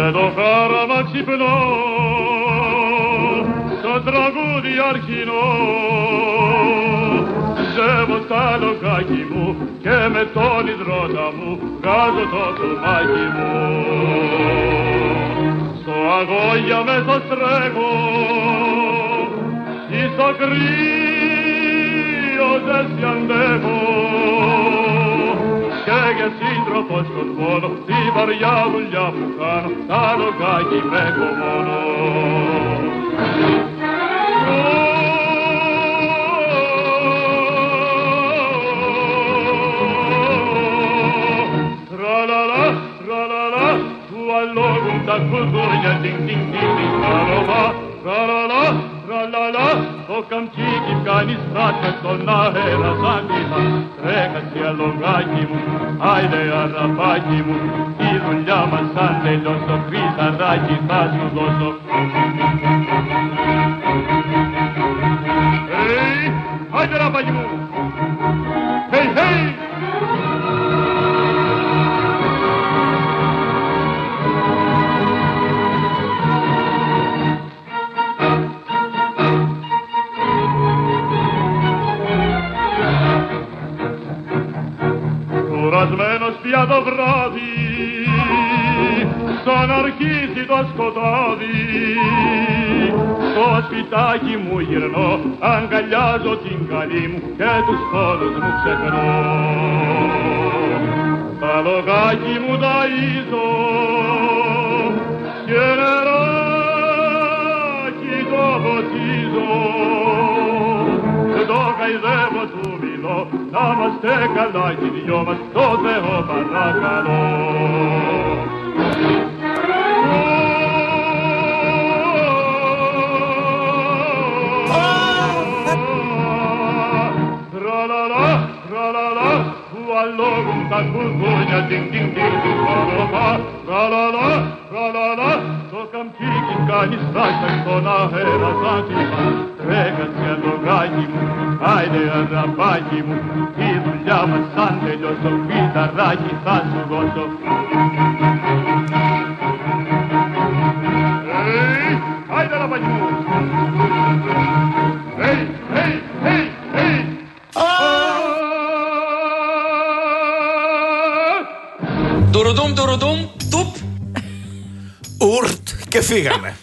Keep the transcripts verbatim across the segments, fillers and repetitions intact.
με το χάραμα ξυπνώ, το τραγούδι αρχινό. Ζεύω στα λοκάκι μου και με τον υδρότα μου βγάζω το κομμάκι μου. Στο αγώγια με το στρέχω, ή στο κρύο ζέστη αντέχω. Και για σύντροφο στον πόνο, τη βαριά δουλειά που κάνω, τα λοκάκι με έχω μόνο. Tra-la-la, tra-la-la, tu allogum da culturnia, ding ding ding ding, tra-la-la, tra-la-la, tra-la-la, o camciki cani straccia con aera santima, trecasi allogati mu, haide arrabati mu, ti vogliamo sante l'osso, qui sarraki fasu l'osso. Ehi, haide arrabati mu, hei hei! Κουρασμένος πια το βράδυ, σαν αρχίσει το σκοτάδι, στο σπιτάκι μου γυρνώ, αγκαλιάζω την καλή μου και τους πόνους μου ξεχνώ. Τα λογάκι μου ταΐζω και νεράκι το ποτίζω, το καηδεύω του μιλώ, να είμαστε καλά οι δυο μας, το Θεό παρακαλώ. Tra-la-la, tra-la-la, tu allogum da culturnia, ding ding ding ding, tra-la-la, tra-la-la, tra-la-la, το καμπίκι κάνει στάχια στον αέρα σάντιμα. Τρέκασε αλογάκι μου, άιντε αρραπάκι μου, η δουλειά μας σαν τελειώσω, φυταράκι θα σου δώσω. Hey, άιντε αρραπάκι μου. Hey, hey, hey, hey. Τουρουδούμ, τουρουδούμ, τουπ. Ουρτ και φύγαμε.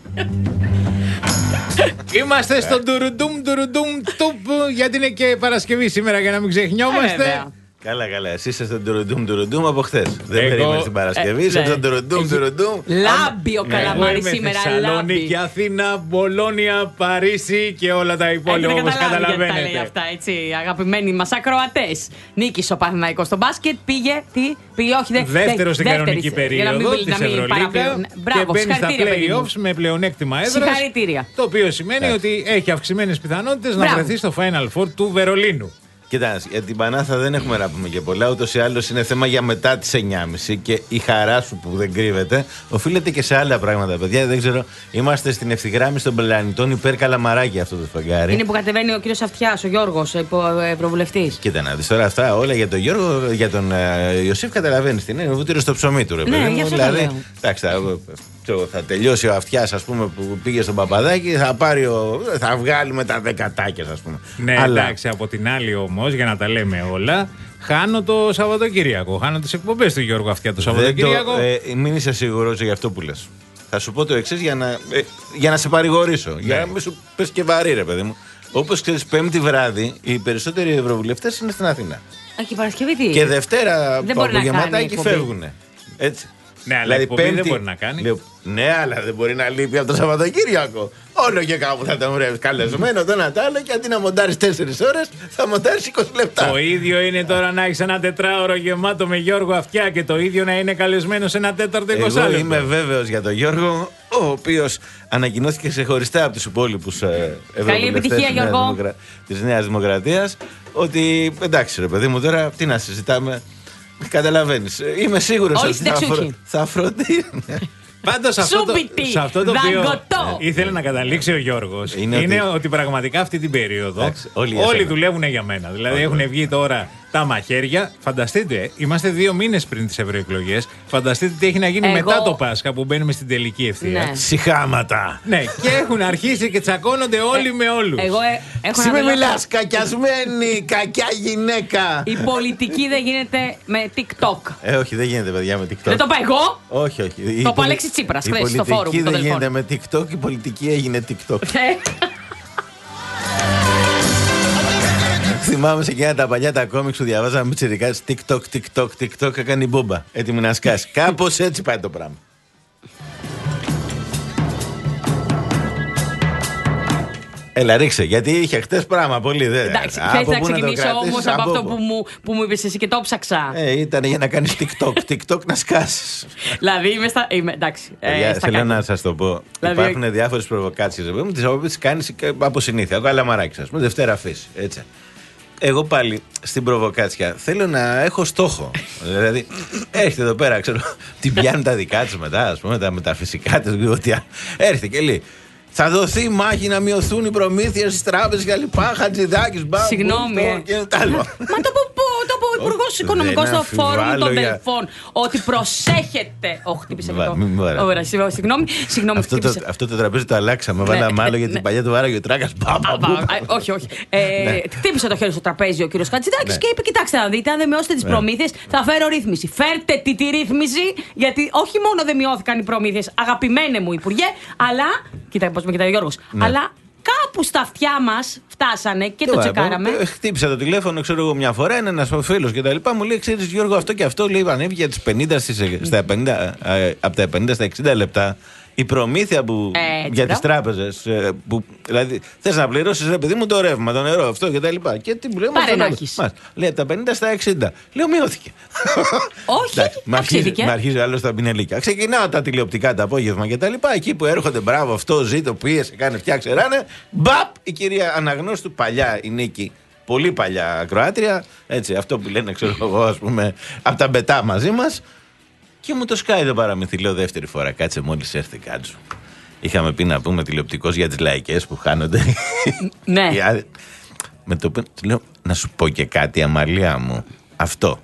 Είμαστε στο τουρουντούμ, τουρουντούμ, τουπ, γιατί είναι και Παρασκευή σήμερα για να μην ξεχνιόμαστε. Καλά, καλά. Εσύ είσαι στον τουρουντούμ, τουρουντούμ από χθες. Δεν περίμενες την Παρασκευή, είσαι στον τουρουντούμ, τουρουντούμ. Λάμπει ο καλαμάρι σήμερα. Θεσσαλονίκη, Αθήνα, Μπολόνια, Παρίσι και όλα τα υπόλοιπα, όπως καταλαβαίνετε. Τα λέει αυτά, έτσι, αγαπημένοι μας ακροατές. Νίκησε ο Παναθηναϊκός στο μπάσκετ, πήγε, τι, πήγε, όχι, δεν. Δεύτερο στην κανονική περίοδο της Ευρωλίγκα και μπαίνει στα play-offs με πλεονέκτημα έδρας. Συγχαρητήρια. Το οποίο σημαίνει ότι έχει αυξημένες πιθανότητες να βρεθεί στο Final Four του Βερολίνου. Κοιτάξτε, για την Πανάθα δεν έχουμε να πούμε και πολλά. Ούτως ή άλλως είναι θέμα για μετά τις εννιά και μισή και η χαρά σου που δεν κρύβεται οφείλεται και σε άλλα πράγματα, παιδιά. Δεν ξέρω, είμαστε στην ευθυγράμμιση των πλανητών υπέρ Καλαμαράκη αυτό το φεγγάρι. Είναι που κατεβαίνει ο κύριος Αυτιάς, ο Γιώργος, ευρωβουλευτής. Κοίτα να δεις τώρα αυτά όλα για τον Γιώργο, για τον uh, Ιωσήφ, καταλαβαίνεις τι είναι. Είναι βούτυρο στο ψωμί του, ρε παιδί ναι, μου. Δηλαδή, εντάξει, θα, θα τελειώσει ο Αυτιάς, ας πούμε, που πήγε στον Παπαδάκη, θα, πάρει ο, θα βγάλουμε τα δεκατάκια, ας πούμε. Ναι, αλλά... εντάξει, από την άλλη όμως, για να τα λέμε όλα, χάνω το Σαββατοκύριακο. Χάνω τις εκπομπές του Γιώργου Αυτιά το Σαββατοκύριακο. Το, ε, μην είσαι σίγουρος για αυτό που λες. Θα σου πω το εξής για να, ε, για να σε παρηγορήσω. Ναι. Για να μην σου πες και βαρύ, ρε παιδί μου. Όπως ξέρεις, Πέμπτη βράδυ οι περισσότεροι ευρωβουλευτές είναι στην Αθήνα. Α, και Παρασκευή τι. Και Δευτέρα το απογευματάκι φεύγουν. Έτσι. Ναι, αλλά δηλαδή, εκπομπή πέμπτη, δεν μπορεί να κάνει. Λέω, ναι, αλλά δεν μπορεί να λείπει από το Σαββατοκύριακο. Όλο και κάπου θα τον βρει καλεσμένο το ένα τ' άλλο και αντί να μοντάρεις τέσσερις ώρες θα μοντάρεις είκοσι λεπτά. Το ίδιο είναι τώρα να έχεις ένα τετράωρο γεμάτο με Γιώργο Αυτιά και το ίδιο να είναι καλεσμένο σε ένα τέταρτο είκοσι λεπτά. Εγώ είμαι βέβαιος για τον Γιώργο, ο οποίος ανακοινώθηκε ξεχωριστά από τους υπόλοιπους ε, ευρωβουλευτές της Νέας Δημοκρατίας, ότι εντάξει ρε παιδί μου, τώρα τι να συζητάμε. Καταλαβαίνεις. Είμαι σίγουρος ότι θα, φρο... θα φροντίσουν. Πάντως αυτό, το, σε αυτό το οποίο ήθελε να καταλήξει ο Γιώργος είναι, είναι ότι... ότι πραγματικά αυτή την περίοδο εντάξει, όλοι, όλοι δουλεύουν για μένα. Δηλαδή έχουν βγει τώρα Τα μαχαίρια, φανταστείτε, είμαστε δύο μήνες πριν τις ευρωεκλογές. Φανταστείτε τι έχει να γίνει Εγώ... μετά το Πάσχα που μπαίνουμε στην τελική ευθεία. Ναι. Συχάματα. Ναι, και έχουν αρχίσει και τσακώνονται όλοι ε, με όλους. Εγώ ε, έχω Εσύ να με δηλώσω... μιλάς, κακιασμένη, κακιά γυναίκα. Η πολιτική δεν γίνεται με TikTok. Ε, όχι, δεν γίνεται, παιδιά, με TikTok. Δεν το είπα εγώ. Όχι, όχι. Η Το πολι- Αλέξης Τσίπρας, η χθες στο φόρουμ πολιτική των δεν γίνεται Δελφών. με TikTok, η πολιτική έγινε TikTok. Θυμάμαι σε εκείνα τα παλιά τα κόμιξ που διαβάζαμε πιτσιρικάς TikTok, TikTok, TikTok, έκανε η μπούμπα. Έτοιμη να σκάσει. Κάπως έτσι πάει το πράγμα. Έλα, ρίξε, γιατί είχε χτες πράγμα πολύ. Δε. Εντάξει, Από θες πού να το ξεκινήσω κρατήσεις, όμως από αυτό πού. που μου, που μου είπες εσύ και το ψάξα. Ε, ήταν για να κάνεις TikTok, TikTok να σκάσεις. Δηλαδή είμαι στα. Είμαι, εντάξει. ε, Παιδιά, στα θέλω κάτω. να σας το πω. Δηλαδή- Υπάρχουν διάφορες προβοκάτσιες, τις οποίες κάνεις και από συνήθεια. Εγώ καλαμαράκι, ας πούμε, Δευτέρα φύση. Έτσι. Εγώ πάλι στην προβοκάτσια θέλω να έχω στόχο. Δηλαδή, έρχεται εδώ πέρα, ξέρω, την πιάνουν τα δικά της μετά, ας πούμε, τα μεταφυσικά της. Έρχεται και λέει. Θα δοθεί μάχη να μειωθούν οι προμήθειες στις τράπεζες και λοιπά. Χατζηδάκης, μπαμ. Συγγνώμη. μπούμ, και τα άλλα. Μα το που το που ο Υπουργός δεν Οικονομικών στο φόρουμ αμφιβάλλω των για- Δελφών ότι προσέχετε. Όχι, χτύπησε Βα- το. μην μου άρεσε. Ωραία, συγγνώμη, συγγνώμη, συγγνώμη, Αυτό το, χτύπησε. αυτό το τραπέζι το αλλάξαμε. Ναι, Βάλαμε άλλο ναι, γιατί ναι. την παλιά του άραγε ο τράκας. Μπαμ, Α, μπαμ, α, α, Όχι, όχι. Ε, Ναι. Χτύπησε το χέρι στο τραπέζι ο κύριο Χατζηδάκης Ναι. και είπε: Κοιτάξτε να δείτε, αν δεν μειώσετε τις Ναι. προμήθειες, θα φέρω ρύθμιση. Φέρτε τη, τη ρύθμιση, γιατί όχι μόνο δεν μειώθηκαν οι προμήθειες, αγαπημένε μου Υπουργέ, αλλά. Κοίτα πώς με κοιτάει ο Γιώργος. Ναι. Αλλά κάπου στα αυτιά μας φτάσανε και το Τώρα, τσεκάραμε. ε, Χτύπησα το τηλέφωνο, ξέρω εγώ, μια φορά. Είναι ένας φίλος και τα λοιπά. Μου λέει: Ξέρεις, Γιώργο, αυτό και αυτό. Λέει: Ανέβηκε τις πενήντα στις, στα πενήντα, ε, από τα πενήντα στα εξήντα λεπτά. Η προμήθεια που, Έτσι, για τις μπράβο. τράπεζες. ε, Που, δηλαδή, θες να πληρώσεις, ρε παιδί μου, το ρεύμα, το νερό, αυτό και τα λοιπά. Και τι μου λέει: Πάρε «Μας το να λέω». έχεις. Μας. Λέει: Από τα πενήντα στα εξήντα. Λέω: Μειώθηκε. Όχι, Εντάξει, μ' αρχίζει- αυξήθηκε. μ' αρχίζει άλλο στα πινελίκια. Ξεκινάω τα τηλεοπτικά το απόγευμα και τα λοιπά. Εκεί που έρχονται, μπράβο, αυτό ζήτω, πίεσε, κάνε, φτιάξε, ράνε. Μπαπ! Η κυρία Αναγνώστου, παλιά η Νίκη, πολύ παλιά ακροάτρια. Έτσι, αυτό που λένε, ξέρω εγώ, ας πούμε, από τα μπετά μαζί μας. Και μου το σκάει το παραμύθι. Λέω δεύτερη φορά, κάτσε μόλις έρθει κάτσου. Είχαμε πει να πούμε τηλεοπτικός για τις λαϊκές που χάνονται. Ναι. Οι άλλοι- Με το που του λέω, να σου πω και κάτι, Αμαλία μου. Αυτό.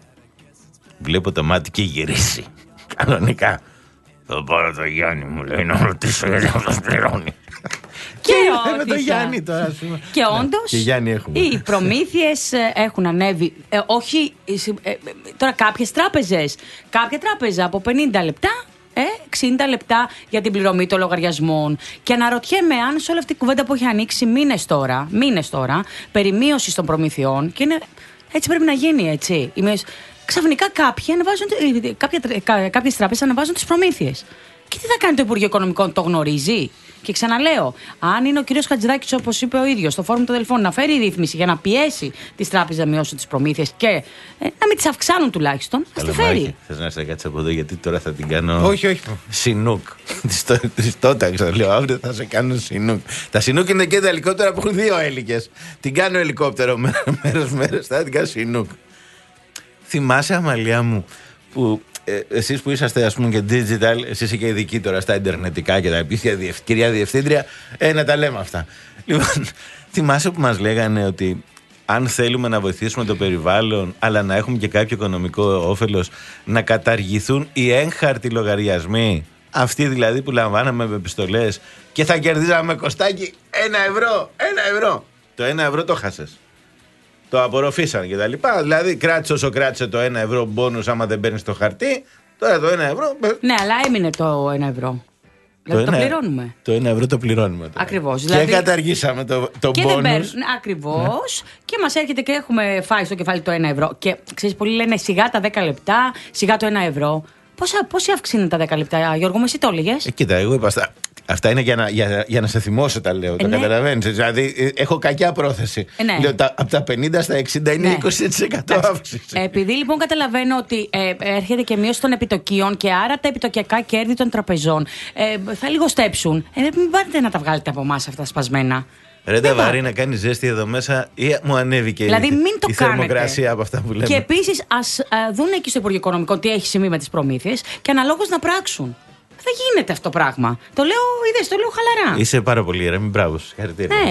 Βλέπω το μάτι και γυρίσει. Κανονικά. Θα πάρω το Γιάννη, μου λέει, να ρωτήσω γιατί αυτός πληρώνει. Και με το ρώτησα. Γιάννη τώρα, ας πούμε. Και Ναι, όντως και Γιάννη έχουμε. οι προμήθειες ε, έχουν ανέβει. Ε, όχι, ε, συ- ε, ε, τώρα κάποιες τράπεζες, κάποια τράπεζα από πενήντα λεπτά, ε, εξήντα λεπτά για την πληρωμή των λογαριασμών. Και αναρωτιέμαι αν σε όλη αυτή η κουβέντα που έχει ανοίξει μήνες τώρα, μήνες τώρα, περί μείωσης των προμηθειών, και είναι, έτσι πρέπει να γίνει, έτσι. Είμαι, ξαφνικά κάποιοι ανεβάζουν, ε, κάποια, κα- κάποιες τράπεζες ανεβάζουν τις προμήθειες. Και τι θα κάνει το Υπουργείο Οικονομικών, το γνωρίζει. Και ξαναλέω, αν είναι ο κύριος Χατζηδάκης, όπως είπε ο ίδιος, στο Φόρουμ των Δελφών, να φέρει ρύθμιση για να πιέσει τις τράπεζες να μειώσουν τις προμήθειες και ε, να μην τις αυξάνουν τουλάχιστον, ας τη φέρει. Θες να σε κάτσει από εδώ, γιατί τώρα θα την κάνω. Όχι, όχι. Σινούκ. Τη τόταξα, λέω, αύριο θα σε κάνω σινούκ. Τα σινούκ είναι και τα ελικόπτερα που έχουν δύο έλικες. Την κάνω ελικόπτερο μέρος μέρος, θα την κάνω σινούκ. Θυμάσαι, Αμαλία μου, που ε, εσείς που είσαστε, ας πούμε, και digital, εσείς είστε και ειδικοί τώρα στα ιντερνετικά και τα επίσης, κυρία Διευθύντρια, ε, να τα λέμε αυτά. Λοιπόν, θυμάσαι που μας λέγανε ότι αν θέλουμε να βοηθήσουμε το περιβάλλον, αλλά να έχουμε και κάποιο οικονομικό όφελος, να καταργηθούν οι έγχαρτοι λογαριασμοί, αυτοί δηλαδή που λαμβάναμε με επιστολές και θα κερδίζαμε κοστάκι ένα ευρώ, ένα ευρώ. Το ένα ευρώ το χάσες. Το απορροφήσαν και τα λοιπά. Δηλαδή, κράτησε όσο κράτησε το ένα ευρώ μπόνους άμα δεν παίρνει το χαρτί. Τώρα το ένα ευρώ. Ναι, αλλά έμεινε το ένα ευρώ. Δηλαδή το, ένα- πληρώνουμε. Το ένα ευρώ το πληρώνουμε. Τώρα. Ακριβώς, Και δηλαδή- καταργήσαμε το, το Και δεν μπόνους. παίρνουν. Ακριβώς. Και μας έρχεται και έχουμε φάει στο κεφάλι το ένα ευρώ. Και ξέρεις, πολλοί λένε σιγά τα δέκα λεπτά, σιγά το ένα ευρώ. Πόσα, πόση αύξηση είναι τα δέκα λεπτά, Γιώργο, μου, εσύ το έλεγες. Ε, κοίτα, εγώ είπα στα- αυτά είναι για να, για, για να σε θυμώσω, τα λέω. το ναι. καταλαβαίνεις. Δηλαδή, ε, έχω κακιά πρόθεση. Ε, ναι. Λέω, τα, από τα πενήντα στα εξήντα είναι Ναι. είκοσι τοις εκατό Εντάξει. αύξηση. Επειδή λοιπόν καταλαβαίνω ότι ε, έρχεται και μείωση των επιτοκίων και άρα τα επιτοκιακά κέρδη των τραπεζών ε, θα λιγοστέψουν. Ε, μην πάρετε να τα βγάλετε από εμά αυτά τα σπασμένα. Ρε τα Δεν βαρύ πάτε. να κάνει ζέστη εδώ μέσα ή μου ανέβηκε Δηλαδή, η, μην το η κάνετε. θερμοκρασία από αυτά που λέμε. Και επίση α δουν εκεί στο Υπουργείο Οικονομικών τι έχει συμβεί με τι προμήθειες και αναλόγω να πράξουν. Δεν γίνεται αυτό το πράγμα. Το λέω, είδες, το λέω χαλαρά. Είσαι πάρα πολύ ήρεμη, μπράβο. Συγχαρητήρια. Ναι.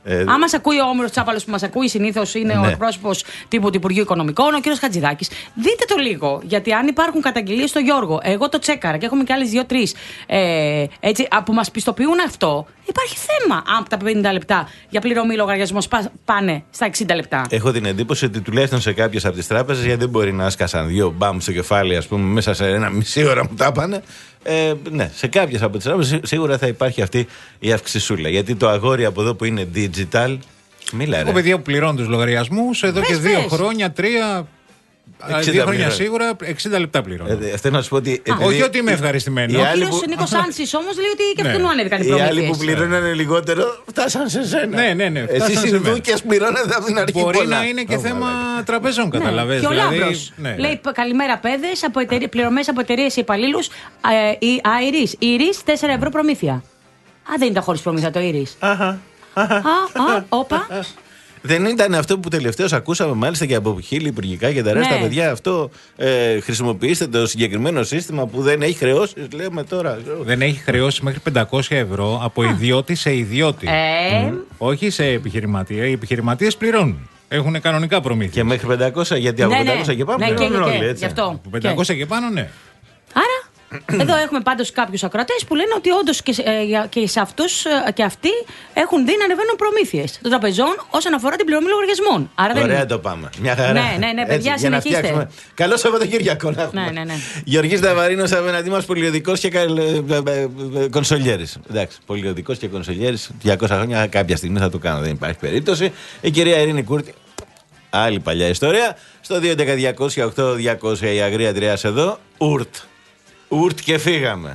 Ε, Αν μας ακούει ο Όμηρος Τσάπαλος που μας ακούει συνήθως είναι ναι. ο εκπρόσωπος τύπου του Υπουργείου Οικονομικών, ο κ. Χατζηδάκης. Δείτε το λίγο, γιατί αν υπάρχουν καταγγελίες στο Γιώργο, εγώ το τσέκαρα και έχουμε και άλλες δύο-τρεις ε, που μας πιστοποιούν αυτό, υπάρχει θέμα αν τα πενήντα λεπτά για πληρωμή λογαριασμό πάνε στα εξήντα λεπτά. Έχω την εντύπωση ότι τουλάχιστον σε κάποιες από τις τράπεζες, γιατί δεν μπορεί να άσκασαν δύο μπαμ στο κεφάλι, ας πούμε, μέσα σε ένα μισή ώρα που τα πάνε. Ε, ναι, σε κάποιες από τις τράπεζες σίγουρα θα υπάρχει αυτή η αυξησούλα. Γιατί το αγόρι από εδώ που είναι digital, μίλα ρε. Εγώ παιδιά που πληρώνω τους λογαριασμούς εδώ πες, και δύο πες. χρόνια, τρία. Δύο χρόνια σίγουρα, εξήντα λεπτά πληρώνω. Ε, αυτό να σου πω ότι. Α, όχι ότι είμαι ευχαριστημένο. Ο κύριος Νίκος Άνσης όμως λέει ότι και αυτόν ανέβηκαν οι προμήθειες. Οι άλλοι που πληρώνανε λιγότερο φτάσαν σε σένα. Ναι, ναι, ναι. Εσείς οι δούκες πληρώνατε από την αρχή. Μπορεί πολλά. να είναι και θέμα τραπεζών, καταλαβαίνεις. Και ο Λάμπρος λέει καλημέρα παιδες, πληρωμές από εταιρείες υπαλλήλους. Η Iris, Iris τέσσερα ευρώ προμήθεια. Α, δεν ήταν χωρίς προμήθεια το Iris. Αχα. Α, α, όπα. Δεν ήταν αυτό που τελευταίως ακούσαμε μάλιστα και από χείλη υπουργικά και τα ρέστα, ναι. παιδιά. Αυτό ε, χρησιμοποιήστε το συγκεκριμένο σύστημα που δεν έχει χρεώσεις, λέμε τώρα. Δεν έχει χρεώσει μέχρι πεντακόσια ευρώ από ιδιώτη σε ιδιώτη. Ε. Mm. Όχι σε επιχειρηματία. Οι επιχειρηματίες πληρώνουν. Έχουν κανονικά προμήθεια. Και μέχρι πεντακόσια, γιατί από ναι, πεντακόσια ναι. και πάνω ναι, πληρώνουν και, και, όλοι, έτσι. Από πεντακόσια και πάνω, ναι. Άρα. Εδώ έχουμε πάντως κάποιους ακροατές που λένε ότι όντως και, ε, και σε αυτούς ε, και αυτοί έχουν δει να ανεβαίνουν προμήθειες των τραπεζών όσον αφορά την πληρωμή λογαριασμών. Άρα Ωραία δεν... το πάμε. Μια χαρά. Ναι, ναι, ναι, παιδιά, έτσι, συνεχίστε. Καλό Σαββατοκύριακο να έχουμε. Ναι, ναι, ναι. Γιωργής Δαβαρίνος απέναντί μας, πολιοδικός και κονσολιέρης. Εντάξει, πολιοδικός και κονσολιέρης, διακόσια χρόνια κάποια στιγμή θα το κάνω, δεν υπάρχει περίπτωση. Η κυρία Ειρήνη Κούρτη. Άλλη παλιά ιστορία. Στο δύο έντεκα διακόσια οκτώ διακόσια η Αγρία Τριάς εδώ. Ουρτ. Ουρτ και φύγαμε.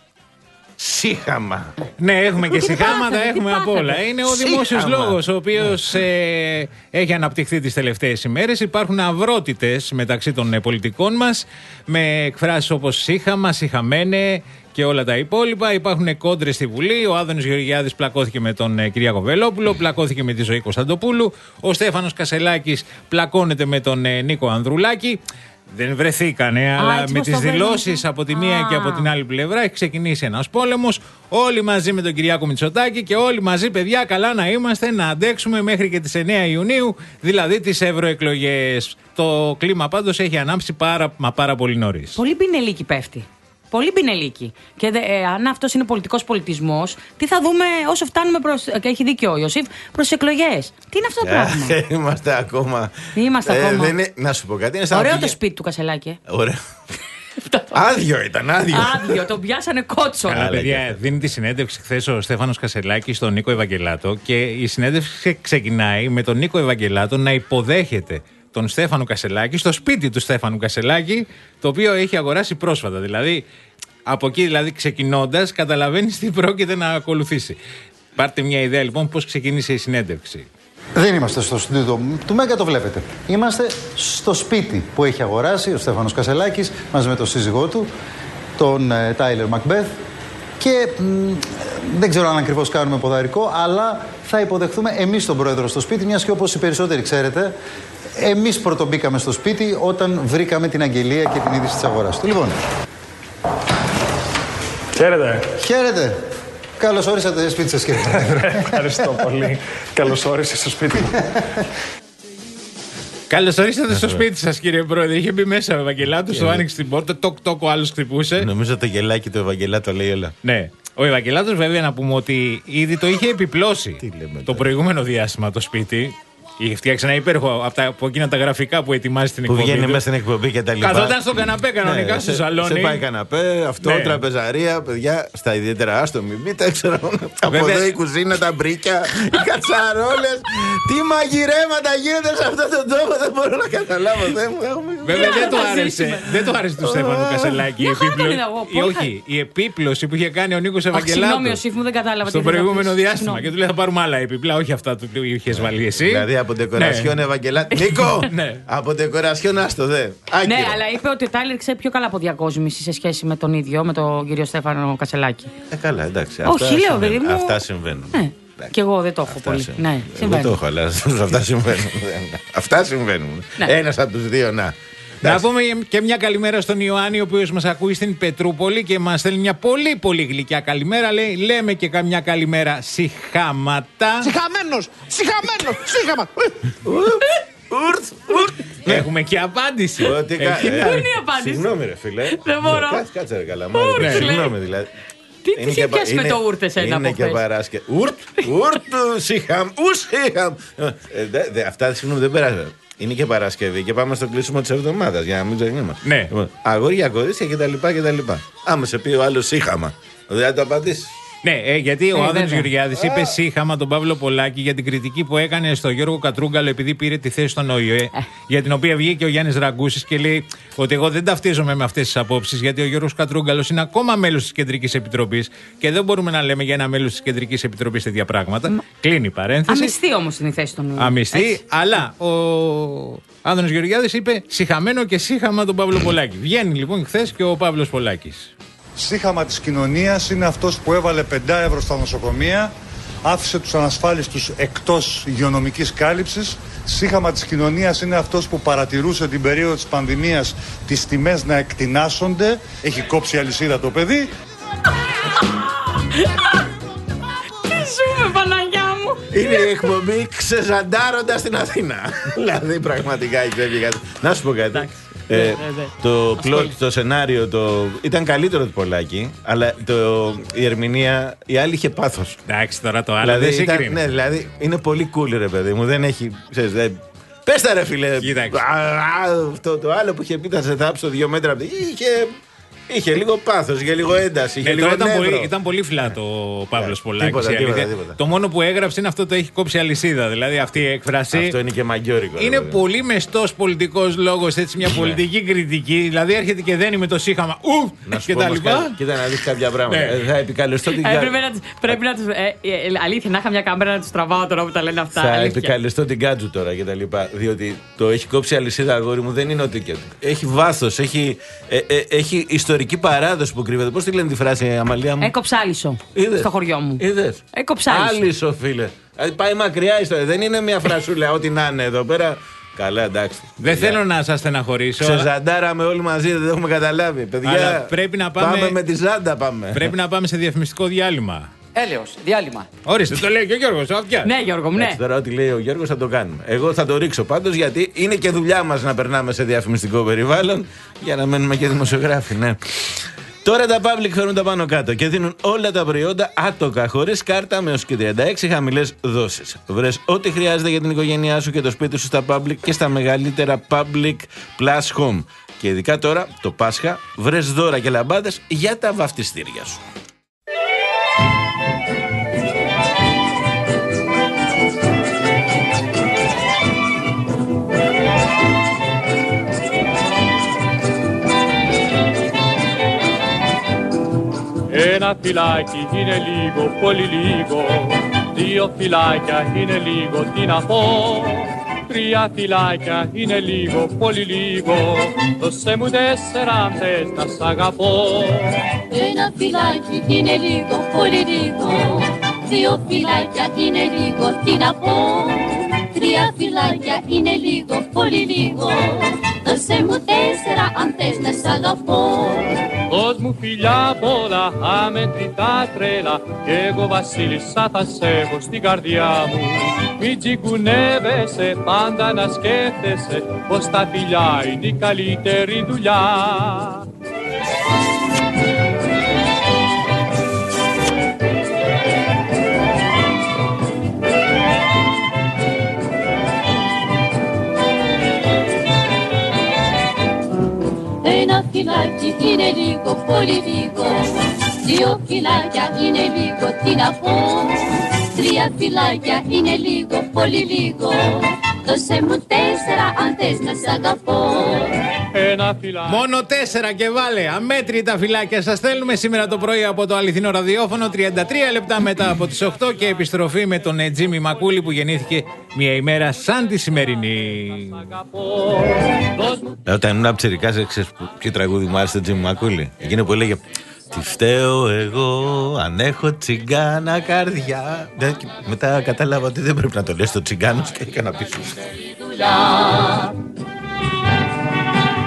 Σύχαμα. Ναι, έχουμε και συχάματα, έχουμε απ' όλα. Είναι ο δημόσιος λόγος, ο οποίος ε, έχει αναπτυχθεί τις τελευταίες ημέρες. Υπάρχουν αυρότητες μεταξύ των ε, πολιτικών μας, με εκφράσεις όπως σύχαμα, συχαμένε και όλα τα υπόλοιπα. Υπάρχουν κόντρες στη Βουλή. Ο Άδωνης Γεωργιάδης πλακώθηκε με τον ε, Κυριάκο Βελόπουλο, πλακώθηκε με τη Ζωή Κωνσταντοπούλου. Ο Στέφανος Κασελάκης πλακώνεται με τον ε, Νίκο Ανδρουλάκη. Δεν βρεθήκανε, Α, αλλά με τις δηλώσεις από τη μία Α. και από την άλλη πλευρά έχει ξεκινήσει ένας πόλεμος. Όλοι μαζί με τον Κυριάκο Μητσοτάκη και όλοι μαζί, παιδιά, καλά να είμαστε, να αντέξουμε μέχρι και τις εννέα Ιουνίου, δηλαδή τις ευρωεκλογές. Το κλίμα πάντως έχει ανάψει πάρα, μα πάρα πολύ νωρίς. Πολύ πινελίκι πέφτει. Πολύ πινελίκι. Και δε, ε, αν αυτός είναι πολιτικός πολιτισμός, τι θα δούμε όσο φτάνουμε προς. Και έχει δίκιο ο Ιωσήφ, προς εκλογές. Τι είναι αυτό το πράγμα. Είμαστε ακόμα. Είμαστε ε, ακόμα. Δεν είναι, να σου πω κάτι. Είναι Ωραίο πήγε... το σπίτι του Κασελάκη. Ε. Ωραίο. Άδειο ήταν, άδειο. Άδειο, τον πιάσανε κότσο. Καλά, παιδιά, δίνει τη συνέντευξη χθες ο Στέφανος Κασελάκης στον Νίκο Ευαγγελάτο και η συνέντευξη ξεκινάει με τον Νίκο Ευαγγελάτο να υποδέχεται τον Στέφανο Κασελάκη στο σπίτι του Στέφανου Κασελάκη, το οποίο έχει αγοράσει πρόσφατα. Δηλαδή, από εκεί δηλαδή ξεκινώντας, καταλαβαίνεις τι πρόκειται να ακολουθήσει. Πάρτε μια ιδέα λοιπόν πώς ξεκίνησε η συνέντευξη. Δεν είμαστε στο στούντιο του Μέγκα, το βλέπετε. Είμαστε στο σπίτι που έχει αγοράσει ο Στέφανος Κασελάκης μαζί με τον σύζυγό του, τον Τάιλερ Μακμπέθ. Και μ, δεν ξέρω αν ακριβώς κάνουμε ποδαρικό, αλλά θα υποδεχθούμε εμείς τον πρόεδρο στο σπίτι, μιας και όπως οι περισσότεροι ξέρετε, εμείς πρωτομπήκαμε στο σπίτι όταν βρήκαμε την αγγελία και την είδηση της αγοράς του. Λοιπόν. Χαίρετε. Χαίρετε. Καλώς όρισατε στο σπίτι σας, κύριε Πρόεδρε. Ευχαριστώ πολύ. Καλώς όρισες στο σπίτι μου. Καλώς ορίσατε στο σπίτι σας, κύριε Πρόεδρε. Είχε μπει μέσα ο Ευαγγελάτος, του άνοιξε την πόρτα, τοκ τοκ ο άλλος χτυπούσε. Νομίζω το γελάκι του Ευαγγελάτο λέει όλα. Ναι. Ο Ευαγγελάτος, βέβαια, να πούμε ότι ήδη το είχε επιπλώσει το προηγούμενο διάστημα το σπίτι. Είχε φτιάξει ένα υπέροχο από, τα, από εκείνα τα γραφικά που ετοιμάζει την εκπομπή. Που βγαίνει του. μέσα στην εκπομπή και τα λοιπά. Καθόταν στο καναπέ κανονικά, ναι, στο σε, σαλόνι. Σε πάει καναπέ, αυτό, ναι. Τραπεζαρία, παιδιά, στα ιδιαίτερα άστο, μην μπείτε, ξέρω. Από εδώ η κουζίνα, τα μπρίκια, οι κατσαρόλες. Τι μαγειρέματα γίνονται σε αυτόν τον τόπο, δεν μπορώ να καταλάβω. Βέβαια δεν του άρεσε, δεν του άρεσε του Στέφανου Κασελάκη. Όχι, η επίπλωση που είχε κάνει ο Νίκος Ευαγγελάτος. Συγγνώμη, ο Σύφ μου δεν κατάλαβα. Στο προηγούμενο διάστημα. Και του λέει θα πάρουμε άλλα επιπλά, όχι αυτά που είχε βάλει εσύ. Από ντεκορασιόν, Ευαγγελάτη. Νίκο! Από ντεκορασιόν, άστο δε. Ναι, αλλά είπε ότι ο Τάιλερ ξέρει πιο καλά από διακόσμηση σε σχέση με τον ίδιο, με τον κύριο Στέφανο Κασελάκη. Ε, καλά, εντάξει. Όχι, λέω, παιδί μου. Αυτά συμβαίνουν. Και εγώ δεν το έχω πολύ. Ναι, δεν το έχω, αλλά αυτά συμβαίνουν. Αυτά συμβαίνουν. Ένας από τους δύο, να. Να πούμε και μια καλημέρα στον Ιωάννη, ο οποίος μας ακούει στην Πετρούπολη και μας στέλνει μια πολύ πολύ γλυκιά καλημέρα. Λέει, λέμε και καμιά καλημέρα σιχάματα. Σιχαμένος! Σιχαμένος! Σιχαμα! Ουρτ, ουρτ. Έχουμε και απάντηση. Πού είναι η απάντηση? Συγγνώμη, ρε φίλε. Δεν μπορώ. Κάτσε, ρε καλά. Συγγνώμη, δηλαδή. Τι τι είχε πιάσει με το ούρτ εσένα από χθες? Είναι και Παράσκευη. Ούρτ, ούρτ, σιχαμ, ουσιχαμ. Αυτά, συγγνώμη, δεν περάσαν. Είναι και Παρασκευή και πάμε στο κλείσιμο της εβδομάδας για να μην ξεχνιόμαστε. Ναι. Αγόρια, κορίτσια κτλ. Άμα σε πει ο άλλος σύχαμα, δεν θα το απαντήσεις. Ναι, ε, γιατί ο Ε, Άδωνης βέβαια. Γεωργιάδης είπε σύχαμα τον Παύλο Πολάκη για την κριτική που έκανε στο Γιώργο Κατρούγκαλο επειδή πήρε τη θέση στον ΟΗΕ. Για την οποία βγήκε ο Γιάννης Ραγκούσης και λέει ότι εγώ δεν ταυτίζομαι με αυτές τις απόψεις, γιατί ο Γιώργος Κατρούγκαλος είναι ακόμα μέλος της Κεντρικής Επιτροπής και δεν μπορούμε να λέμε για ένα μέλος της Κεντρικής Επιτροπής τέτοια πράγματα. Μ... Κλείνει η παρένθεση. Αμυστή όμως είναι η θέση των ΟΗΕ. Αμυστή, αλλά ο Άδωνης Γεωργιάδης είπε σιχαμένο και σύχαμα τον Παύλο Πολάκη. Βγαίνει λοιπόν χθες και ο Παύλος Πολάκης. Σύχαμα της κοινωνίας είναι αυτός που έβαλε πέντε ευρώ στα νοσοκομεία, άφησε τους ανασφάλιστους εκτός υγειονομικής κάλυψης. Σύχαμα της κοινωνίας είναι αυτός που παρατηρούσε την περίοδο της πανδημίας τις τιμές να εκτινάσσονται. Έχει κόψει αλυσίδα το παιδί. Τι ζούμε, Παναγιά μου! Είναι η εκπομπή ξεζαντάροντας στην Αθήνα. Δηλαδή πραγματικά έχει φεύγει κάτι. Να σου πω κάτι. Ε, ναι, ναι. Το πλότ, το σενάριο το... ήταν καλύτερο του Πολάκη, αλλά το... η ερμηνεία, η άλλη είχε πάθος. Εντάξει, τώρα το άλλο Δηλαδή, δεν ήταν, συγκρίνει. ναι, δηλαδή είναι πολύ cool, ρε παιδί μου. Δεν έχει. Ξέρεις, δεν... Πες τα, ρε φίλε. Κοίταξε. Α, α, αυτό το άλλο που είχε πει, θα σε θάψω δύο μέτρα από τη γη, είχε. Είχε λίγο πάθος, είχε λίγο ένταση. Είχε Ναι, λίγο τώρα ήταν νεύρο. πολύ, ήταν πολύ φλάτο ο Παύλος Πολάκης. τίποτα, η αλήθεια. τίποτα, τίποτα. Το μόνο που έγραψε είναι αυτό το έχει κόψει αλυσίδα. Δηλαδή αυτή η έκφραση. Αυτό είναι και μαγκιόρικο. Είναι ρε, πολύ μεστός πολιτικός λόγος, έτσι μια πολιτική κριτική. Δηλαδή έρχεται και δένει με το σύχαμα. Ου! Να σου Και πω τα όμως λοιπά. κάτι, κοίτα να δεις κάποια πράγματα. Ναι. Ε, θα επικαλεστώ την Ε, κα- πρέπει να, τους- πρέπει να τους, ε, ε, αλήθεια, να είχα μια κάμερα να τους τραβάω τώρα που τα λένε αυτά. Θα αλήθεια. επικαλεστώ την Κάτζου τώρα και τα λοιπά. Διότι το έχει κόψει αλυσίδα, αγόρι μου, δεν είναι ότι και. Έχει βάθος, έχει, ε, ε, έχει ιστορική παράδοση που κρύβεται. Πώς τη λένε τη φράση, Αμαλία μου? Έκοψα άλυσο Είδες? στο χωριό μου. Είδες? Έκοψα άλυσο. Άλυσο, φίλε. Δηλαδή πάει μακριά η ιστορία. Δεν είναι μια φρασούλα, ό,τι να είναι εδώ πέρα. Καλά, εντάξει. Δεν θέλω να σας στεναχωρήσω. αλλά- Ξεζαντάραμε όλοι μαζί, δεν το έχουμε καταλάβει. Παιδιά, Αλλά πρέπει να πάμε- Πάμε με τη ζάντα, πάμε. Πρέπει να πάμε σε διαφημιστικό διάλειμμα. Έλεος, διάλειμμα. Ορίστε, το λέει και ο Γιώργος. Αυτιά. Ναι, Γιώργο μου, ναι. Εντάξει, τώρα ό,τι λέει ο Γιώργος θα το κάνουμε. Εγώ θα το ρίξω πάντως γιατί είναι και δουλειά μας να περνάμε σε διαφημιστικό περιβάλλον για να μένουμε και δημοσιογράφοι, ναι. Τώρα τα public φέρνουν τα πάνω κάτω και δίνουν όλα τα προϊόντα άτοκα, χωρίς κάρτα, με έως και τριάντα έξι χαμηλές δόσεις. Βρες ό,τι χρειάζεται για την οικογένειά σου και το σπίτι σου στα public και στα μεγαλύτερα public plus home. Και ειδικά τώρα, το Πάσχα, βρες δώρα και λαμπάδες για τα βαφτιστήρια σου. Ένα φυλάκι είναι λίγο, πολύ λίγο. Δύο φυλάκια είναι λίγο, τι να πω. Τρία φυλάκια είναι λίγο, πολύ λίγο. Δώσε μου τέσσερα αν θες να σ' αγαπώ. Ένα φυλάκι είναι λίγο, πολύ λίγο. Δύο φυλάκια είναι λίγο, τι να πω. Τρία φυλάκια είναι λίγο, πολύ λίγο. Δώσε μου τέσσερα αν θες να σ' αγαπώ. Δώσ' μου φιλιά πολλά, αμετρητά τρέλα. Κι εγώ βασίλισσα θα σε έχω στην καρδιά μου. Μην τσιγκουνεύεσαι, πάντα να σκέφτεσαι πως τα φιλιά είναι η καλύτερη δουλειά. Ένα φυλάκι είναι λίγο, πολύ λίγο. Δύο φυλάκια είναι λίγο, τι να πω. Τρία φυλάκια είναι λίγο, πολύ λίγο. Δώσε μου τέσσερα αν θες να σ' αγαπώ. Ένα φυλάκι. Μόνο τέσσερα και βάλε. Αμέτρητα φυλάκια σας στέλνουμε σήμερα το πρωί από το αληθινό ραδιόφωνο. τριάντα τρία λεπτά μετά από τις οκτώ και επιστροφή με τον Τζίμι Μακούλη που γεννήθηκε μια ημέρα σαν τη σημερινή. Όταν ήμουν ψηρικάς, ξέρεις ποιο τραγούδι μου άρεσε το Τζίμι Μακούλη? Εκείνο που έλεγε τι φταίω εγώ αν έχω τσιγκάνα καρδιά. Και μετά κατάλαβα ότι δεν πρέπει να το λες το τσιγκάνος και έκανα πίσω.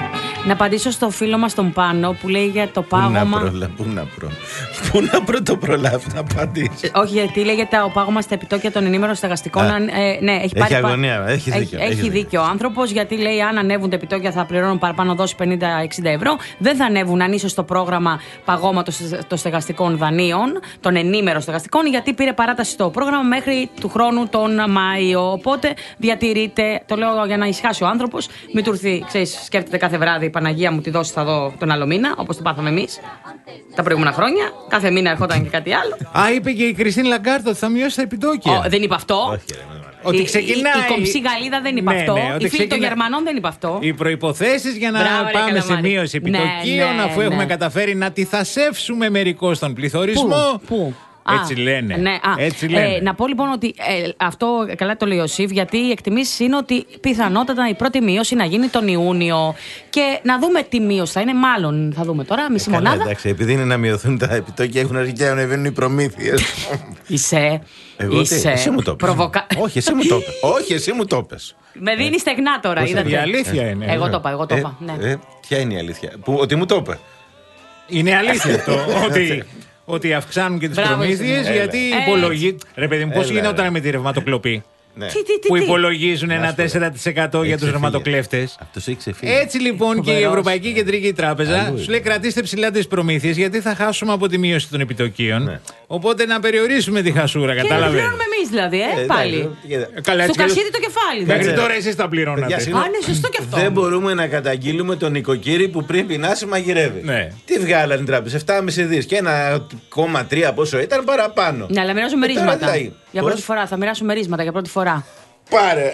Να απαντήσω στο φίλο μας τον Πάνο που λέει για το πάγωμα. Πού να προλα... Πού να προ... Πού να πρωτοπρολάβει να απαντήσει. Όχι, γιατί λέει για το πάγωμα στα επιτόκια των ενήμερων στεγαστικών. Ε, ναι, έχει, έχει αγωνία, πα... έχει δίκιο. Έχει, έχει δίκιο ο άνθρωπος, γιατί λέει αν ανέβουν τα επιτόκια θα πληρώνουν παραπάνω δόση πενήντα εξήντα ευρώ. Δεν θα ανέβουν αν ίσως το πρόγραμμα παγώματος των στεγαστικών δανείων, των ενήμερων στεγαστικών, γιατί πήρε παράταση το πρόγραμμα μέχρι του χρόνου τον Μάιο. Οπότε διατηρείται, το λέω για να ησυχάσει ο άνθρωπος, μην του έρθει, ξέρεις, σκέφτεται κάθε βράδυ η Παναγία μου τη δώσει θα δω τον άλλο μήνα, όπως το πάθαμε εμείς τα προηγούμενα χρόνια. Κάθε μήνα ερχόταν και κάτι άλλο. Α, είπε και η Κριστίν Λαγκάρντ ότι θα μειώσει τα επιτόκια. Ο, δεν είπε αυτό. Όχι, ότι ξεκινάει. Η, η, η κομψή Γαλλίδα δεν είπε ναι, αυτό. Ναι, η φίλη ξεκινά... των Γερμανών δεν είπε αυτό. Οι προϋποθέσεις για να Μπράβο, πάμε σε μείωση επιτοκίων, ναι, ναι, αφού ναι. έχουμε καταφέρει να τυθασεύσουμε μερικώς τον πληθωρισμό. Πού, πού? Έτσι λένε. Ναι, α, Έτσι λένε. Ε, να πω λοιπόν ότι ε, αυτό καλά το λέει ο Σιφ, γιατί οι εκτιμήσεις είναι ότι πιθανότατα η πρώτη μείωση να γίνει τον Ιούνιο. Και να δούμε τι μείωση θα είναι, μάλλον θα δούμε τώρα, μισή ε, μονάδα. Καλά, εντάξει, επειδή είναι να μειωθούν τα επιτόκια, έχουν αρχίσει να ανεβαίνουν οι προμήθειες. Είσαι. Εγώ είσαι. Τι, εσύ μου το πες. Προβοκα... Όχι, εσύ μου το πες. Όχι, εσύ μου το πες. Με δίνει ε. στεγνά τώρα, είδατε. Η αλήθεια ε. είναι. Εγώ το είπα, εγώ το είπα. Ε, ναι. ε, ποια είναι η αλήθεια? Που, ότι μου το είπε. Είναι αλήθεια αυτό. ότι. Ότι αυξάνουν και τις προμήθειες, γιατί υπολογίζουν. Ρε παιδί μου, πώς γινόταν με τη ρευματοκλοπή. Ναι. Τι, τι, τι, που τι. υπολογίζουν ένα τέσσερα τοις εκατό για τους ρευματοκλέφτες. Έτσι λοιπόν και η Ευρωπαϊκή Κεντρική Τράπεζα σου λέει κρατήστε ψηλά τις προμήθειες, γιατί θα χάσουμε από τη μείωση των επιτοκίων. Ναι. Οπότε να περιορίσουμε τη χασούρα, κατάλαβε. Και πληρώνουμε εμείς δηλαδή, ε, ε πάλι. Καλά, στο κασίδι το κεφάλι. Μέχρι τώρα εσείς τα πληρώνατε. Α, είναι σωστό και αυτό. Δεν μπορούμε να καταγγείλουμε τον νοικοκύρη που πριν πεινάσει μαγειρεύει. Ναι. Τι βγάλανε οι τράπεζες, επτά κόμμα πέντε δις και ένα κόμμα τρία πόσο ήταν παραπάνω. Ναι, αλλά μοιράζουν μερίσματα. Για πρώτη φορά, θα μοιράσουν μερίσματα για πρώτη φορά. Πάρε!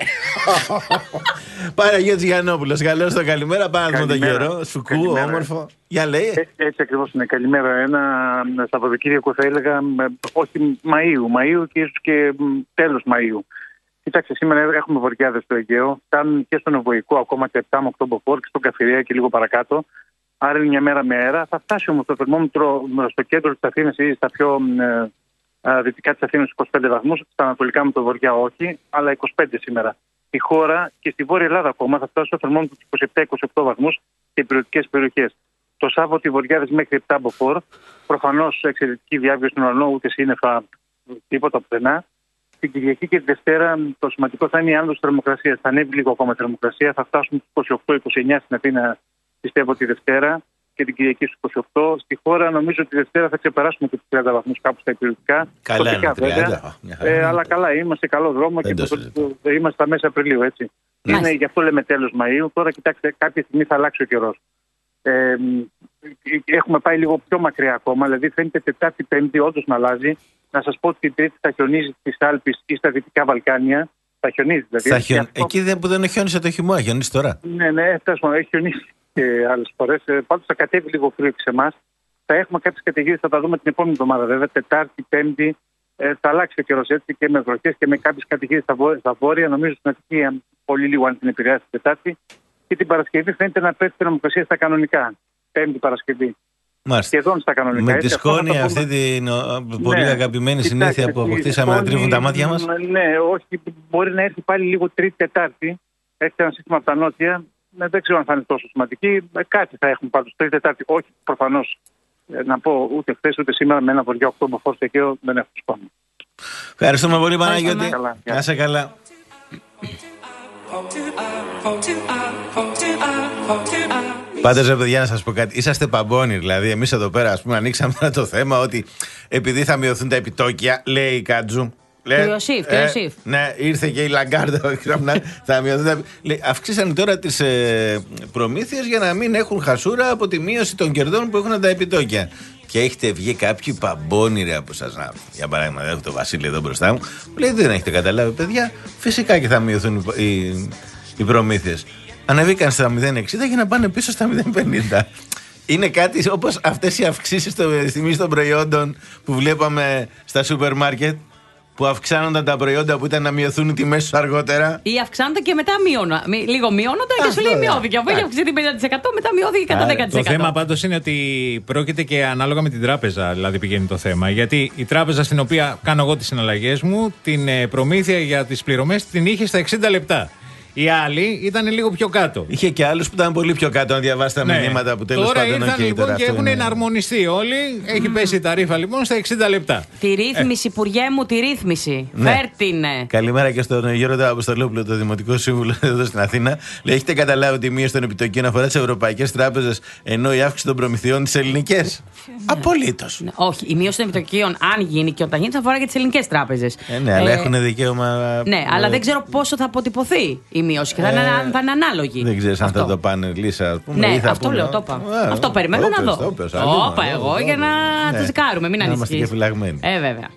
Πάρε Γιώργος Γιαννόπουλος. Καλώς το καλημέρα. Πάμε με τον καιρό. Σουκού, όμορφο. Για λέει. Έτσι, έτσι ακριβώς είναι. Καλημέρα. Ένα Σαββατοκύριακο θα έλεγα όχι Μαΐου. Μαΐου και ίσως και τέλος Μαΐου. Κοιτάξτε, σήμερα έχουμε βοριάδες στο Αιγαίο. Φτάνουν και στον Ευωικό ακόμα και επτά με οκτώ μποφόρ και στον Καφυρία και λίγο παρακάτω. Άρα είναι μια μέρα με αέρα. Θα φτάσει όμως το θερμόμετρο στο κέντρο της Αθήνας ή στα πιο δυτικά της Αθήνας είκοσι πέντε βαθμούς, στα ανατολικά με το βορειά όχι, αλλά είκοσι πέντε σήμερα. Η χώρα και στη Βόρεια Ελλάδα ακόμα θα φτάσει στο θερμόμετρο είκοσι επτά είκοσι οκτώ βαθμούς και υπηρετικές περιοχές. Το Σάββατο οι βοριάδες μέχρι επτά μποφόρ, προφανώς εξαιρετική διάβγεια στον ουρανό, ούτε σύννεφα, τίποτα πουθενά. Την Κυριακή και τη Δευτέρα το σημαντικό θα είναι η άνοδος θερμοκρασίας. Θα ανέβει λίγο ακόμα η θερμοκρασία, θα φτάσουν στους είκοσι οκτώ είκοσι εννιά στην Αθήνα, πιστεύω, τη Δευτέρα. Και την Κυριακή στους είκοσι οκτώ. Στη χώρα νομίζω ότι τη Δευτέρα θα ξεπεράσουμε και τους τριάντα βαθμούς κάπου στα υπηρετικά. Καλά είναι, βέβαια. Ε, αλλά καλά, είμαστε καλό δρόμο και το, το, είμαστε στα μέσα Απριλίου, έτσι. Είναι, γι' αυτό λέμε τέλος Μαΐου. Τώρα κοιτάξτε, κάποια στιγμή θα αλλάξει ο καιρός. Ε, έχουμε πάει λίγο πιο μακριά ακόμα, δηλαδή φαίνεται Τετάρτη, Πέμπτη όντως να αλλάζει. Να σας πω ότι την Τρίτη θα χιονίζει στις Άλπεις ή στα Δυτικά Βαλκάνια. Θα χιονίζει δηλαδή. Θα χιον... αυτό... Εκεί δεν, που δεν χιόνισε το χειμώνα, χιονίζει τώρα. Ναι, ναι, φτάσουμε, έχει χιονίσει και άλλες φορές. Ε, πάντως θα κατέβει λίγο κρύο και σε εμάς. Θα έχουμε κάποιες καταιγίδες, θα τα δούμε την επόμενη εβδομάδα βέβαια. Τετάρτη, Πέμπτη. Ε, θα αλλάξει ο καιρός έτσι και με βροχές και με κάποιες καταιγίδες στα, βο... στα βόρεια. Νομίζω στην Αττική πολύ λίγο αν την επηρεάσει την Τετάρτη. Και την Παρασκευή φαίνεται να πέφτει η θερμοκρασία στα κανονικά. Πέμπτη Παρασκευή. Μάλιστα. Σχεδόν στα κανονικά. Με τη σκόνη, πούμε... αυτή την πολύ ναι, αγαπημένη συνήθεια που αποκτήσαμε σκόνη, να τρίβουν τα μάτια μας. Ναι, όχι, μπορεί να έρθει πάλι λίγο Τρίτη-Τετάρτη. Έχει ένα σύστημα από τα νότια. Δεν ξέρω αν θα είναι τόσο σημαντική. Κάτι θα έχουν πάντως Τρίτη-Τετάρτη. Όχι προφανώς να πω ούτε χθες ούτε σήμερα με ένα βορειά οκτώ μποφόρ στο Αιγαίο δεν έχω σκόνη. Ευχαριστούμε πολύ, Παναγιώτη. Να είσαι καλά. Πάντως ρε παιδιά, να σας πω κάτι, είσαστε παμπώνοι. Δηλαδή εμείς εδώ πέρα ας πούμε ανοίξαμε το θέμα ότι επειδή θα μειωθούν τα επιτόκια, λέει η Κάτζου. Του Ιωσήφ, του Ιωσήφ. Ναι, ήρθε και η Λαγκάρντα. Θα μειωθούν. Λέει, αυξήσαν τώρα τις ε, προμήθειες για να μην έχουν χασούρα από τη μείωση των κερδών που έχουν τα επιτόκια. Και έχετε βγει κάποιοι παμπώνοι ρε από σας. Να, για παράδειγμα, έχω το Βασίλη εδώ μπροστά μου. Που λέει δεν έχετε καταλάβει, παιδιά. Φυσικά και θα μειωθούν οι, οι, οι προμήθειες. Ανεβήκαν στα μηδέν εξήντα για να πάνε πίσω στα μηδέν πενήντα. Είναι κάτι όπως αυτές οι αυξήσεις στη τιμή των προϊόντων που βλέπαμε στα σούπερ μάρκετ. Που αυξάνονταν τα προϊόντα που ήταν να μειωθούν οι τιμές τους αργότερα. Ή αυξάνονται και μετά μειώνα. Λίγο μειώνονταν και σου λέει μειώθηκε. Αφού είχε αυξηθεί πενήντα τοις εκατό, μετά μειώθηκε κατά δέκα τοις εκατό. Το θέμα πάντως είναι ότι πρόκειται και ανάλογα με την τράπεζα, δηλαδή πηγαίνει το θέμα. Γιατί η τράπεζα στην οποία κάνω εγώ τις συναλλαγές μου, την προμήθεια για τις πληρωμές την είχε στα εξήντα λεπτά. Οι άλλοι ήταν λίγο πιο κάτω. Είχε και άλλους που ήταν πολύ πιο κάτω, αν διαβάσετε τα ναι. μηνύματα που τέλος τώρα πάντων. Ήρθαν, okay, λοιπόν, τώρα και έχουν εναρμονιστεί όλοι. Έχει πέσει η ταρίφα λοιπόν στα εξήντα λεπτά. Τη ρύθμιση, ε. Υπουργέ μου, τη ρύθμιση. Ναι. Φέρτηνε. Καλημέρα και στον Γιώργο Αποστολόπουλο, το Δημοτικό Σύμβουλο εδώ στην Αθήνα. Λέει: έχετε καταλάβει ότι η μείωση των επιτοκίων αφορά τις ευρωπαϊκές τράπεζες, ενώ η αύξηση των προμηθειών τις ελληνικές? Ναι. Απολύτως. Ναι. Όχι, η μείωση των επιτοκίων, αν γίνει και όταν γίνει, θα αφορά και τις ελληνικές τράπεζες. Ε, ναι, αλλά ε, έχουν δικαίωμα. Ναι, ε, αλλά δεν ξέρω πόσο θα αποτυπωθεί η μείωση και θα, ε, είναι, θα είναι ανάλογη. Δεν ξέρεις αν θα το πάνε λύσα, ας πούμε. Ναι, θα αυτό πούμε, λέω, το είπα. Ε, αυτό περιμένω να δω. Όπα, εγώ για να ναι. το ζικάρουμε, μην ανησυχείς. Είμαστε και φυλαγμένοι. Ε, βέβαια.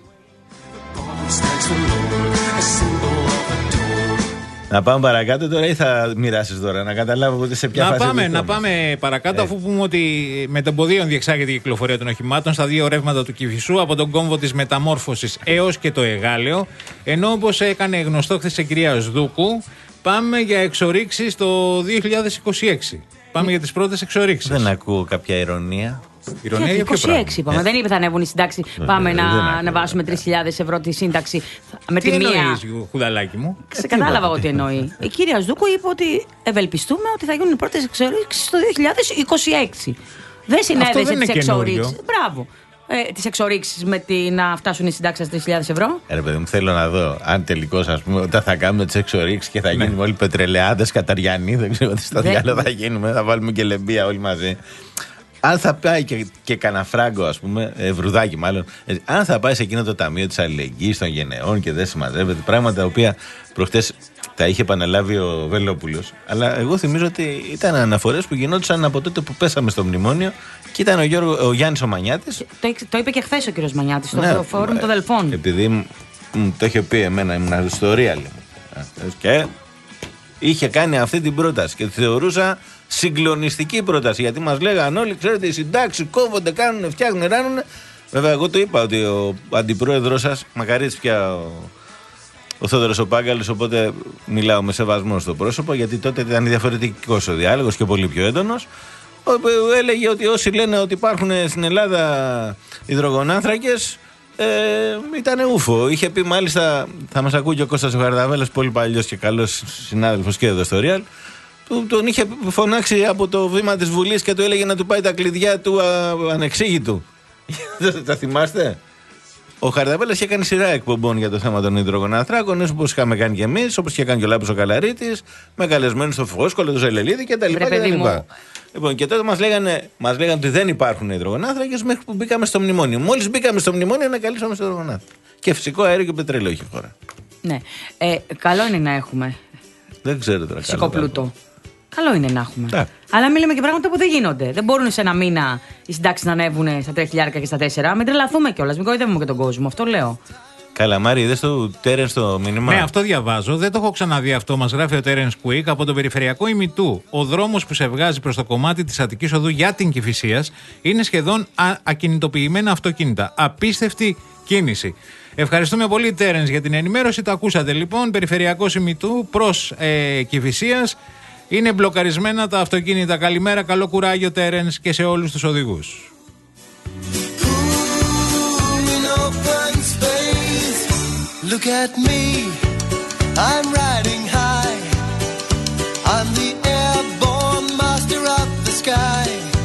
Να πάμε παρακάτω τώρα ή θα μοιράσεις τώρα, να καταλάβω ότι σε ποια να φάση πάμε, να πάμε παρακάτω, ε. αφού πούμε ότι με τον ποδίων διεξάγεται η κυκλοφορία των οχημάτων στα δύο ρεύματα του Κηφισού, από τον κόμβο της Μεταμόρφωσης έως και το Εγάλεο. Ενώ όπως έκανε γνωστό χθες η κυρία Σδούκου, πάμε για εξορίξεις το δύο χιλιάδες είκοσι έξι. Πάμε για τις πρώτες εξορίξεις. Δεν ακούω κάποια ειρωνία. Ηρωνία για είκοσι έξι είπαμε. Ε. Δεν είπε θα ανέβουν οι συντάξει. Ε, πάμε ε, να ανεβάσουμε τρεις χιλιάδες ευρώ τη σύνταξη. Με τι τη μία. Χουδαλάκι μου. Σε κατάλαβα ότι εννοεί. Η κυρία Σδούκου είπε ότι ευελπιστούμε ότι θα γίνουν οι πρώτες εξορίξεις το δύο χιλιάδες είκοσι έξι. Δεν συνέδεσε τις εξορίξεις. Μπράβο. Ε, τις εξορίξεις με τη να φτάσουν οι συντάξεις στις τρεις χιλιάδες ευρώ. Ε, ρε παιδί μου, θέλω να δω αν τελικώς, ας πούμε, όταν θα κάνουμε τις εξορίξεις και θα γίνουμε ναι. όλοι πετρελαιάδες, καταριανοί, δεν ξέρω τι στο διάλογο θα γίνουμε, θα βάλουμε και λεμπία όλοι μαζί. Αν θα πάει και, και κανένα φράγκο, ας πούμε, ε, βρουδάκι μάλλον, ε, αν θα πάει σε εκείνο το ταμείο της αλληλεγγύης των γενεών και δεν συμμαζεύεται, πράγματα τα οποία προχτές τα είχε επαναλάβει ο Βελόπουλος. Αλλά εγώ θυμίζω ότι ήταν αναφορές που γινόντουσαν από τότε που πέσαμε στο μνημόνιο και ήταν ο, Γιώργο, ο Γιάννης ο Μανιάτης. Το, το είπε και χθες ο κύριος Μανιάτης στο ναι, φόρουμ των Δελφών. Επειδή μου το είχε πει εμένα, ήμουν ιστορία, λέει. Και είχε κάνει αυτή την πρόταση και τη θεωρούσα συγκλονιστική πρόταση, γιατί μας λέγαν όλοι, ξέρετε, οι συντάξεις κόβονται, κάνουν, φτιάχνουν, ράνουν. Βέβαια, εγώ το είπα ότι ο αντιπρόεδρος σας, μακαρίτης πια ο, ο Θόδωρος ο Πάγκαλος, οπότε μιλάω με σεβασμό στο πρόσωπο, γιατί τότε ήταν διαφορετικός ο διάλογος και πολύ πιο έντονος. Έλεγε ότι όσοι λένε ότι υπάρχουν στην Ελλάδα υδρογονάνθρακες, ε, ήταν ούφο. Είχε πει μάλιστα, θα μας ακούει και ο Κώστας ο Χαρδαβέλλας, πολύ παλιός και καλός συνάδελφος και εδώ στο Real. Τον είχε φωνάξει από το βήμα της Βουλής και του έλεγε να του πάει τα κλειδιά του α, ανεξήγητου. Τα θυμάστε? Ο Χαρδαβέλλας είχε κάνει σειρά εκπομπών για το θέμα των υδρογονανθράκων, όπως είχαμε κάνει και εμείς, όπως είχε κάνει και ο Λάμπης ο Καλαρίτης, με καλεσμένους στο Φόσκολο, το Ζελελίδη κτλ. Λοιπόν, και τότε μας λέγανε, μας λέγανε ότι δεν υπάρχουν υδρογονάνθρακες μέχρι που μπήκαμε στο μνημόνιο. Μόλις μπήκαμε στο μνημόνιο, ανακαλύψαμε στο υδρογονάνθρακα. Και φυσικό αέριο και πετρέλαιο είχε χώρα. Ναι. Ε, καλό είναι να έχουμε. Δεν ξέρω τώρα. Φυσικό πλούτο. Καλό είναι να έχουμε. Yeah. Αλλά μιλάμε και πράγματα που δεν γίνονται. Δεν μπορούν σε ένα μήνα οι συντάξεις να ανέβουν στα τρία χιλιάρικα και στα τέσσερα. Μην τρελαθούμε κιόλας. Μην κοροϊδεύουμε και τον κόσμο. Αυτό λέω. Καλά, Μάρη, είδες το Τέρενς το μήνυμα? Ναι, αυτό διαβάζω. Δεν το έχω ξαναδεί αυτό. Μας γράφει ο Τέρενς Κουίκ από το περιφερειακό ημιτού. Ο δρόμος που σε βγάζει προς το κομμάτι της Αττικής Οδού για την Κηφισίας είναι σχεδόν α- ακινητοποιημένα αυτοκίνητα. Απίστευτη κίνηση. Ευχαριστούμε πολύ, Τέρενς, για την ενημέρωση. Το ακούσατε λοιπόν. Περιφερειακός ημιτού προς ε, Κηφισίας. Είναι μπλοκαρισμένα τα αυτοκίνητα. Καλημέρα, καλό κουράγιο, Τέρενς, και σε όλους τους οδηγούς. Look at me, I'm riding high. I'm the airborne master of the sky.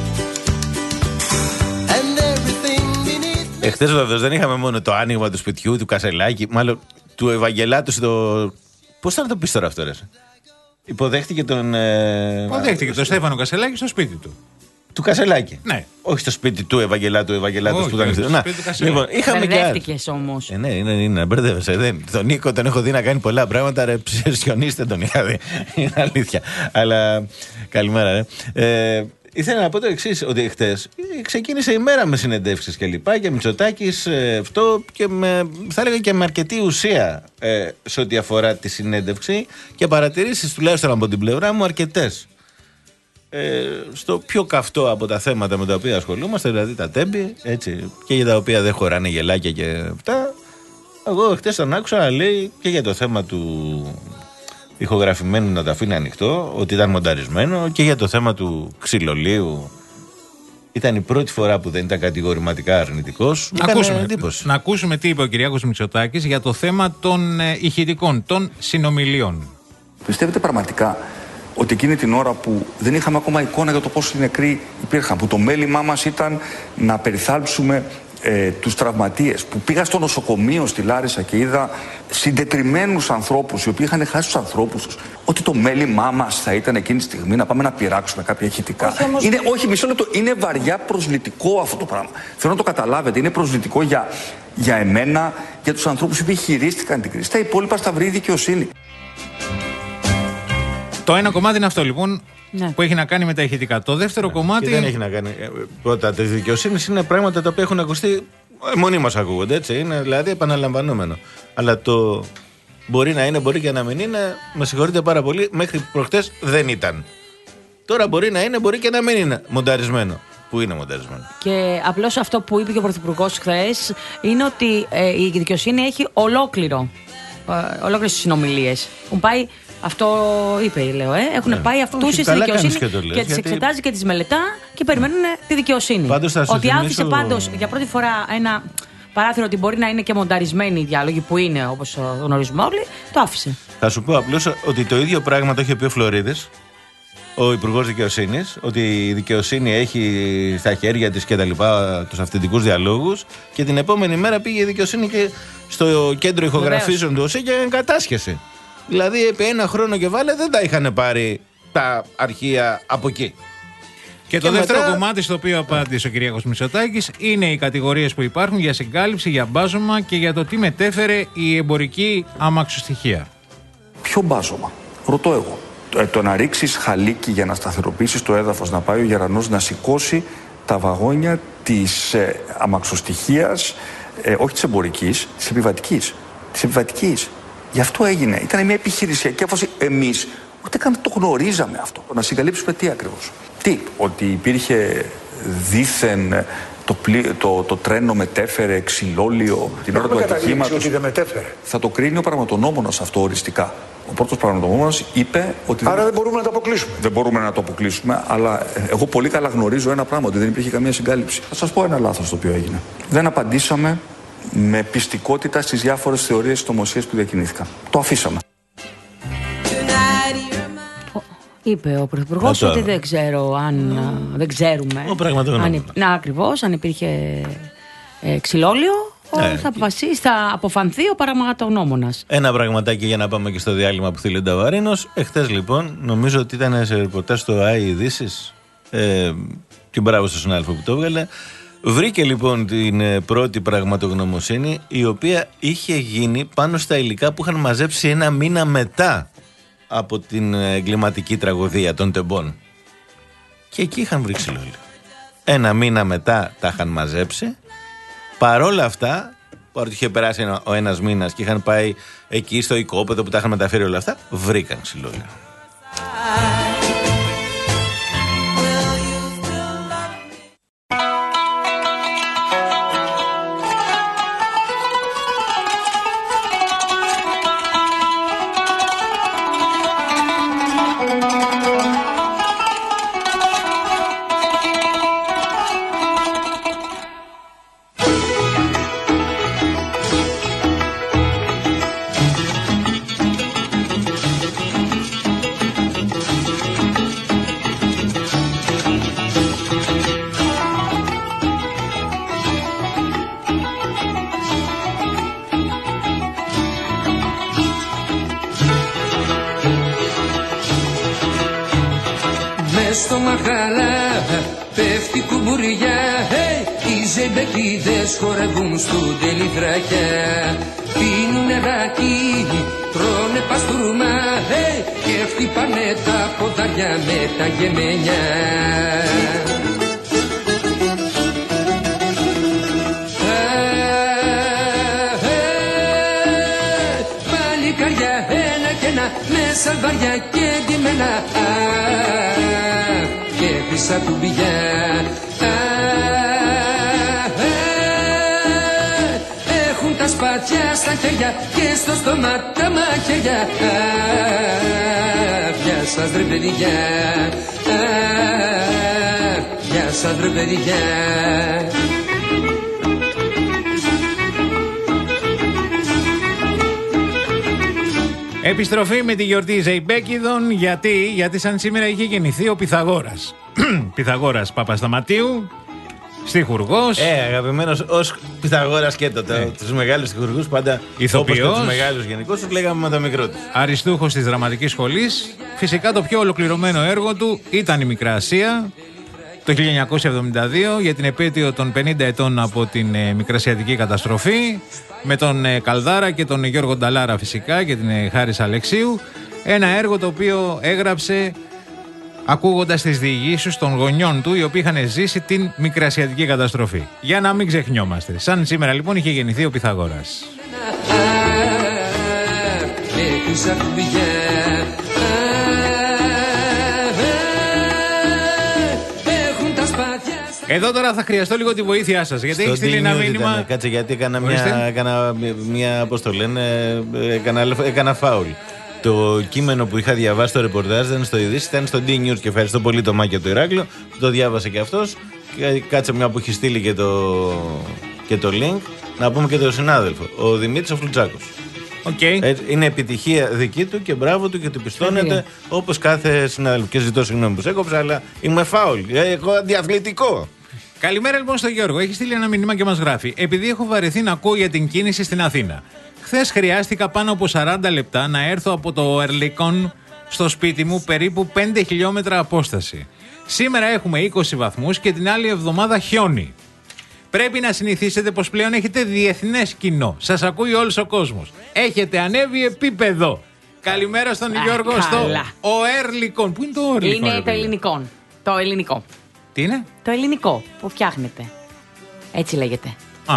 And everything beneath me. Εχθές βεβαίως δεν είχαμε μόνο το άνοιγμα του σπιτιού, του Κασελάκη, μάλλον του Ευαγγελάτου στο... Πώς θα να το πεις τώρα αυτό, ρε? Υποδέχτηκε τον... Ε... Υποδέχτηκε τον Στέφανο Κασελάκη στο σπίτι του. Του Κασελάκη. Ναι. Όχι στο σπίτι του Ευαγγελάτου, ο Ευαγγελάτος που ήταν χθες. Να, λοιπόν, είχαμε και μπερδεύτηκες όμως. Ε, ναι, είναι, είναι, μπερδεύεσαι. Δεν. Τον Νίκο τον έχω δει να κάνει πολλά πράγματα, ρε, ψερισιονίστε τον είχα δει. Είναι αλήθεια. Αλλά, καλημέρα, ρε. Ε, ήθελα να πω το εξής, ότι χτες ξεκίνησε η μέρα με συνεντεύξεις και λοιπά και Μητσοτάκης ε, αυτό και με, θα έλεγα και με αρκετή ουσία ε, σε ό,τι αφορά τη συνέντευξη και παρατηρήσεις τουλάχιστον από την πλευρά μου αρκετές. Ε, στο πιο καυτό από τα θέματα με τα οποία ασχολούμαστε, δηλαδή τα τέμπη, έτσι, και για τα οποία δεν χωράνε γελάκια και αυτά. Εγώ χτες τον άκουσα να λέει και για το θέμα του ηχογραφημένου να το αφήνει ανοιχτό, ότι ήταν μονταρισμένο, και για το θέμα του ξυλολίου. Ήταν η πρώτη φορά που δεν ήταν κατηγορηματικά αρνητικός. Να ακούσουμε, να ακούσουμε τι είπε ο Κυριάκος Μητσοτάκης για το θέμα των ε, ηχητικών, των συνομιλιών. Πιστεύετε πραγματικά ότι εκείνη την ώρα που δεν είχαμε ακόμα εικόνα για το πόσοι νεκροί υπήρχαν, που το μέλημά μας ήταν να περιθάλψουμε ε, τους τραυματίες, που πήγα στο νοσοκομείο στη Λάρισα και είδα συντετριμμένους ανθρώπους οι οποίοι είχαν χάσει τους ανθρώπους τους, ότι το μέλημά μας θα ήταν εκείνη τη στιγμή να πάμε να πειράξουμε κάποια ηχητικά? Όχι, όμως... είναι, όχι μισό λεπτό, είναι βαριά προσβλητικό αυτό το πράγμα. Θέλω να το καταλάβετε, είναι προσβλητικό για, για εμένα, για τους ανθρώπους που χειρίστηκαν την κρίση. Τα υπόλοιπα στα βρει η δικαιοσύνη. Το ένα κομμάτι είναι αυτό λοιπόν, ναι, που έχει να κάνει με τα ηχητικά. Το δεύτερο ναι, κομμάτι. δεν έχει να κάνει. Πρώτα, τη δικαιοσύνη είναι πράγματα τα οποία έχουν ακουστεί. Μονίμως ακούγονται, έτσι. Είναι δηλαδή επαναλαμβανόμενο. Αλλά το μπορεί να είναι, μπορεί και να μην είναι. Με συγχωρείτε πάρα πολύ, μέχρι προχτές δεν ήταν. Τώρα μπορεί να είναι, μπορεί και να μην είναι μονταρισμένο. Που είναι μονταρισμένο. Και απλώς αυτό που είπε και ο Πρωθυπουργός χθες είναι ότι ε, η δικαιοσύνη έχει ολόκληρο. Ε, ολόκληρες τις συνομιλίες. Έχουν πάει. Αυτό είπε, λέω, ε. Έχουν ναι. πάει αυτούς στη δικαιοσύνη και, και τις γιατί... εξετάζει και τις μελετά και περιμένουν τη δικαιοσύνη. Ότι άφησε πάντως για πρώτη φορά ένα παράθυρο ότι μπορεί να είναι και μονταρισμένοι οι διάλογοι που είναι, όπως γνωρίζουμε όλοι, το άφησε. Θα σου πω απλώς ότι το ίδιο πράγμα το είχε πει ο Φλωρίδης, ο Υπουργός Δικαιοσύνης, ότι η δικαιοσύνη έχει στα χέρια της και τα λοιπά τους αυθεντικούς διαλόγους, και την επόμενη μέρα πήγε η δικαιοσύνη και στο κέντρο ηχογραφήσεων του ΟΣΕ και εγκατάσχεση. Δηλαδή επί ένα χρόνο και βάλε δεν τα είχαν πάρει τα αρχεία από εκεί. Και, και το μετά... δεύτερο κομμάτι στο οποίο απάντησε ο Κυριάκος Μητσοτάκης είναι οι κατηγορίες που υπάρχουν για συγκάλυψη, για μπάζωμα και για το τι μετέφερε η εμπορική αμαξοστοιχεία. Ποιο μπάζωμα? Ρωτώ εγώ. Το, το να ρίξεις χαλίκι για να σταθεροποιήσεις το έδαφος, να πάει ο γερανός να σηκώσει τα βαγόνια της ε, αμαξοστοιχείας, ε, όχι της εμπορικής, της επιβατικής. Της επιβατικής. Γι' αυτό έγινε. Ήταν μια επιχειρησιακή απόφαση. Εμείς ούτε καν το γνωρίζαμε αυτό. Να συγκαλύψουμε τι ακριβώς? Τι, ότι υπήρχε δήθεν το, πλή, το, το τρένο μετέφερε ξυλόλιο την ώρα του ατυχήματος. Ότι δεν μετέφερε. Θα το κρίνει ο πραγματονόμονας αυτό οριστικά. Ο πρώτος πραγματονόμονας είπε ότι. Άρα δεν, δεν μπορούμε να το αποκλείσουμε. Δεν μπορούμε να το αποκλείσουμε, αλλά εγώ πολύ καλά γνωρίζω ένα πράγμα, ότι δεν υπήρχε καμία συγκάλυψη. Θα σας πω ένα λάθος το οποίο έγινε. Δεν απαντήσαμε με πιστικότητα στις διάφορες θεωρίες συνωμοσίας που διακινήθηκαν. Το αφήσαμε. Είπε ο Πρωθυπουργός ότι δεν ξέρω αν. Mm. Δεν ξέρουμε. Ο πραγματογνώμονας. Να, ακριβώς, αν υπήρχε ε, ξυλόλιο, ε, θα αποφασίσει, θα αποφανθεί ο πραγματογνώμονας. Ένα πραγματάκι για να πάμε και στο διάλειμμα που θέλει ο Νταβαρίνος. Εχθές λοιπόν, νομίζω ότι ήταν σε ρεπορτάζ στο ΆΗ Ειδήσεις. Ε, και μπράβο στον συνάδελφο που το έβγαλε. Βρήκε λοιπόν την πρώτη πραγματογνωμοσύνη, η οποία είχε γίνει πάνω στα υλικά που είχαν μαζέψει ένα μήνα μετά από την εγκληματική τραγωδία των Τεμπών. Και εκεί είχαν βρει ξυλόλιο. Ένα μήνα μετά τα είχαν μαζέψει. Παρόλα αυτά, παρότι είχε περάσει ο ένας μήνας και είχαν πάει εκεί στο οικόπεδο που τα είχαν μεταφέρει όλα αυτά, βρήκαν ξυλόλιο. Στο μαχαλά πέφτει κουμπουριά, hey! Οι ζεμπεκίδες χορεύουν στου τελειθράκια. Πίνουν νεράκι, τρώνε παστούρμα, hey! Και χτυπάνε τα ποδάρια με τα γεμένια. Παλικάρια ένα και ένα, με σαλβάρια και ντυμένα. Και πίσα κουμπιά. Έχουν τα σπάτια στα χέρια και στο στόμα τα μαχαίρια. Γεια σας ρε παιδιά, γεια σας ρε παιδιά. Επιστροφή με τη γιορτή Ζεϊμπέκηδων. Γιατί, γιατί σαν σήμερα είχε γεννηθεί ο Πυθαγόρας. Πυθαγόρας Παπασταματίου, στιχουργός. Ε, αγαπημένος ως Πυθαγόρας και τότε. Ε. Τους μεγάλους στιχουργούς πάντα. Ηθοποιός. Όπως και τους μεγάλους γενικώς τους λέγαμε με το μικρό του. Αριστούχος της Δραματικής Σχολής. Φυσικά το πιο ολοκληρωμένο έργο του ήταν η Μικρά Ασία. Το χίλια εννιακόσια εβδομήντα δύο για την επέτειο των πενήντα ετών από την ε, Μικρασιατική καταστροφή, με τον ε, Καλδάρα και τον Γιώργο Νταλάρα φυσικά και την ε, Χάρης Αλεξίου. Ένα έργο το οποίο έγραψε ακούγοντας τις διηγήσεις των γονιών του, οι οποίοι είχαν ζήσει την Μικρασιατική καταστροφή. Για να μην ξεχνιόμαστε. Σαν σήμερα λοιπόν είχε γεννηθεί ο Πυθαγόρας. Εδώ τώρα θα χρειαστώ λίγο τη βοήθειά σας. Γιατί έχει στείλει ένα μήνυμα. Ήταν, κάτσε, γιατί έκανα μια, έκανα μια, πώς το λένε, έκανα, έκανα φάουλ. Το κείμενο που είχα διαβάσει στο ρεπορτάζ δεν στο ειδήσει, ήταν στο D-News και ευχαριστώ πολύ το Μάκη από το Ηράκλειο. Το διάβασε και αυτός. Κάτσε μια που έχει στείλει και το, και το link. Να πούμε και τον συνάδελφο, ο Δημήτρης ο Φλουτσάκος. Okay. Είναι επιτυχία δική του και μπράβο του και του πιστώνεται όπως κάθε συνάδελφο. Και ζητώ συγγνώμη που σε έκοψα, αλλά είμαι φάουλ. Έχω αντιαθλητικό. Καλημέρα λοιπόν στον Γιώργο. Έχει στείλει ένα μήνυμα και μας γράφει: επειδή έχω βαρεθεί να ακούω για την κίνηση στην Αθήνα. Χθες χρειάστηκα πάνω από σαράντα λεπτά να έρθω από το Ερλικόν στο σπίτι μου, περίπου πέντε χιλιόμετρα απόσταση. Σήμερα έχουμε είκοσι βαθμούς και την άλλη εβδομάδα χιόνι. Πρέπει να συνηθίσετε πως πλέον έχετε διεθνές κοινό. Σας ακούει όλος ο κόσμος. Έχετε ανέβει επίπεδο. Καλημέρα στον Α, Γιώργο καλά. Στο Οέρλικον. Πού είναι το Οέρλικον? Είναι το ελληνικό. Το ελληνικό. Τι είναι? Το ελληνικό που φτιάχνετε. Έτσι λέγεται. Α.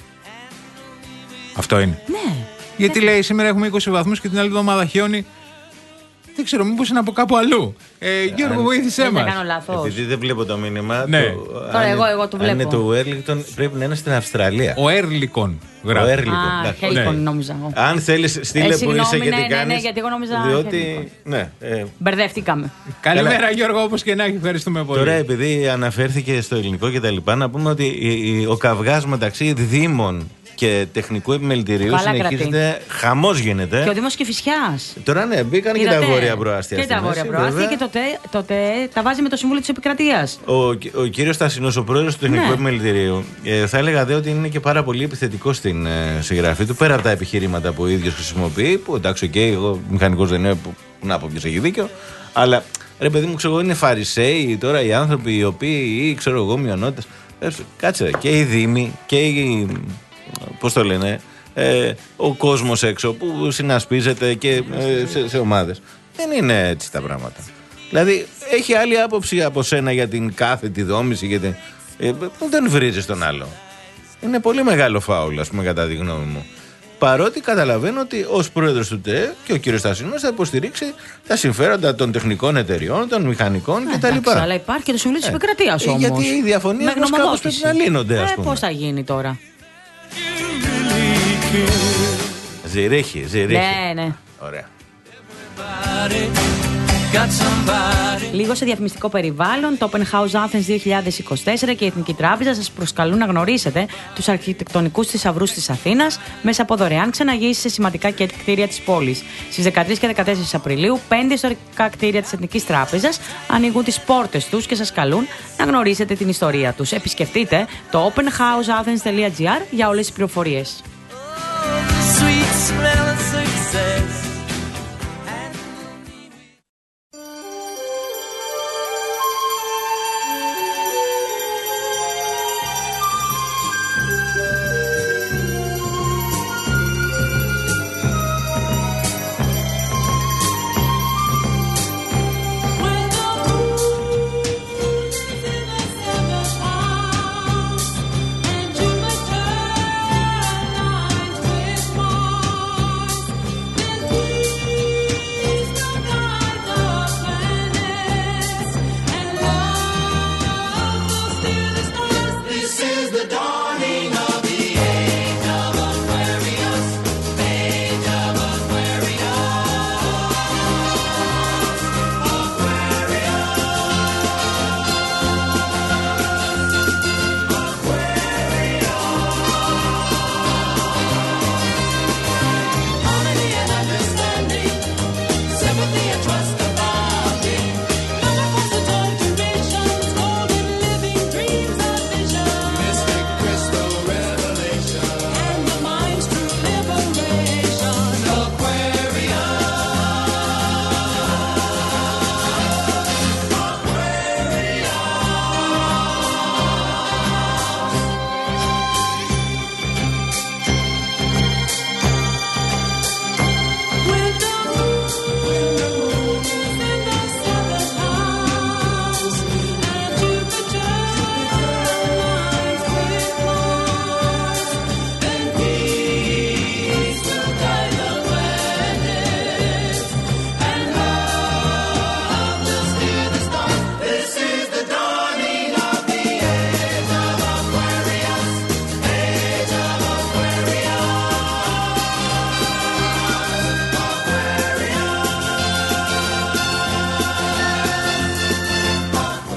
Αυτό είναι. Ναι. Γιατί λέει σήμερα έχουμε είκοσι βαθμούς και την άλλη εβδομάδα χιόνι. Δεν ξέρω, μήπως είναι από κάπου αλλού. Ε, Γιώργο, βοήθησέ μας. Δεν κάνω λάθος. Επειδή δεν βλέπω το μήνυμα. Ναι. Το, Τώρα αν, εγώ, εγώ το βλέπω. Αν είναι το Oerlikon, πρέπει να είναι στην Αυστραλία. Ο Oerlikon. Ο Oerlikon. Α, Χέλικον νόμιζα. Αν θέλεις, στείλε ε, που είσαι και ναι, τι ναι, κάνεις. Ναι, γιατί εγώ νόμιζα. Διότι. Ναι, ε, μπερδεύτηκαμε. Καλημέρα, Καλά. Γιώργο, όπως και να έχει, ευχαριστούμε πολύ. Τώρα, επειδή αναφέρθηκε στο ελληνικό και τα λοιπά, να πούμε ότι ο καυγάς μεταξύ Δήμων και τεχνικού επιμελητηρίου συνεχίζεται, χαμός γίνεται. Και ο Δήμος Κηφισιάς. Τώρα ναι, μπήκαν και τα βόρεια προάστια. Και τα βόρεια προάστια και τότε, τότε τα βάζει με το Συμβούλιο της Επικρατείας. Ο, ο κύριος Στασινός, ο πρόεδρος του Τεχνικού ναι. Επιμελητηρίου, ε, θα έλεγα δε ότι είναι και πάρα πολύ επιθετικό στην ε, συγγραφή του, πέρα από τα επιχειρήματα που ο ίδιος χρησιμοποιεί. Που εντάξει, okay, εγώ μηχανικός δεν είμαι, που, που να πω ποιος έχει δίκιο. Αλλά ρε παιδί μου, ξέρω εγώ, είναι φαρισαίοι τώρα οι άνθρωποι οι οποίοι, ή ξέρω εγώ, μειονότητες. Ε, κάτσε, και οι Δήμοι και οι. Πώς το λένε, ε, ο κόσμος έξω που συνασπίζεται και ε, σε, σε ομάδες. Δεν είναι έτσι τα πράγματα. Δηλαδή, έχει άλλη άποψη από σένα για την κάθετη δόμηση, για την, ε, δεν βρίζεις τον άλλο. Είναι πολύ μεγάλο φάουλ, ας πούμε, κατά τη γνώμη μου. Παρότι καταλαβαίνω ότι ως πρόεδρος του ΤΕ και ο κύριος Στασινός θα υποστηρίξει τα συμφέροντα των τεχνικών εταιριών, των μηχανικών κτλ. Αλλά υπάρχει και το Συμβούλιο της Επικρατείας όμως. Γιατί οι διαφωνίες μας κάπως πρέπει να λύνονται, ας πούμε. Ε, πώς θα γίνει τώρα. Ζηρίχη, ζηρίχη. Ναι, ναι. Ωραία. Λίγο σε διαφημιστικό περιβάλλον, το Open House Athens δύο χιλιάδες είκοσι τέσσερα και η Εθνική Τράπεζα σας προσκαλούν να γνωρίσετε τους αρχιτεκτονικούς θησαυρούς της Αθήνας μέσα από δωρεάν ξαναγύσεις σε σημαντικά κτίρια της πόλης. Στις δεκατρείς και δεκατέσσερις Απριλίου, πέντε ιστορικά κτίρια της Εθνικής Τράπεζας ανοίγουν τις πόρτες τους και σας καλούν να γνωρίσετε την ιστορία τους. Επισκεφτείτε το open house athens τελεία gr για όλες τις πληροφορίες.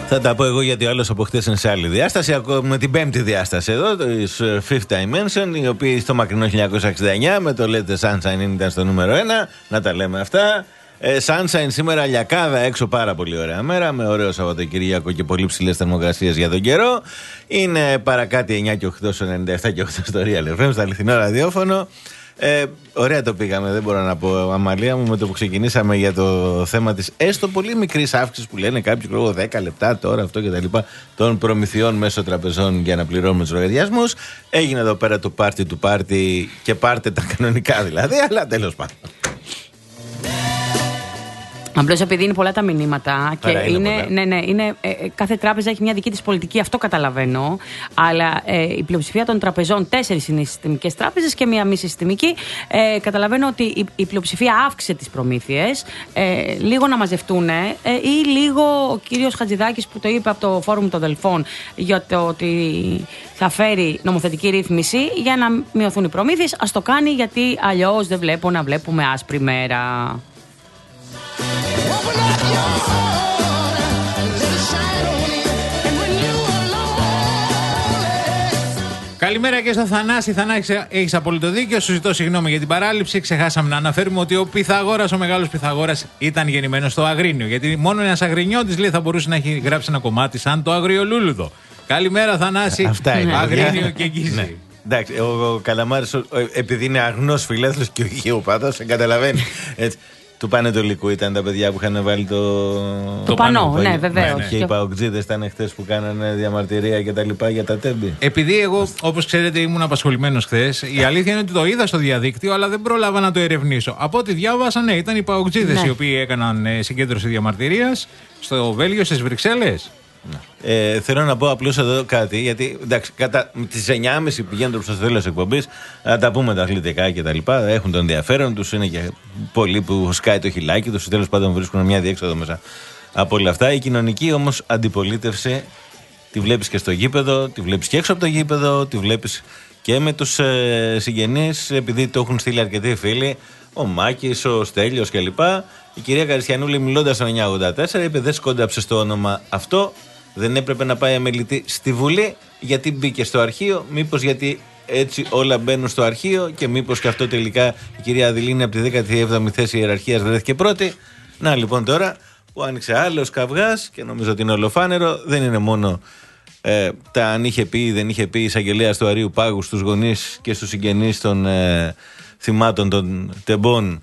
Θα τα πω εγώ γιατί ο άλλος από χτες είναι σε άλλη διάσταση. Ακούμε την πέμπτη διάσταση εδώ, το Fifth Dimension, οι οποίοι στο μακρινό χίλια εννιακόσια εξήντα εννιά με το Let the Sunshine ήταν στο νούμερο ένα. Να τα λέμε αυτά. Ε, Sunshine σήμερα, λιακάδα έξω, πάρα πολύ ωραία μέρα, με ωραίο Σαββατοκυριακό και πολύ ψηλές θερμοκρασίες για τον καιρό. Είναι παρακάτι εννιά και οκτώ στο ενενήντα επτά και οκτώ στο Real εφ εμ, στο αληθινό ραδιόφωνο. Ε, ωραία το πήγαμε, δεν μπορώ να πω, Αμαλία μου, με το που ξεκινήσαμε για το θέμα της έστω πολύ μικρής αύξησης που λένε κάποιοι λόγω δέκα λεπτά τώρα αυτό και τα λοιπά των προμηθειών μέσω τραπεζών για να πληρώνουμε τους λογαριασμούς. Έγινε εδώ πέρα το πάρτι του πάρτι και πάρτε τα κανονικά δηλαδή, αλλά τέλος πάντων. Απλώς επειδή είναι πολλά τα μηνύματα και Άρα είναι, είναι, ναι, ναι, είναι, ε, κάθε τράπεζα έχει μια δική της πολιτική, αυτό καταλαβαίνω. Αλλά ε, η πλειοψηφία των τραπεζών, τέσσερις είναι οι συστημικές τράπεζες και μία μη συστημική. Ε, καταλαβαίνω ότι η, η πλειοψηφία αύξησε τις προμήθειες. Ε, λίγο να μαζευτούν ε, ή λίγο ο κύριος Χατζηδάκης που το είπε από το Φόρουμ των Δελφών για το ότι θα φέρει νομοθετική ρύθμιση για να μειωθούν οι προμήθειες. Ας το κάνει, γιατί αλλιώς δεν βλέπω να βλέπουμε άσπρη μέρα. Καλημέρα και στο Θανάση. Θανάση, έχεις απόλυτο δίκιο. Σου ζητώ συγγνώμη για την παράληψη. Ξεχάσαμε να αναφέρουμε ότι ο Πυθαγόρας, ο μεγάλος Πυθαγόρας, ήταν γεννημένος στο Αγρίνιο. Γιατί μόνο ένας Αγρινιώτης, λέει, θα μπορούσε να έχει γράψει ένα κομμάτι σαν το Αγριολούλουδο. Καλημέρα, Θανάση. Αυτά είναι. Αγρίνιο και Γκίζη. Ναι. Εντάξει, ο, ο Καλαμάρης, επειδή είναι αγνός φιλέθλος και ο γεωπάτος, δεν καταλαβαίνει. Έτσι. Του Πανετολικού ήταν τα παιδιά που είχαν βάλει το, το, το πανό, πανό, ναι, βεβαίως. Ναι, ναι. Και οι παοκτζίδες ήταν χθες που κάνανε διαμαρτυρία και τα λοιπά για τα τέμπη. Επειδή εγώ, όπως ξέρετε, ήμουν απασχολημένος χθες, η αλήθεια είναι ότι το είδα στο διαδίκτυο, αλλά δεν πρόλαβα να το ερευνήσω. Από ό,τι διάβασα, ναι, ήταν οι παοκτζίδες, ναι, οι οποίοι έκαναν ε, συγκέντρωση διαμαρτυρίας στο Βέλγιο, στις Βρυξέλλες. Ε, θέλω να πω απλώς εδώ κάτι, γιατί εντάξει, κατά τις εννιά και μισή πηγαίνοντα προς το τέλος εκπομπής, να τα πούμε τα αθλητικά και τα λοιπά. Έχουν το ενδιαφέρον τους, είναι και πολλοί που σκάει το χιλάκι τους, τέλος πάντων βρίσκουν μια διέξοδο μέσα από όλα αυτά. Η κοινωνική όμως αντιπολίτευση τη βλέπεις και στο γήπεδο, τη βλέπεις και έξω από το γήπεδο, τη βλέπεις και με τους ε, συγγενείς, επειδή το έχουν στείλει αρκετοί φίλοι, ο Μάκης, ο Στέλιος κλπ. Η κυρία Καριστιανούλη, μιλώντας στο εννιακόσια ογδόντα τέσσερα, είπε: δεν σκόνταψε στο όνομα αυτό. Δεν έπρεπε να πάει αμελητή στη Βουλή, γιατί μπήκε στο αρχείο. Μήπως γιατί έτσι όλα μπαίνουν στο αρχείο, και μήπως και αυτό τελικά η κυρία Αδηλίνη από τη δέκατη έβδομη θέση ιεραρχίας βρέθηκε πρώτη. Να λοιπόν τώρα που άνοιξε άλλος καυγάς, και νομίζω ότι είναι ολοφάνερο, δεν είναι μόνο ε, τα αν είχε πει ή δεν είχε πει η εισαγγελέας του Αρείου Πάγου στους γονείς και στους συγγενείς των ε, θυμάτων των τεμπών,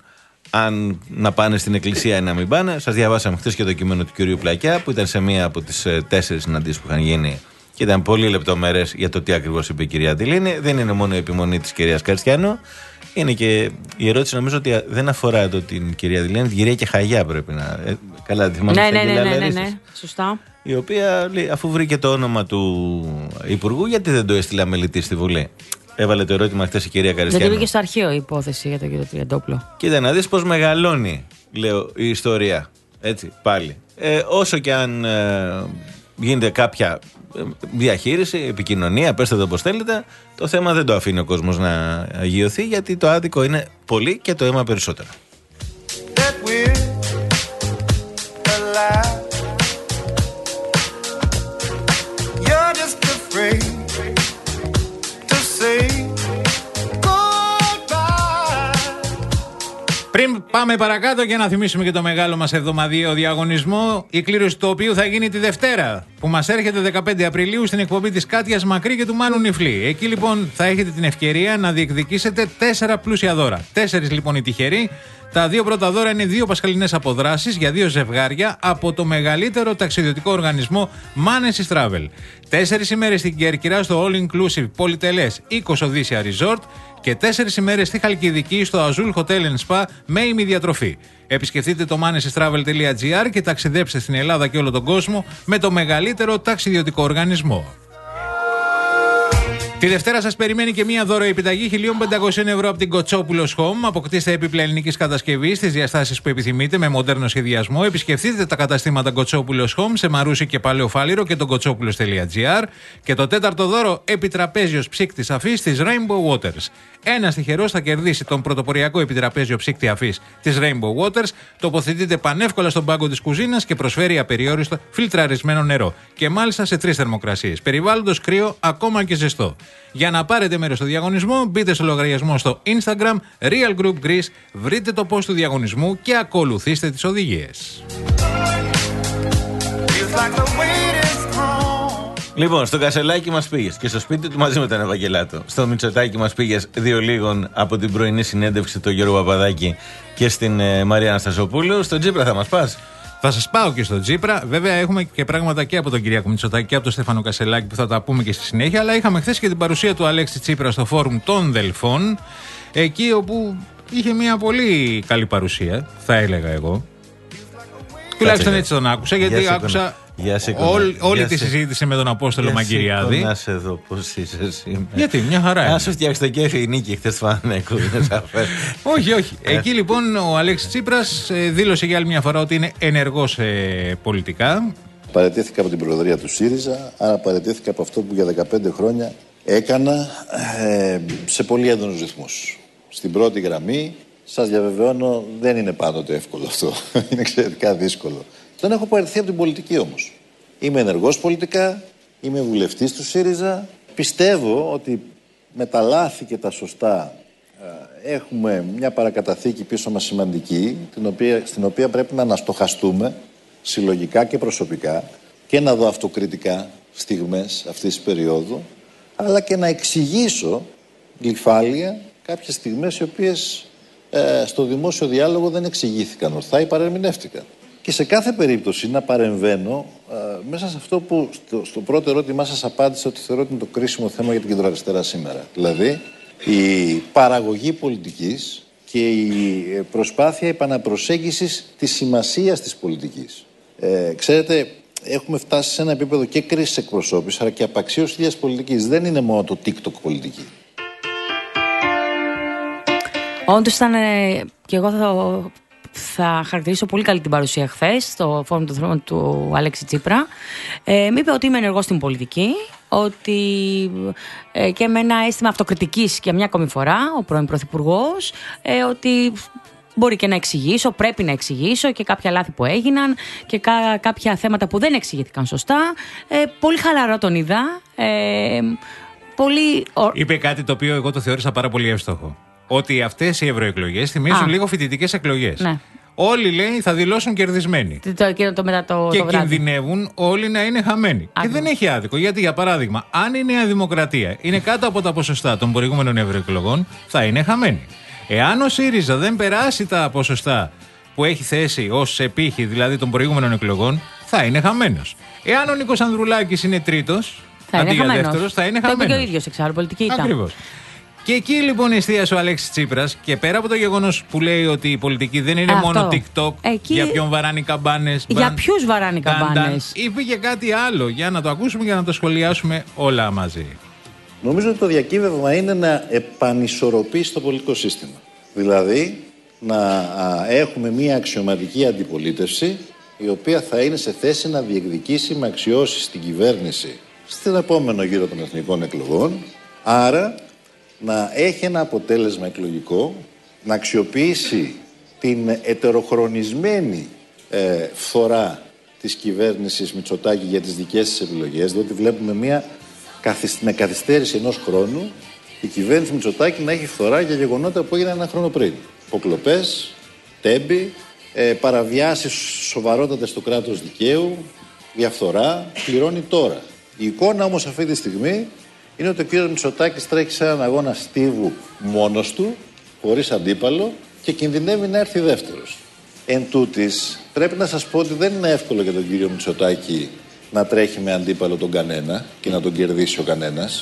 αν να πάνε στην εκκλησία ή να μην πάνε. Σας διαβάσαμε χθες και το κείμενο του κυρίου Πλακιά, που ήταν σε μία από τις ε, τέσσερις συναντήσεις που είχαν γίνει και ήταν πολύ λεπτομερές για το τι ακριβώς είπε η κυρία Αντιλίνη. Δεν είναι μόνο η επιμονή της κυρίας Καριστιανού, είναι και η ερώτηση, νομίζω ότι δεν αφορά το την κυρία Αντιλίνη, την κυρία Κεχαγιά πρέπει να. Ε, καλά, τη θυμάμαι. Ναι, ναι, ναι, ναι, ναι, ναι, σωστά. Η οποία λέει, αφού βρήκε το όνομα του Υπουργού, γιατί δεν το έστειλε αμελητή στη Βουλή. Έβαλε το ερώτημα χθες η κυρία Καριστιανού. Γιατί μπήκε στο αρχείο η υπόθεση για τον κύριο Τριαντόπουλο. Κοίτα να δεις πως μεγαλώνει, λέω, η ιστορία. Έτσι, πάλι. Ε, όσο και αν ε, γίνεται κάποια διαχείριση, επικοινωνία, πέστε το όπως θέλετε, το θέμα δεν το αφήνει ο κόσμος να αγιωθεί, γιατί το άδικο είναι πολύ και το αίμα περισσότερο. Πριν πάμε παρακάτω και να θυμίσουμε και το μεγάλο μας εβδομαδιαίο διαγωνισμό, η κλήρωση του οποίου θα γίνει τη Δευτέρα, που μας έρχεται δεκαπέντε Απριλίου στην εκπομπή της Κάτιας Μακρύ και του Μάνου Νιφλή. Εκεί λοιπόν θα έχετε την ευκαιρία να διεκδικήσετε τέσσερα πλούσια δώρα. Τέσσερις λοιπόν οι τυχεροί. Τα δύο πρώτα δώρα είναι δύο πασχαλινές αποδράσεις για δύο ζευγάρια από το μεγαλύτερο ταξιδιωτικό οργανισμό Manesis Travel. Τέσσερις ημέρες στην Κέρκυρα στο All Inclusive πολυτελές Οίκος Οδύσσια Resort και τέσσερις ημέρες στη Χαλκιδική στο Azul Hotel and Spa με ημιδιατροφή. Επισκεφτείτε το manesis travel dot g r και ταξιδέψτε στην Ελλάδα και όλο τον κόσμο με το μεγαλύτερο ταξιδιωτικό οργανισμό. Τη Δευτέρα σας περιμένει και μία δωροεπιταγή χίλια πεντακόσια ευρώ από την Κοτσόπουλος Home. Αποκτήστε έπιπλα ελληνικής κατασκευής στις διαστάσεις που επιθυμείτε με μοντέρνο σχεδιασμό. Επισκεφτείτε τα καταστήματα Κοτσόπουλος Home σε Μαρούσι και Παλαιό Φάληρο και τον κοτσόπουλος τελεία τζι άρ. Και το τέταρτο δώρο, επιτραπέζιος ψύκτης αφής της Rainbow Waters. Ένας τυχερός θα κερδίσει τον πρωτοποριακό επιτραπέζιο ψύκτη αφής της Rainbow Waters. Τοποθετείται πανεύκολα στον πάγκο της κουζίνας και προσφέρει απεριόριστο φιλτραρισμένο νερό. Και μάλιστα σε τρεις θερμοκρασίες. Περιβάλλοντος κρύο, ακόμα και ζεστό. Για να πάρετε μέρος στο διαγωνισμό, μπείτε στο λογαριασμό στο Instagram Real Group Greece, βρείτε το post του διαγωνισμού και ακολουθήστε τις οδηγίες. Λοιπόν, στο Κασελάκι μας πήγες και στο σπίτι του μαζί με τον Ευαγγελάτο. Στο Μητσοτάκι μας πήγες δύο λίγων από την πρωινή συνέντευξη του Γιώργου Παπαδάκη και στην ε, Μαρία Αναστασοπούλου. Στον Τσίπρα θα μας πας? Θα σας πάω και στον Τσίπρα. Βέβαια, έχουμε και πράγματα και από τον Κυριάκο Μητσοτάκη και από τον Στέφανο Κασελάκη που θα τα πούμε και στη συνέχεια. Αλλά είχαμε χθες και την παρουσία του Αλέξη Τσίπρα στο φόρουμ των Δελφών. Εκεί όπου είχε μια πολύ καλή παρουσία, θα έλεγα εγώ. Τουλάχιστον έτσι τον άκουσα, γιατί Γεια άκουσα Γεια σε όλη, όλη Γεια τη σε... συζήτηση με τον Απόστολο Μαγκυριάδη. Να σε δω πώς είσαι σήμερα. Γιατί, μια χαρά είναι. Να σου φτιάξει το κέφι η Νίκη χθες Παναναϊκού. Όχι, όχι. Εκεί λοιπόν ο Αλέξης Τσίπρας δήλωσε για άλλη μια φορά ότι είναι ενεργός ε, πολιτικά. Παραιτήθηκα από την Προεδρία του ΣΥΡΙΖΑ, άρα παραιτήθηκα από αυτό που για δεκαπέντε χρόνια έκανα ε, σε πολύ έντονους ρυθμούς. Στην πρώτη γραμμή, σας διαβεβαιώνω, δεν είναι πάντοτε εύκολο αυτό. Είναι εξαιρετικά δύσκολο. Δεν έχω παραιτηθεί από την πολιτική όμως. Είμαι ενεργός πολιτικά, είμαι βουλευτής του ΣΥΡΙΖΑ. Πιστεύω ότι με τα λάθη και τα σωστά ε, έχουμε μια παρακαταθήκη πίσω μας σημαντική, την οποία, στην οποία πρέπει να αναστοχαστούμε συλλογικά και προσωπικά και να δω αυτοκριτικά στιγμές αυτής της περίοδου, αλλά και να εξηγήσω γλυφάλια κάποιες στιγμές οι οποίες ε, στο δημόσιο διάλογο δεν εξηγήθηκαν ορθά ή παρερμηνεύτηκαν. Και σε κάθε περίπτωση να παρεμβαίνω ε, μέσα σε αυτό που στο, στο πρώτο ερώτημά σας απάντησα ότι θεωρώ ότι είναι το κρίσιμο θέμα για την κεντροαριστερά σήμερα. Δηλαδή η παραγωγή πολιτικής και η προσπάθεια επαναπροσέγγισης της σημασίας της πολιτικής. Ε, ξέρετε, έχουμε φτάσει σε ένα επίπεδο και κρίσης εκπροσώπησης αλλά και απαξίωσης ίδιας πολιτικής. Δεν είναι μόνο το TikTok πολιτική. Όντως ήταν, ε, και εγώ θα, θα χαρακτηρίσω πολύ καλή την παρουσία χθες στο φόρουμ του θρόνου του Αλέξη Τσίπρα. Ε, μου είπε ότι είμαι ενεργός στην πολιτική, ότι ε, και με ένα αίσθημα αυτοκριτικής για μια ακόμη φορά, ο πρώην Πρωθυπουργός, ε, ότι μπορεί και να εξηγήσω, πρέπει να εξηγήσω και κάποια λάθη που έγιναν και κά, κάποια θέματα που δεν εξηγήθηκαν σωστά. Ε, πολύ χαλαρά τον είδα. Ε, πολύ... Είπε κάτι το οποίο εγώ το θεώρησα πάρα πολύ εύστοχο. Ότι αυτές οι ευρωεκλογές θυμίζουν Α. λίγο φοιτητικές εκλογές. Ναι. Όλοι, λέει, θα δηλώσουν κερδισμένοι. Το, το, το, μετά το, και το κινδυνεύουν όλοι να είναι χαμένοι. Ά. Και δεν έχει άδικο. Γιατί, για παράδειγμα, αν η Νέα Δημοκρατία είναι κάτω από τα ποσοστά των προηγούμενων ευρωεκλογών, θα είναι χαμένη. Εάν ο ΣΥΡΙΖΑ δεν περάσει τα ποσοστά που έχει θέσει ως επίχη, δηλαδή των προηγούμενων εκλογών, θα είναι χαμένος. Εάν ο Νίκος Ανδρουλάκης είναι τρίτος, αντί για δεύτερος, θα είναι χαμένος. Το είπε και ο ίδιος εξάλλου, πολιτική ήταν. Ακριβώς. Και εκεί λοιπόν εστίασε ο Αλέξης Τσίπρας και πέρα από το γεγονός που λέει ότι η πολιτική δεν είναι Αυτό. μόνο TikTok, εκεί... για ποιον βαράνει καμπάνες. Για ποιους βαράνει καμπάνες. Είπε και κάτι άλλο, για να το ακούσουμε και να το σχολιάσουμε όλα μαζί. Νομίζω ότι το διακύβευμα είναι να επανισορροπήσει το πολιτικό σύστημα. Δηλαδή να α, έχουμε μια αξιωματική αντιπολίτευση η οποία θα είναι σε θέση να διεκδικήσει με αξιώσεις την κυβέρνηση στην επόμενο γύρο των εθνικών εκλογών. Άρα να έχει ένα αποτέλεσμα εκλογικό, να αξιοποιήσει την ετεροχρονισμένη ε, φθορά της κυβέρνησης Μητσοτάκη για τις δικές της επιλογές, διότι βλέπουμε μια με καθυστέρηση ενός χρόνου η κυβέρνηση Μητσοτάκη να έχει φθορά για γεγονότα που έγιναν ένα χρόνο πριν. Υποκλοπές, τέμπη, ε, παραβιάσεις σοβαρότατες του κράτους δικαίου, διαφθορά, πληρώνει τώρα. Η εικόνα όμως αυτή τη στιγμή είναι ότι ο κ. Μητσοτάκης τρέχει σε έναν αγώνα στίβου μόνος του, χωρίς αντίπαλο και κινδυνεύει να έρθει δεύτερος. Εν τούτης, πρέπει να σας πω ότι δεν είναι εύκολο για τον κ. Μητσοτάκη να τρέχει με αντίπαλο τον κανένα και να τον κερδίσει ο κανένας.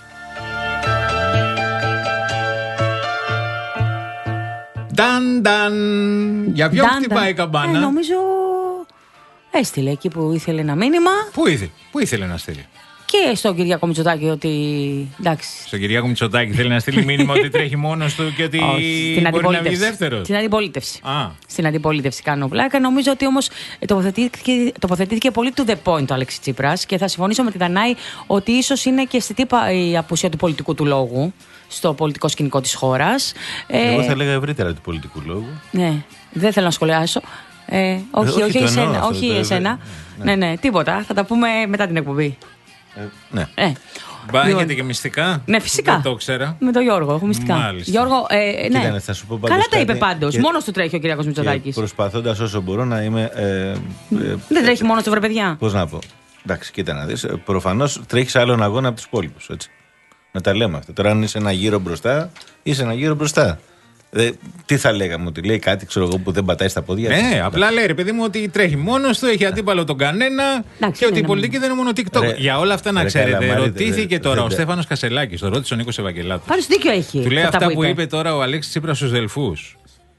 Νταν, νταν. Για ποιον χτυπάει η καμπάνα? Ε, νομίζω έστειλε εκεί που ήθελε ένα μήνυμα. Πού ήθελε, πού ήθελε να στείλει? και στον Κυριάκο Μητσοτάκη ότι. Εντάξει. Στον Κυριάκο Μητσοτάκη θέλει να στείλει μήνυμα ότι τρέχει μόνος του και ότι στην μπορεί να βγει δεύτερος. Στην αντιπολίτευση. Α. Στην αντιπολίτευση κάνω πλάκα. Νομίζω ότι όμως τοποθετήθηκε, τοποθετήθηκε πολύ to the point ο Αλέξης Τσίπρας και θα συμφωνήσω με τη Δανάη ότι ίσως είναι και αισθητή η απουσία του πολιτικού του λόγου στο πολιτικό σκηνικό της χώρας. Εγώ ε, θα έλεγα ευρύτερα του πολιτικού λόγου. Ναι, δεν θέλω να σχολιάσω. Ε, όχι, ε, όχι, όχι εσένα. αυτό, Όχι το, εσένα. Ναι. ναι, ναι, τίποτα. Θα τα πούμε μετά την εκπομπή. Ε, ναι. Ε. Μπα, λοιπόν, έχετε και μυστικά. Ναι, φυσικά. Δεν το ξέρα. Με τον Γιώργο, έχω μυστικά. Μάλιστα. Γιώργο, ε, ναι. Κοίτανε, θα σου πω καλά τα είπε κάτι, πάντως. και... Μόνος του τρέχει ο Κυριάκος Μητσοτάκης. Προσπαθώντας όσο μπορώ να είμαι. Ε, ε, δεν τρέχει μόνος του, βρε παιδιά. Πώς να πω. Εντάξει, κοίτα να δεις. Προφανώς τρέχεις άλλον αγώνα από τους υπόλοιπους. Έτσι. Να τα λέμε αυτά. Τώρα, αν είσαι ένα γύρο μπροστά, είσαι ένα γύρο μπροστά. Ε, τι θα λέγαμε, ότι λέει κάτι ξέρω εγώ, που δεν πατάει στα πόδια. Ναι, έτσι. απλά λέει ρε παιδί μου ότι τρέχει μόνος του, έχει αντίπαλο τον κανένα Εντάξει, και ότι η ναι, πολιτική δεν είναι μόνο TikTok. Ρε, Για όλα αυτά να ρε, ξέρετε, καλαμάρι, ρωτήθηκε ρε, τώρα ρε, ο ρε. Στέφανος Κασελάκης, το ρώτησε ο Νίκος Ευαγγελάτος. Πάντως δίκιο έχει. Του λέει αυτά που είπε. είπε τώρα ο Αλέξης Τσίπρας στους Δελφούς.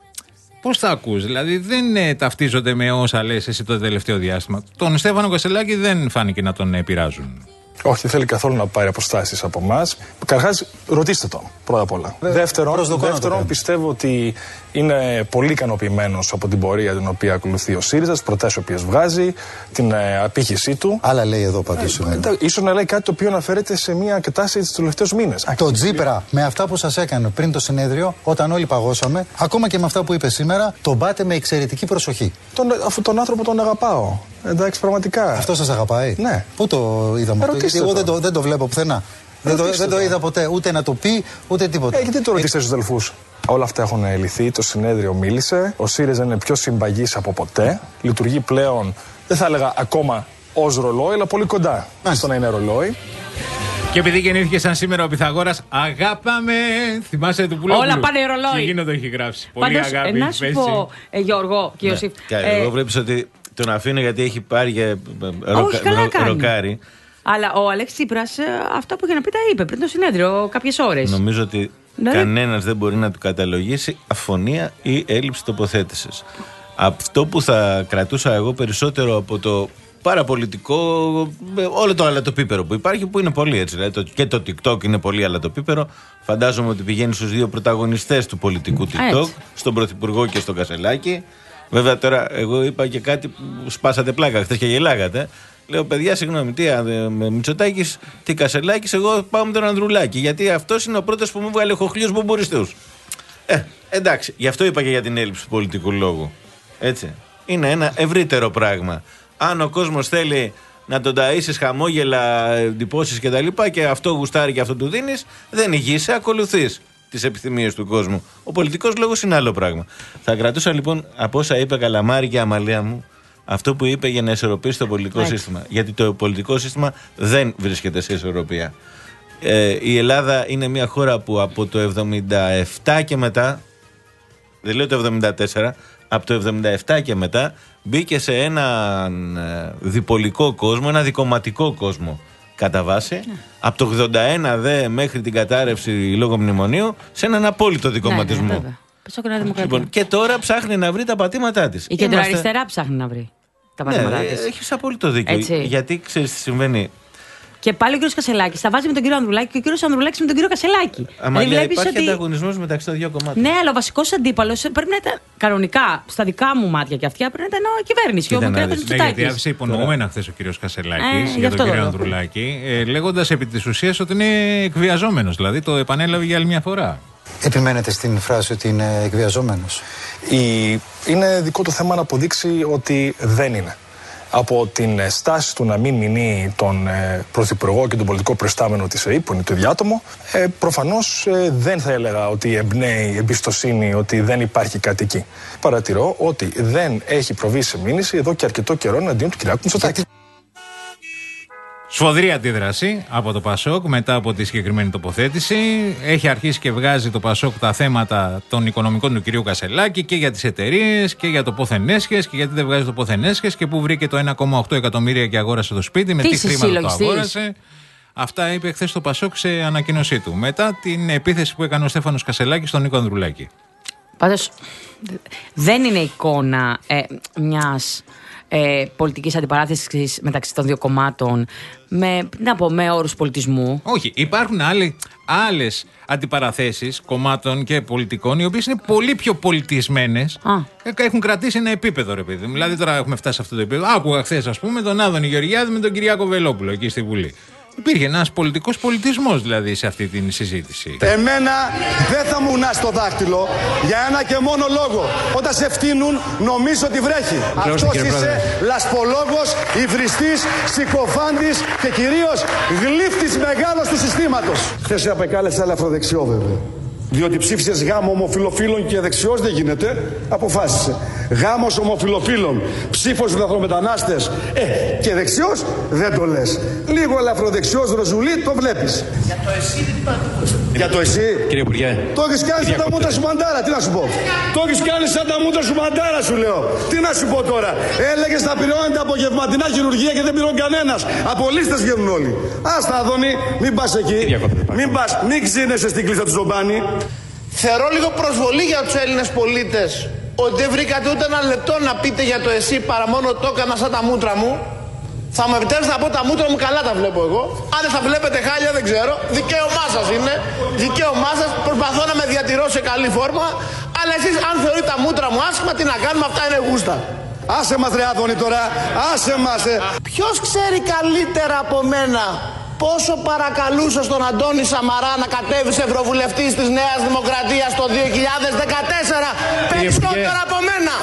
Πώς θα ακούς, δηλαδή δεν ε, ταυτίζονται με όσα λες εσύ το τελευταίο διάστημα. Τον Στέφανο Κασελάκη δεν φάνηκε να τον επηρεάζουν. Όχι, δεν θέλει καθόλου να πάρει αποστάσεις από εμάς. Καταρχάς, ρωτήστε τον πρώτα απ' όλα. Δε, δεύτερον, δεύτερον πιστεύω ότι είναι πολύ ικανοποιημένος από την πορεία την οποία ακολουθεί ο ΣΥΡΙΖΑ, τις προτάσεις οποίες βγάζει, την ε, απήχησή του. Άλλα λέει εδώ πάντως. Ε, ε, ίσως να λέει κάτι το οποίο αναφέρεται σε μια κατάσταση τους τελευταίους μήνες. Το Τσίπρα με αυτά που σας έκανε πριν το συνέδριο, όταν όλοι παγώσαμε, ακόμα και με αυτά που είπε σήμερα, τον πάτε με εξαιρετική προσοχή. Τον, αφού τον άνθρωπο τον αγαπάω. Εντάξει, πραγματικά. Αυτό σας αγαπάει. Ναι. Πού το είδαμε αυτό, γιατί εγώ δεν το, δεν το βλέπω πουθενά. Δεν το, δεν το είδα ποτέ, ούτε να το πει, ούτε τίποτα. Ε, γιατί το ρωτήσετε στους Δελφούς. Όλα αυτά έχουν λυθεί, το συνέδριο μίλησε, ο ΣΥΡΙΖΑ είναι πιο συμπαγής από ποτέ, λειτουργεί πλέον, δεν θα έλεγα ακόμα ως ρολόι, αλλά πολύ κοντά στο να είναι ρολόι. Και επειδή γεννήθηκε σαν σήμερα ο Πυθαγόρας, αγάπαμε. Θυμάσαι του Πουλόπουλου. Όλα πάνε ρολόι. Και εκείνο το έχει γράψει. Πολύ Πάντως, αγάπη. να σου πω, ε, Γιώργο και Ιωσήφ. Ναι. Ε, εγώ βλέπεις ότι τον αφήνω γιατί έχει πάρει για όχι, καλά κάνει. ροκάρι. Αλλά ο Αλέξης Τσίπρας αυτά που είχε να πει τα είπε πριν το συνέδριο κάποιες ώρες. Νομίζω ότι δηλαδή... κανένας δεν μπορεί να του καταλογίσει αφωνία ή έλλειψη τοποθέτησης. Αυτό που θα κρατούσα εγώ περισσότερο από το παραπολιτικό, όλο το αλατοπίπερο που υπάρχει, που είναι πολύ έτσι. Δηλαδή, το, και το TikTok είναι πολύ αλατοπίπερο. Φαντάζομαι ότι πηγαίνει στους δύο πρωταγωνιστές του πολιτικού TikTok, έτσι. Στον Πρωθυπουργό και στον Κασελάκη. Βέβαια τώρα εγώ είπα και κάτι που σπάσατε πλάκα χθες και γελάγατε. Λέω παιδιά, συγγνώμη, τι με Μητσοτάκης, τι Κασελάκης, εγώ πάω με τον Ανδρουλάκη. Γιατί αυτός είναι ο πρώτος που μου βγάλε χοχλίους μπομποριστούς. Ε, εντάξει, γι' αυτό είπα και για την έλλειψη του πολιτικού λόγου. Έτσι. Είναι ένα ευρύτερο πράγμα. Αν ο κόσμος θέλει να τον ταΐσεις χαμόγελα, εντυπώσεις κτλ. Και, και αυτό γουστάρει και αυτό του δίνεις, δεν ηγείσαι, ακολουθείς τις επιθυμίες του κόσμου. Ο πολιτικός λόγος είναι άλλο πράγμα. Θα κρατούσα λοιπόν από όσα είπε Καλαμάρη και Αμαλία μου, αυτό που είπε για να ισορροπήσει το πολιτικό Έτσι. σύστημα. Γιατί το πολιτικό σύστημα δεν βρίσκεται σε ισορροπία. Ε, η Ελλάδα είναι μια χώρα που από το εβδομήντα επτά και μετά, δεν λέω το εβδομήντα τέσσερα, από το εβδομήντα επτά και μετά μπήκε σε έναν διπολικό κόσμο, ένα δικομματικό κόσμο κατά βάση. Ναι. Από το ογδόντα ένα δε μέχρι την κατάρρευση λόγω μνημονίου σε έναν απόλυτο δικομματισμό. Ναι, ναι, λοιπόν, και τώρα ψάχνει να βρει τα πατήματά της. Η κεντροαριστερά Είμαστε... ψάχνει να βρει τα πατήματά ναι, της. Έχεις απόλυτο δίκιο. Έτσι. Γιατί ξέρεις τι συμβαίνει. Και πάλι ο κύριος Κασελάκης τα βάζει με τον κύριο Ανδρουλάκη και ο κύριος Ανδρουλάκης με τον κύριο Κασελάκη. Αμαλία, δηλαδή υπάρχει ότι... ανταγωνισμός μεταξύ των δύο κομμάτων. Ναι, αλλά ο βασικός αντίπαλος πρέπει να ήταν κανονικά, στα δικά μου μάτια και αυτιά, πρέπει να ήταν η κυβέρνηση. Και ο Μητσοτάκης. Ναι, γιατί άφησε υπονοούμενα χθες ο κύριος Κασελάκης ε, για τον κύριο Ανδρουλάκη, ε, λέγοντας επί της ουσίας ότι είναι εκβιαζόμενος. Δηλαδή το επανέλαβε για άλλη μια φορά. Επιμένετε στην φράση ότι είναι εκβιαζόμενος. Η... Είναι δικό του θέμα να αποδείξει ότι δεν είναι. Από την στάση του να μην μηνύει τον ε, Πρωθυπουργό και τον πολιτικό προϊστάμενο της ΕΕΠ, που είναι το ίδιο άτομο, ε, προφανώς ε, δεν θα έλεγα ότι εμπνέει εμπιστοσύνη ότι δεν υπάρχει κάτι εκεί. Παρατηρώ ότι δεν έχει προβεί σε μήνυση εδώ και αρκετό καιρό εναντίον του Κυριάκου Μητσοτάκη. Σφοδρή αντίδραση από το Πασόκ μετά από τη συγκεκριμένη τοποθέτηση. Έχει αρχίσει και βγάζει το Πασόκ τα θέματα των οικονομικών του κυρίου Κασελάκη και για τις εταιρείες και για το πόθεν έσχες και γιατί δεν βγάζει το πόθεν έσχες και πού βρήκε το ένα κόμμα οκτώ εκατομμύρια και αγόρασε το σπίτι, με τι, τι χρήματα το αγόρασε. Αυτά είπε χθες το Πασόκ σε ανακοίνωσή του. Μετά την επίθεση που έκανε ο Στέφανος Κασελάκης στον Νίκο Ανδρουλάκη. Πάντως δεν είναι εικόνα ε, μιας ε, πολιτικής αντιπαράθεσης μεταξύ των δύο κομμάτων, με, να πω, με όρους πολιτισμού. Όχι, υπάρχουν άλλοι, άλλες αντιπαραθέσεις κομμάτων και πολιτικών, οι οποίες είναι πολύ πιο πολιτισμένες. Έχουν κρατήσει ένα επίπεδο, ρε παιδί. Δηλαδή, τώρα έχουμε φτάσει σε αυτό το επίπεδο. Άκουγα χθες, ας πούμε, τον Άδωνη Γεωργιάδη με τον Κυριάκο Βελόπουλο εκεί στη Βουλή. Υπήρχε ένας πολιτικός πολιτισμός δηλαδή σε αυτή την συζήτηση. Εμένα δεν θα μου ουνάς το δάχτυλο για ένα και μόνο λόγο. Όταν σε φτύνουν νομίζω ότι βρέχει. Αυτός είσαι λασπολόγος, υβριστής, συκοφάντης και κυρίως γλύφτης μεγάλος του συστήματος. Χθες σε απεκάλεσα ελαφροδεξιό βέβαια. Διότι ψήφισες γάμο ομοφιλοφίλων και δεξιός δεν γίνεται, αποφάσισε. Γάμος ομοφιλοφίλων, ψήφος λαθρομετανάστες, ε, και δεξιός δεν το λες. Λίγο ελαφροδεξιός ροζουλί το βλέπεις. Για το εσύ δεν υπάρχει. Για το εσύ. Κύριε Υπουργέ. Το έχεις κάνει σαν τα μούτρα σου μαντάρα, τι να σου πω. Το έχεις κάνει σαν τα μούτρα σου μαντάρα σου λέω. Τι να σου πω τώρα. Έλεγες θα πληρώνετε απογευματινά χειρουργία και δεν πληρώνει κανένας. Από λίστες βγαίνουν όλοι. Άστα Αδόνη, μην πας εκεί. Μην πας, μην ξύνεσαι στην κλίστα του Ζωμπάνη. Θεωρώ λίγο προσβολή για τους Έλληνες πολίτες ότι δεν βρήκατε ούτε ένα λεπτό να πείτε για το εσύ παρά μόνο το έκανα σαν τα μούτρα μου. Θα μου επιτρέψετε να πω τα μούτρα μου καλά τα βλέπω εγώ. Αν δεν θα βλέπετε χάλια δεν ξέρω. Δικαίωμά σας είναι. Δικαίωμά σας. Προσπαθώ να με διατηρώ σε καλή φόρμα. Αλλά εσείς αν θεωρείτε τα μούτρα μου άσχημα, τι να κάνουμε, αυτά είναι γούστα. Άσε μας ρε Άδωνη τώρα. Άσε μας. Ε. Ποιος ξέρει καλύτερα από μένα πόσο παρακαλούσε τον Αντώνη Σαμαρά να κατέβει σε ευρωβουλευτής της Νέας Δημοκρατίας το δύο χιλιάδες δεκατέσσερα περισσότερο από μένα.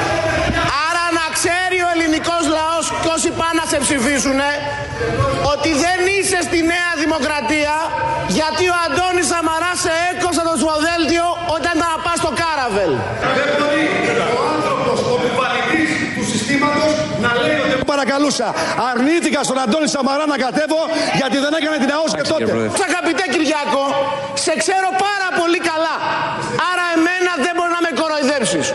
Άρα να ξέρει ο ελληνικός λαός και όσοι πάνε να σε ψηφίσουνε ότι δεν είσαι στη Νέα Δημοκρατία γιατί ο Αντώνης Σαμαράς σε έκοψε το ψηφοδέλτιο όταν ήταν να πας στο Κάραβελ. Δεν μπορεί ο άνθρωπος, ο κουβαλητής του συστήματος να λέει ότι παρακαλούσα. Αρνήθηκα στον Αντώνη Σαμαρά να κατέβω γιατί δεν έκανε την ΑΟΣ και τότε. Αγαπητέ Κυριάκο, σε ξέρω πάρα πολύ καλά. Άρα εμένα δεν μπορεί να με κοροϊδέψεις.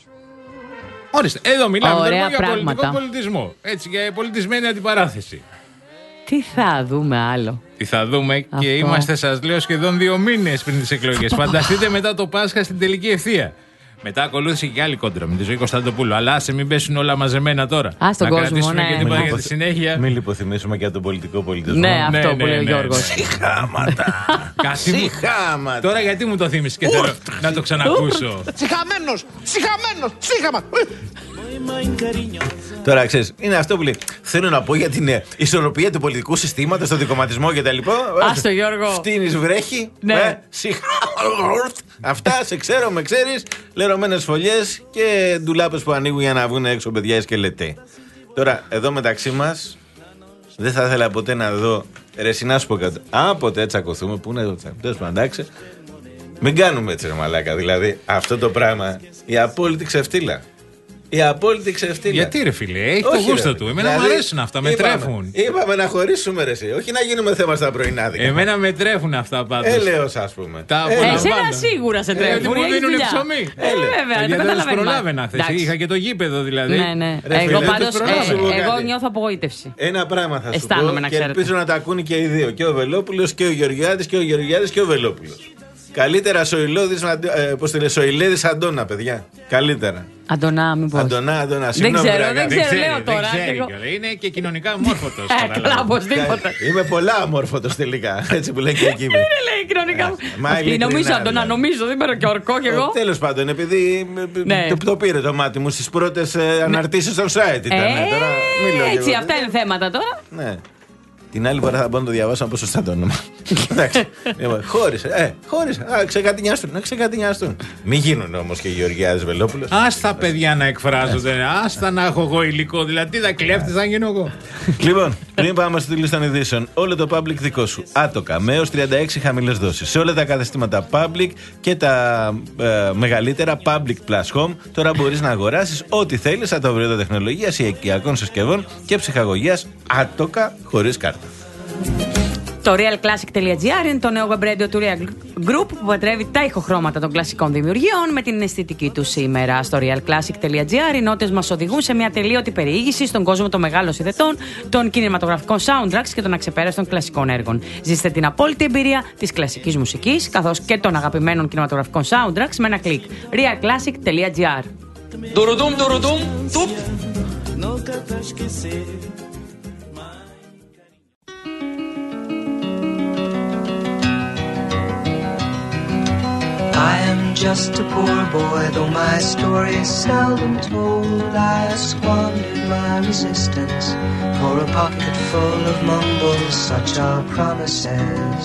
Ορίστε, εδώ μιλάμε Ωραία για πράγματα. πολιτικό πολιτισμό. Έτσι, για πολιτισμένη αντιπαράθεση. Τι θα δούμε άλλο. Τι θα δούμε αυτό. Και είμαστε, σας λέω, σχεδόν δύο μήνες πριν τις εκλογές. Φανταστείτε μετά το Πάσχα στην τελική ευθεία. Μετά ακολούθησε και άλλη κόντρα με τη Ζωή Κωνσταντοπούλου. Αλλά άσε μην πέσουν όλα μαζεμένα τώρα. Α, στον να κόσμο, κρατήσουμε ναι. και τίποτα για τη συνέχεια. Μην λιποθυμίσουμε και τον πολιτικό πολιτισμό. Ναι, αυτό ναι, που λέει ο ναι, Γιώργος. ναι. Συχάματα. Συχάματα. Τώρα γιατί μου το θύμισες και θέλω να το ξανακούσω. Συχαμένος, συχαμένος, συχαμα. Τώρα ξέρεις, είναι αυτό που λέει. Θέλω να πω για την ε, ισορροπία του πολιτικού συστήματος, τον δικομματισμό κτλ. Άστο Γιώργο. Φτύνεις, βρέχει. Ναι. Ε, αυτά σε ξέρω, με ξέρεις. Λερωμένες φωλιές και ντουλάπες που ανοίγουν για να βγουν έξω παιδιά οι σκελετοί. Τώρα, εδώ μεταξύ μας, δεν θα ήθελα ποτέ να δω. Ρε, εσύ να σου πω κάτι. Αν ποτέ τσακωθούμε, πού είναι το τσακωθούμε, εντάξει. Μην κάνουμε έτσι, ρε μαλάκα. Δηλαδή, αυτό το πράγμα, η απόλυτη ξεφτύλα. Η απόλυτη ξεφτύλα. Γιατί ρε φίλε, έχει το γούστο του. Εμένα μου αρέσουν αυτά, με τρέφουν. Είπαμε να χωρίσουμε ρε εσύ, όχι να γίνουμε θέμα στα πρωινάδικα. Εμένα με τρέφουν αυτά πάντως. Έλεος ας πούμε. Εσένα σίγουρα σε τρέφουν. Γιατί μου δίνουν ψωμί. Βέβαια, γιατί δεν τους καταλαβαίνω. προλάβαινα χθες. Είχα και το γήπεδο δηλαδή. Ναι, ναι. Εγώ πάντως, εγώ νιώθω απογοήτευση. Ένα πράγμα θα σου Αισθάνομαι, πω να και ξέρετε. ελπίζω να τα ακούνε και οι δύο. Και ο Βελόπουλος και ο Γεωργιάδης και ο Γεωργιάδης και ο Βελόπουλος. Καλύτερα Σοηλώδης, ε, πώς τη λέει, Σοηλέδης Αντώνα, παιδιά. Καλύτερα. Αντωνά, μήπως. Αντωνά, Αντωνά. Δεν Συγγνώμη, ξέρω, ρε, δεν αγάπη. ξέρω, λέω τώρα. Είναι και κοινωνικά αμόρφωτος. Ε, καλά, οπωσδήποτε. Είμαι πολλά αμόρφωτος τελικά. Έτσι που λέει και εκεί. Δεν λέει κοινωνικά. Αυτή νομίζω, Αντωνά, νομίζω, δεν παίρνω και ορκό κι εγώ. Τέλος πάντων, επειδή Ναι. το, το πήρε το μάτι μου στις πρώτες ε, αναρτήσεις στο site ήταν. Ε, Τώρα, μην λέω κι Έτσι, εγώ. αυτά είναι θέματα τώρα. Ναι. Την άλλη φορά θα μπορώ να το διαβάσω από σωστά το όνομα. Εντάξει. Λοιπόν, χώρισε. Ε, χώρισε. Α, ξεκατηνιάστούν. Να ξεκατηνιάστούν. Μην γίνουν όμως και οι Γεωργιάδες Βελόπουλος. Άστα παιδιά να εκφράζονται. Άστα να έχω εγώ υλικό. Δηλαδή τι θα κλέφτες θα γίνω εγώ. Λοιπόν, πριν πάμε στη λίστα των ειδήσεων, όλο το public δικό σου. Άτοκα με έως τριάντα έξι χαμηλές δόσεις. Σε όλα τα καταστήματα public και τα ε, μεγαλύτερα public plus home. Τώρα μπορείς να αγοράσεις ό,τι θέλεις από τα προϊόντα τεχνολογίας, οικιακών συσκευών και ψυχαγωγίας άτοκα χωρίς κάρτα. Το realclassic.gr είναι το νέο web radio του Real Group που πατρεύει τα ηχοχρώματα των κλασικών δημιουργιών με την αισθητική του σήμερα. Στο realclassic.gr οι νότες μας οδηγούν σε μια τελείωτη περιήγηση στον κόσμο των μεγάλων συνδετών, των κινηματογραφικών soundtracks και των αξεπέραστων κλασικών έργων. Ζήστε την απόλυτη εμπειρία της κλασικής μουσικής καθώς και των αγαπημένων κινηματογραφικών soundtracks με ένα κλικ. realclassic.gr. Ντουρουδούμ, ντουρουδούμ, τουπ. nunca te esquecer. I am just a poor boy, though my story is seldom told. I squandered my resistance for a pocket full of mumbles, such are promises.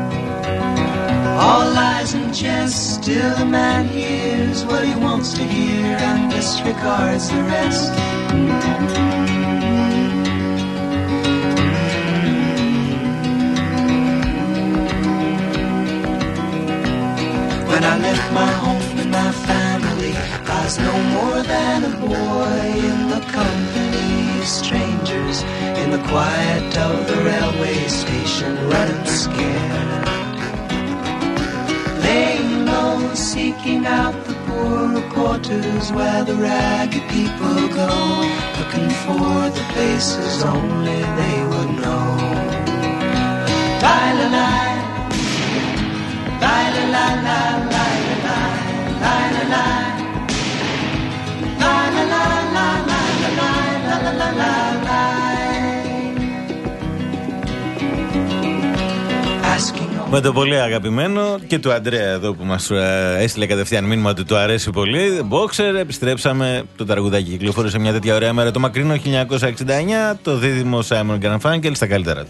All lies and jest, still a man hears what he wants to hear and disregards the rest. When I left my home and my family, I was no more than a boy in the company of strangers, in the quiet of the railway station, running scared. Laying low, seeking out the poorer quarters where the ragged people go, looking for the places only they would know. La-la-la, la-la-la-la, la-la-la, la-la-la, la-la-la, la-la-la, la-la-la. Με το πολύ αγαπημένο και του Αντρέα εδώ που μας ε, έστειλε κατευθείαν μήνυμα ότι του αρέσει πολύ. Boxer, επιστρέψαμε. Το τραγουδάκι κυκλοφόρησε μια τέτοια ωραία μέρα το μακρινό χίλια εννιακόσια εξήντα εννιά. Το δίδυμο Simon και Garfunkel στα καλύτερα του.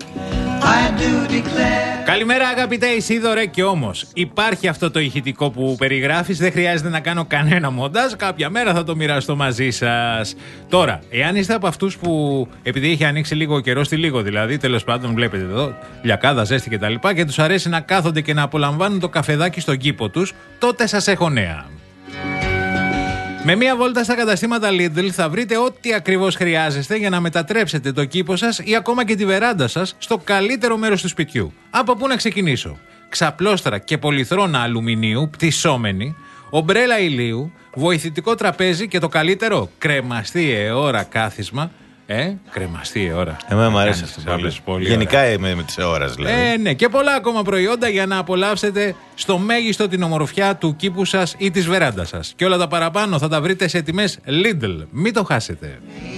Καλημέρα αγαπητέ Ισίδωρε, και όμως υπάρχει αυτό το ηχητικό που περιγράφεις, δεν χρειάζεται να κάνω κανένα μοντάζ, κάποια μέρα θα το μοιραστώ μαζί σας. Τώρα, εάν είστε από αυτούς που επειδή έχει ανοίξει λίγο καιρό στη λίγο, δηλαδή τέλος πάντων βλέπετε εδώ λιακάδα, ζέστη και τα λοιπά, και τους αρέσει να κάθονται και να απολαμβάνουν το καφεδάκι στον κήπο τους, τότε σας έχω νέα. Με μία βόλτα στα καταστήματα Lidl θα βρείτε ό,τι ακριβώς χρειάζεστε για να μετατρέψετε το κήπο σας ή ακόμα και τη βεράντα σας στο καλύτερο μέρος του σπιτιού. Από πού να ξεκινήσω? Ξαπλώστρα και πολυθρόνα αλουμινίου πτυσσόμενη, ομπρέλα ηλίου, βοηθητικό τραπέζι και το καλύτερο, κρεμαστή αιώρα κάθισμα. Ε, κρεμαστή αιώρα. Εμένα μου αρέσει αυτό. Γενικά είμαι με τις αιώρας δηλαδή. Ε, ναι, και πολλά ακόμα προϊόντα για να απολαύσετε στο μέγιστο την ομορφιά του κήπου σας ή της βεράντας σας. Και όλα τα παραπάνω θα τα βρείτε σε τιμές Lidl. Μην το χάσετε.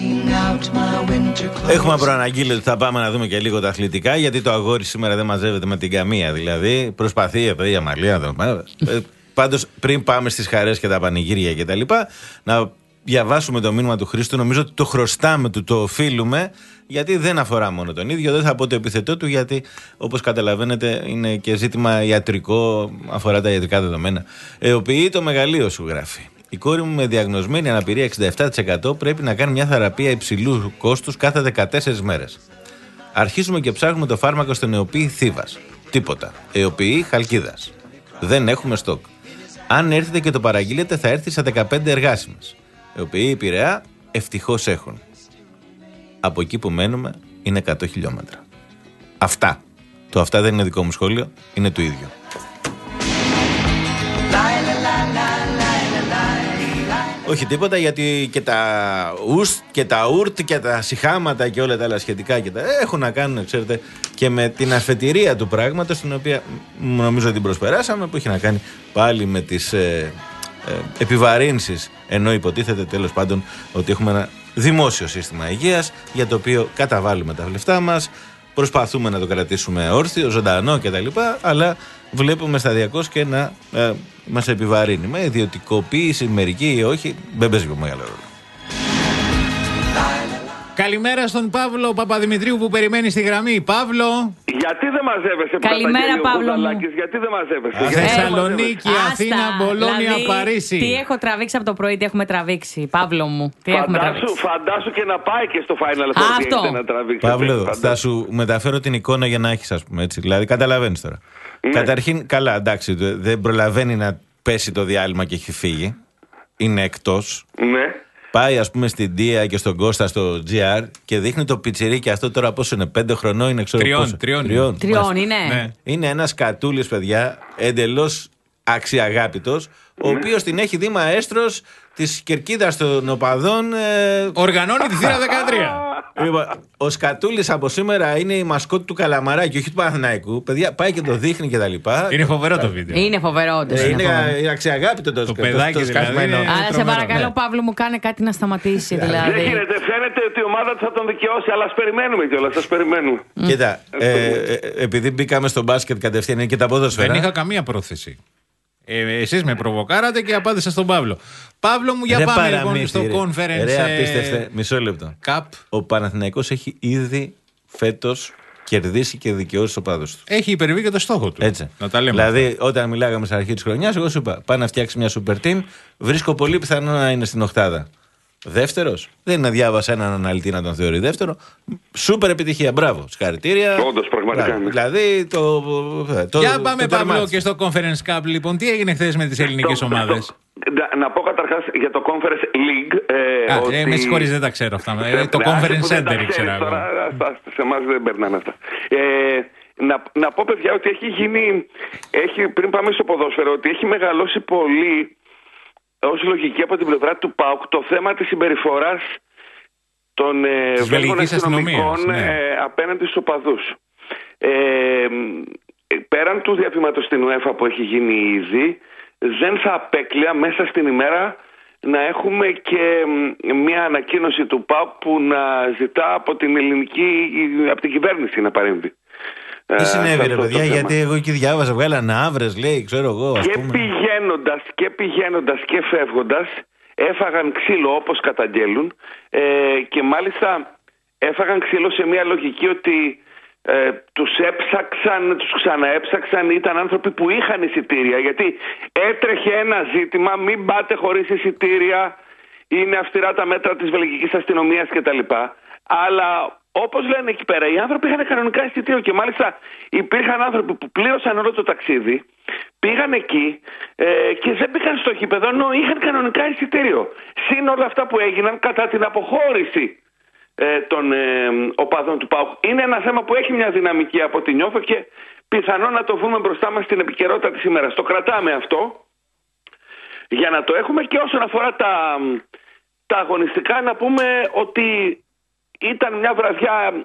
Έχουμε προαναγγείλει ότι θα πάμε να δούμε και λίγο τα αθλητικά, γιατί το αγόρι σήμερα δεν μαζεύεται με την καμία. Δηλαδή προσπαθεί εδώ η Αμαλία. Πάντως πριν πάμε στις χαρές και τα πανηγύρια κτλ., να διαβάσουμε το μήνυμα του Χρήστου. Νομίζω ότι το χρωστάμε, του το οφείλουμε, γιατί δεν αφορά μόνο τον ίδιο. Δεν θα πω το επιθετό του, γιατί όπως καταλαβαίνετε είναι και ζήτημα ιατρικό, αφορά τα ιατρικά δεδομένα. Εοποιεί το μεγαλείο, σου γράφει. Η κόρη μου με διαγνωσμένη αναπηρία εξήντα επτά τοις εκατό πρέπει να κάνει μια θεραπεία υψηλού κόστους κάθε δεκατέσσερις μέρες. Αρχίζουμε και ψάχνουμε το φάρμακο στον Εοποιεί Θήβας. Τίποτα. Εοποιεί Χαλκίδας. Δεν έχουμε στόκ. Αν έρθετε και το παραγγείλετε, θα έρθει σε δεκαπέντε εργάσιμες. Οι οποίοι Πειραιά ευτυχώς έχουν. Από εκεί που μένουμε είναι εκατό χιλιόμετρα. Αυτά. Το αυτά δεν είναι δικό μου σχόλιο, είναι του ίδιου. Όχι τίποτα, γιατί και τα ουστ και τα ούρτ και τα σιχάματα και όλα τα άλλα σχετικά και τα έχουν να κάνουν, ξέρετε, και με την αφετηρία του πράγματος, την οποία νομίζω ότι την προσπεράσαμε, που έχει να κάνει πάλι με τις ε, ε, επιβαρύνσεις, ενώ υποτίθεται τέλος πάντων ότι έχουμε ένα δημόσιο σύστημα υγείας για το οποίο καταβάλουμε τα λεφτά μας, προσπαθούμε να το κρατήσουμε όρθιο, ζωντανό κτλ. Αλλά βλέπουμε σταδιακώς και να ε, μας επιβαρύνει με ιδιωτικοποίηση, μερική ή όχι, δεν παίζει πιο μεγάλο ρόλο. Καλημέρα στον Παύλο Παπαδημητρίου που περιμένει στη γραμμή. Παύλο. Γιατί δεν μαζεύεσαι? Καλημέρα, Παύλο. Γιατί δεν μαζεύεσαι? Θεσσαλονίκη, Αθήνα, Μπολόνια, δηλαδή, Παρίσι. Τι έχω τραβήξει από το πρωί, τι έχουμε τραβήξει, Παύλο μου. Τι φαντάσου, έχουμε τραβήξει. Φαντάσου και να πάει και στο Final Four. Αυτό. Να τραβήξει. Παύλο, θα σου μεταφέρω την εικόνα για να έχεις, ας πούμε, έτσι. Δηλαδή, καταλαβαίνεις τώρα. Ναι. Καταρχήν, καλά, εντάξει, δεν προλαβαίνει να πέσει το διάλειμμα και έχει φύγει. Είναι εκτός. Ναι. Πάει, ας πούμε, στην Τία και στον Κώστα στο τζι αρ και δείχνει το πιτσιρίκι αυτό τώρα πόσο είναι, πέντε χρονών είναι, ξέρω τριών, πόσο. Τριών, τριών. Τριών είναι. Ναι. Είναι ένας κατούλης, παιδιά, εντελώς αξιαγάπητος, ναι. Ο οποίος την έχει δει μαέστρος της κερκίδας των οπαδών. Ε... Οργανώνει τη θύρα δεκατρία. Ο Σκατούλης από σήμερα είναι η μασκότ του Καλαμαράκη, όχι του Παναθηναϊκού. Παιδιά, πάει και το δείχνει και τα λοιπά. Είναι φοβερό το βίντεο. Είναι φοβερό. Ε, είναι είναι αξιαγάπητο το, το παιδάκι το δηλαδή. Αλλά σε παρακαλώ, Παύλο, μου κάνε κάτι να σταματήσει. Δηλαδή. Δεν γίνεται. Φαίνεται ότι η ομάδα του θα τον δικαιώσει, αλλά ας περιμένουμε κιόλας. Ας περιμένουμε. Κοίτα, ε, ε, επειδή μπήκαμε στο μπάσκετ κατευθείαν είναι και τα ποδόσφαιρα. Δεν είχα καμία πρόθεση. Ε, εσείς με προβοκάρατε και απάντησα στον Παύλο. Παύλο μου, για ρε πάμε λοιπόν στο ρε. conference. Ρε, απίστευτε. Μισό λεπτό. Cup. Ο Παναθηναϊκός έχει ήδη φέτος κερδίσει και δικαιώσει το πάδος του. Έχει υπερβεί και το στόχο του. Έτσι. Να τα λέμε. Δηλαδή, αυτά. Όταν μιλάγαμε στην αρχή της χρονιάς, εγώ σου είπα: πάει να φτιάξει μια super team. Βρίσκω πολύ πιθανό να είναι στην οκτάδα. Δεύτερος. Δεν είναι διάβασα έναν αναλυτή να τον θεωρεί δεύτερο. Σούπερ επιτυχία. Μπράβο. Συγχαρητήρια. Όντως, πραγματικά. Δηλαδή, το. το Για πάμε, το Παύλο, και στο Conference Cup. Λοιπόν, τι έγινε χθες με τις ελληνικές ομάδες. Να, να πω καταρχάς για το Conference League. Ε, Α, ότι... ε, με συγχωρείς, δεν τα ξέρω αυτά. Ε, το Conference Center ήξερα. Τώρα, σε εμάς δεν περνάνε αυτά. Ε, να, να πω, παιδιά, ότι έχει γίνει. Έχει, πριν πάμε στο ποδόσφαιρο, ότι έχει μεγαλώσει πολύ. Ως λογική από την πλευρά του ΠΑΟΚ το θέμα της συμπεριφοράς των ε, Βέλγων αστυνομικών ναι. ε, απέναντι στους οπαδούς. Ε, πέραν του διαβήματος στην UEFA που έχει γίνει ήδη, δεν θα απέκλεια μέσα στην ημέρα να έχουμε και μια ανακοίνωση του ΠΑΟΚ που να ζητά από την ελληνική, από την κυβέρνηση να παρέμβει. Τι συνέβη ρε παιδιά, γιατί εγώ εκεί διάβαζα, βγάλαν αύρες, λέει, ξέρω εγώ. Ας και πούμε. πηγαίνοντας και πηγαίνοντας και φεύγοντας έφαγαν ξύλο όπως καταγγέλουν ε, και μάλιστα έφαγαν ξύλο σε μια λογική ότι ε, τους έψαξαν, τους ξαναέψαξαν, ήταν άνθρωποι που είχαν εισιτήρια, γιατί έτρεχε ένα ζήτημα, μην πάτε χωρίς εισιτήρια, είναι αυστηρά τα μέτρα της βελγικής αστυνομίας κτλ. Αλλά όπως λένε εκεί πέρα, οι άνθρωποι είχαν κανονικά εισιτήριο και μάλιστα υπήρχαν άνθρωποι που πλήρωσαν όλο το ταξίδι, πήγαν εκεί ε, και δεν πήγαν στο γήπεδο ενώ είχαν κανονικά εισιτήριο. Συν όλα αυτά που έγιναν κατά την αποχώρηση ε, των ε, οπαδών του ΠΑΟΚ. Είναι ένα θέμα που έχει μια δυναμική από ό,τι νιώθω και πιθανό να το βρούμε μπροστά μας στην επικαιρότητα της ημέρας. Το κρατάμε αυτό για να το έχουμε και όσον αφορά τα, τα αγωνιστικά να πούμε ότι ήταν μια βραδιά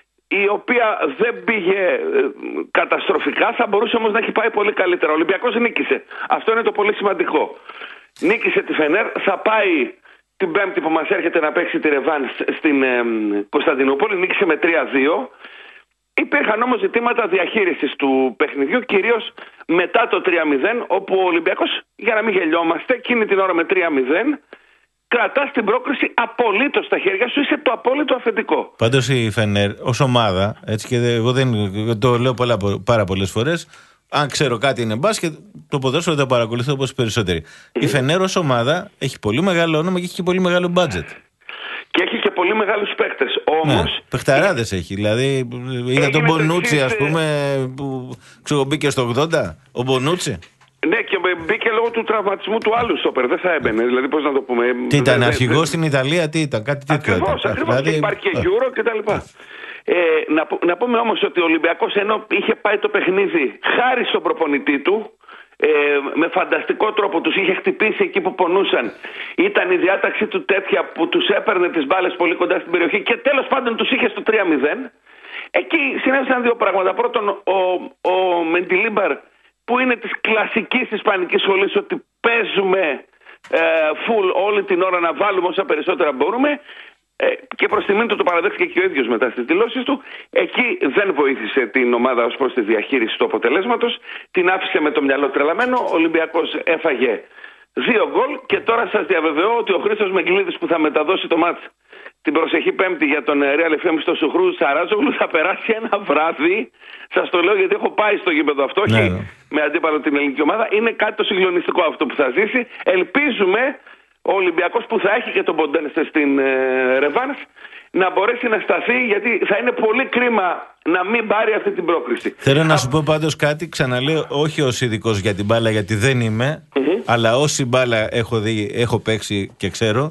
η οποία δεν πήγε καταστροφικά, θα μπορούσε όμως να έχει πάει πολύ καλύτερα. Ο Ολυμπιακός νίκησε. Αυτό είναι το πολύ σημαντικό. Νίκησε τη Φενέρ, θα πάει την Πέμπτη που μας έρχεται να παίξει τη ρεβάνς στην ε, Κωνσταντινούπολη. Νίκησε με τρία δύο. Υπήρχαν όμως ζητήματα διαχείρισης του παιχνιδιού, κυρίως μετά το τρία μηδέν, όπου ο Ολυμπιακός, για να μην γελιόμαστε, εκείνη την ώρα με τρία μηδέν, κρατάς την πρόκριση απολύτως στα χέρια σου, είσαι το απόλυτο αφεντικό. Πάντως η Φενέρ ως ομάδα, έτσι και εγώ δεν το λέω πολλά, πάρα πολλές φορές, αν ξέρω κάτι είναι μπάσκετ, το ποδόσφαιρο το παρακολουθώ όπως περισσότεροι. Mm. Η Φενέρ ως ομάδα έχει πολύ μεγάλο όνομα και έχει και πολύ μεγάλο μπάτζετ. Και έχει και πολύ μεγάλους παίκτες. Όμως. Ναι, παιχταράδες έχει. Δηλαδή, είδα τον Μπονούτσι, ας πούμε, που ξέρω, μπήκε στο ογδόντα. Ο Μπονούτσι. Ναι, και μπήκε λόγω του τραυματισμού του άλλου στόπερ. Δεν θα έμπαινε. Δηλαδή, πώς να το πούμε. Τι ήταν, αρχηγός δε... στην Ιταλία, τι ήταν, κάτι τέτοιο. Ακριβώς, ακριβώς. Δηλαδή... Υπάρχει και Euro κτλ. Ε, να, να πούμε όμως ότι ο Ολυμπιακός ενώ είχε πάει το παιχνίδι χάρη στον προπονητή του, ε, με φανταστικό τρόπο τους είχε χτυπήσει εκεί που πονούσαν. Ήταν η διάταξη του τέτοια που τους έπαιρνε τις μπάλες πολύ κοντά στην περιοχή και τέλος πάντων τους είχε στο τρία μηδέν. Εκεί συνέβησαν δύο πράγματα. Πρώτον, ο, ο Μεντιλίμπαρ, που είναι της κλασικής ισπανικής σχολής, ότι παίζουμε ε, full όλη την ώρα να βάλουμε όσα περισσότερα μπορούμε, ε, και προς τιμήν του το παραδέχτηκε και ο ίδιος μετά στις δηλώσεις του. Εκεί δεν βοήθησε την ομάδα ως προς τη διαχείριση του αποτελέσματος, την άφησε με το μυαλό τρελαμένο. Ο Ολυμπιακός έφαγε δύο γκολ και τώρα σας διαβεβαιώ ότι ο Χρήστος Μεγκλίδης που θα μεταδώσει το μάτς την προσεχή Πέμπτη για τον Real εφ εμ στο Σουχρού Σαράζογλου θα περάσει ένα βράδυ. Σας το λέω γιατί έχω πάει στο γήπεδο αυτό, ναι, και με αντίπαλο την ελληνική ομάδα. Είναι κάτι το συγκλονιστικό αυτό που θα ζήσει. Ελπίζουμε ο Ολυμπιακός που θα έχει και τον Ποντένσε στην ε, Ρεβάνς να μπορέσει να σταθεί, γιατί θα είναι πολύ κρίμα να μην πάρει αυτή την πρόκριση. Θέλω να σου πω πάντως κάτι, ξαναλέω, όχι ως ειδικός για την μπάλα, γιατί δεν είμαι, mm-hmm. αλλά όση μπάλα έχω δει, έχω παίξει και ξέρω.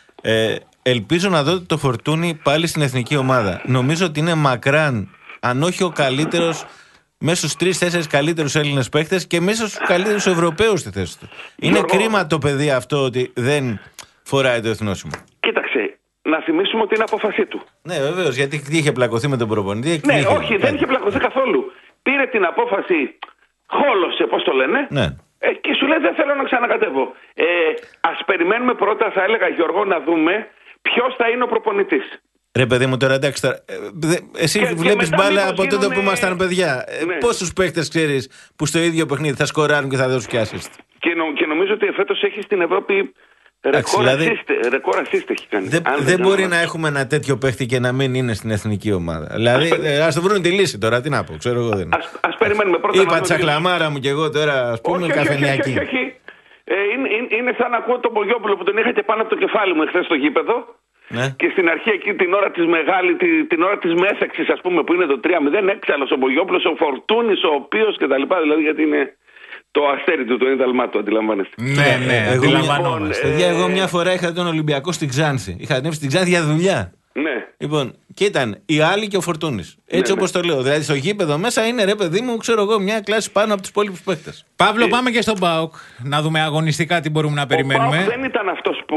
Ε, ελπίζω να δω το Φορτούνι πάλι στην εθνική ομάδα. Νομίζω ότι είναι μακράν, αν όχι ο καλύτερος, μέσα στους τρεις-τέσσερις καλύτερους Έλληνες παίκτες και μέσα στους καλύτερους Ευρωπαίους στη θέση του. Είναι Γιώργο, κρίμα το παιδί αυτό ότι δεν φοράει το εθνόσημο. Κοίταξε, να θυμίσουμε ότι είναι απόφασή του. Ναι, βεβαίως, γιατί είχε πλακωθεί με τον προπονητή. Ναι, όχι, δεν είχε πλακωθεί καθόλου. Πήρε την απόφαση, χόλωσε, πώς το λένε. Ναι. Ε, και σου λέει δεν θέλω να ξανακατεύω. Ε, ας περιμένουμε πρώτα, θα έλεγα Γιώργο, να δούμε ποιος θα είναι ο προπονητής. Ρε παιδί μου, τώρα εντάξει. Τώρα, ε, εσύ βλέπεις μπάλα από τότε που ήμασταν παιδιά. Ναι. Ε, πόσους παίκτες ξέρεις που στο ίδιο παιχνίδι θα σκοράρουν και θα δώσουν και assist. Και, νο, και νομίζω ότι φέτος έχει στην Ευρώπη ρεκόρ δηλαδή, assist έχει κάνει. Δεν, δεν, δεν μπορεί να έχουμε ένα τέτοιο παίχτη και να μην είναι στην εθνική ομάδα. Δηλαδή, ας το βρουν τη λύση τώρα, τι να πω, ξέρω εγώ δεν. Ας, ας περιμένουμε πρώτα. Είπα τσαχλαμάρα μου κι εγώ τώρα, ας πούμε, καφενειακή. Όχι, όχι, όχι. Ε, είναι, είναι, είναι σαν να ακούω τον Μπογιόπουλο που τον είχα και πάνω από το κεφάλι μου εχθές στο γήπεδο. Ναι. Και στην αρχή εκεί την ώρα της μεγάλη, την, την ώρα της μέθεξης, ας πούμε, που είναι το τρία μηδέν, έξαλλος ο Μπογιόπουλος, ο Φορτούνης, ο οποίος κτλ. Δηλαδή γιατί είναι το αστέρι του, το είναι δαλμάτο, αντιλαμβάνεστε. Ναι, ναι, εγώ, αντιλαμβανόμαστε. Ε, εγώ μια φορά είχα τον Ολυμπιακό στην Ξάνθη. Είχα ανέβει στην Ξάνθη για δουλειά. Ναι. Λοιπόν, και ήταν οι άλλοι και ο Φορτούνης. Έτσι ναι, όπως ναι. το λέω. Δηλαδή στο γήπεδο μέσα είναι ρε παιδί μου, ξέρω εγώ, μια κλάση πάνω από τους υπόλοιπους παίκτες. Παύλο, ε... πάμε και στον ΠΑΟΚ. Να δούμε αγωνιστικά τι μπορούμε να περιμένουμε. Ο ΠΑΟΚ δεν ήταν αυτός που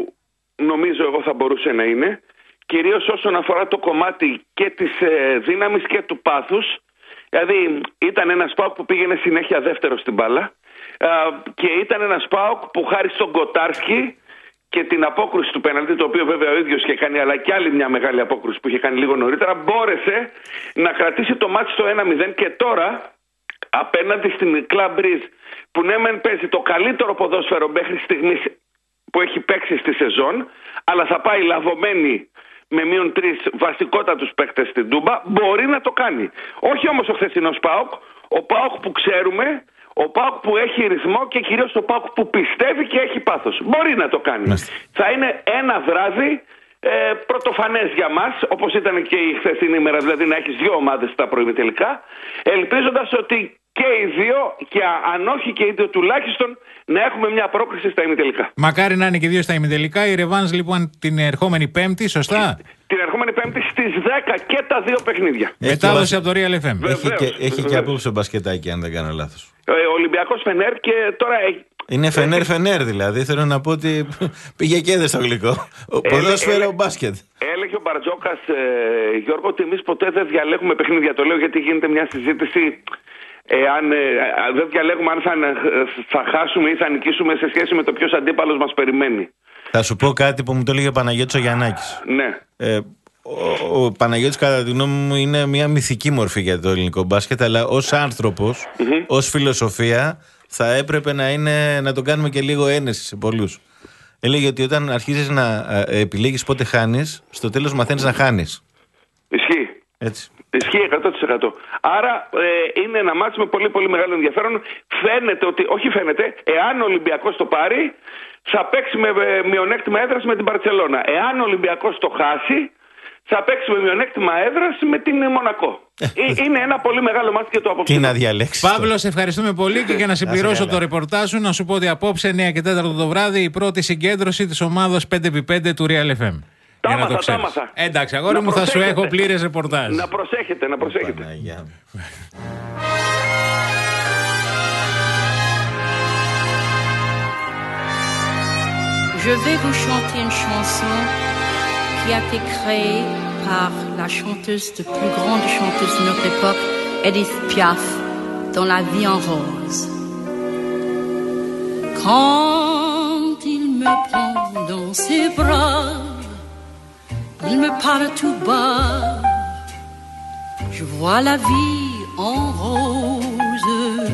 νομίζω εγώ θα μπορούσε να είναι. Κυρίως όσον αφορά το κομμάτι και της ε, δύναμης και του πάθους. Δηλαδή ήταν ένας ΠΑΟΚ που πήγαινε συνέχεια δεύτερο στην μπάλα. Ε, και ήταν ένας ΠΑΟΚ που χάρη στον Κοτάρσκι και την απόκρουση του πέναλτι, το οποίο βέβαια ο ίδιος είχε κάνει, αλλά και άλλη μια μεγάλη απόκρουση που είχε κάνει λίγο νωρίτερα, μπόρεσε να κρατήσει το μάτι στο ένα μηδέν και τώρα απέναντι στην Club Brugge, που ναι μεν παίζει το καλύτερο ποδόσφαιρο μέχρι στιγμής που έχει παίξει στη σεζόν, αλλά θα πάει λαβωμένη με μείον τρεις βασικότατους παίκτες στην Τούμπα, μπορεί να το κάνει. Όχι όμως ο χθεσινός ΠΑΟΚ, ο ΠΑΟΚ που ξέρουμε, ο ΠΑΟΚ που έχει ρυθμό και κυρίως ο ΠΑΟΚ που πιστεύει και έχει πάθος. Μπορεί να το κάνει. Μάλιστα. Θα είναι ένα βράδυ ε, πρωτοφανές για μας, όπως ήταν και η χθεσινή ημέρα, δηλαδή να έχεις δύο ομάδες στα προημιτελικά, ελπίζοντας ότι και οι δύο, και αν όχι και οι δύο τουλάχιστον, να έχουμε μια πρόκριση στα ημιτελικά. Μακάρι να είναι και δύο στα ημιτελικά. Η Ρεβάνς λοιπόν την ερχόμενη Πέμπτη, σωστά. Την ερχόμενη Πέμπτη στις δέκα και τα δύο παιχνίδια. Μετάδοση από το Real εφ εμ. Έχει και, έχει και απόψε μπασκετάκι, αν δεν κάνω λάθος. Ε, Ολυμπιακός Φενέρ και τώρα. Είναι Φενέρ Φενέρ δηλαδή. Θέλω να πω ότι πήγε και έδε στο γλυκό. Ποδόσφαιρο μπάσκετ. Έλεγε ο Μπαρτζόκας, ε, Γιώργο, ότι εμείς ποτέ δεν διαλέγουμε παιχνίδια. Το λέω γιατί γίνεται μια συζήτηση. Εάν ε, δεν διαλέγουμε αν θα, θα χάσουμε ή θα νικήσουμε σε σχέση με το ποιος αντίπαλος μας περιμένει. Θα σου πω κάτι που μου το έλεγε ο Παναγιώτης ο Γιαννάκης. Ναι. Ε, ο, ο Παναγιώτης κατά τη γνώμη μου είναι μια μυθική μορφή για το ελληνικό μπάσκετ, αλλά ως άνθρωπος, mm-hmm. ως φιλοσοφία θα έπρεπε να, είναι, να τον κάνουμε και λίγο ένεση σε πολλούς. Έλεγε ότι όταν αρχίζεις να ε, επιλέγεις πότε χάνεις, στο τέλος μαθαίνεις να χάνεις. Ισχύει. Έτσι. Ισχύει εκατό τοις εκατό. Άρα ε, είναι ένα μάτς με πολύ πολύ μεγάλο ενδιαφέρον. Φαίνεται ότι, όχι φαίνεται, εάν ο Ολυμπιακός το πάρει, θα παίξει με ε, μειονέκτημα έδρας με την Μπαρτσελώνα. Εάν ο Ολυμπιακός το χάσει, θα παίξει με μειονέκτημα έδρας με την Μονακό. Ε, είναι ένα πολύ μεγάλο μάτς και το απόψε. Τι να διαλέξεις. Παύλο, σε ευχαριστούμε πολύ και για να συμπληρώσω το ρεπορτάζ σου, να σου πω ότι απόψε εννιά και τέσσερα το βράδυ η πρώτη συγκέντρωση της ομάδος πέντε επί πέντε του Real εφ εμ. Τα μάθα, τα μάθα. Εντάξει, αγόρι μου, θα σου έχω πλήρες ρεπορτάζ. Να προσέχετε, να προσέχετε. Je vais vous chanter une chanson qui a été créée par la chanteuse, de plus grande chanteuse de notre époque, Edith Piaf, dans La vie en rose. Quand il me prend dans ses bras, il me parle tout bas, je vois la vie en rose.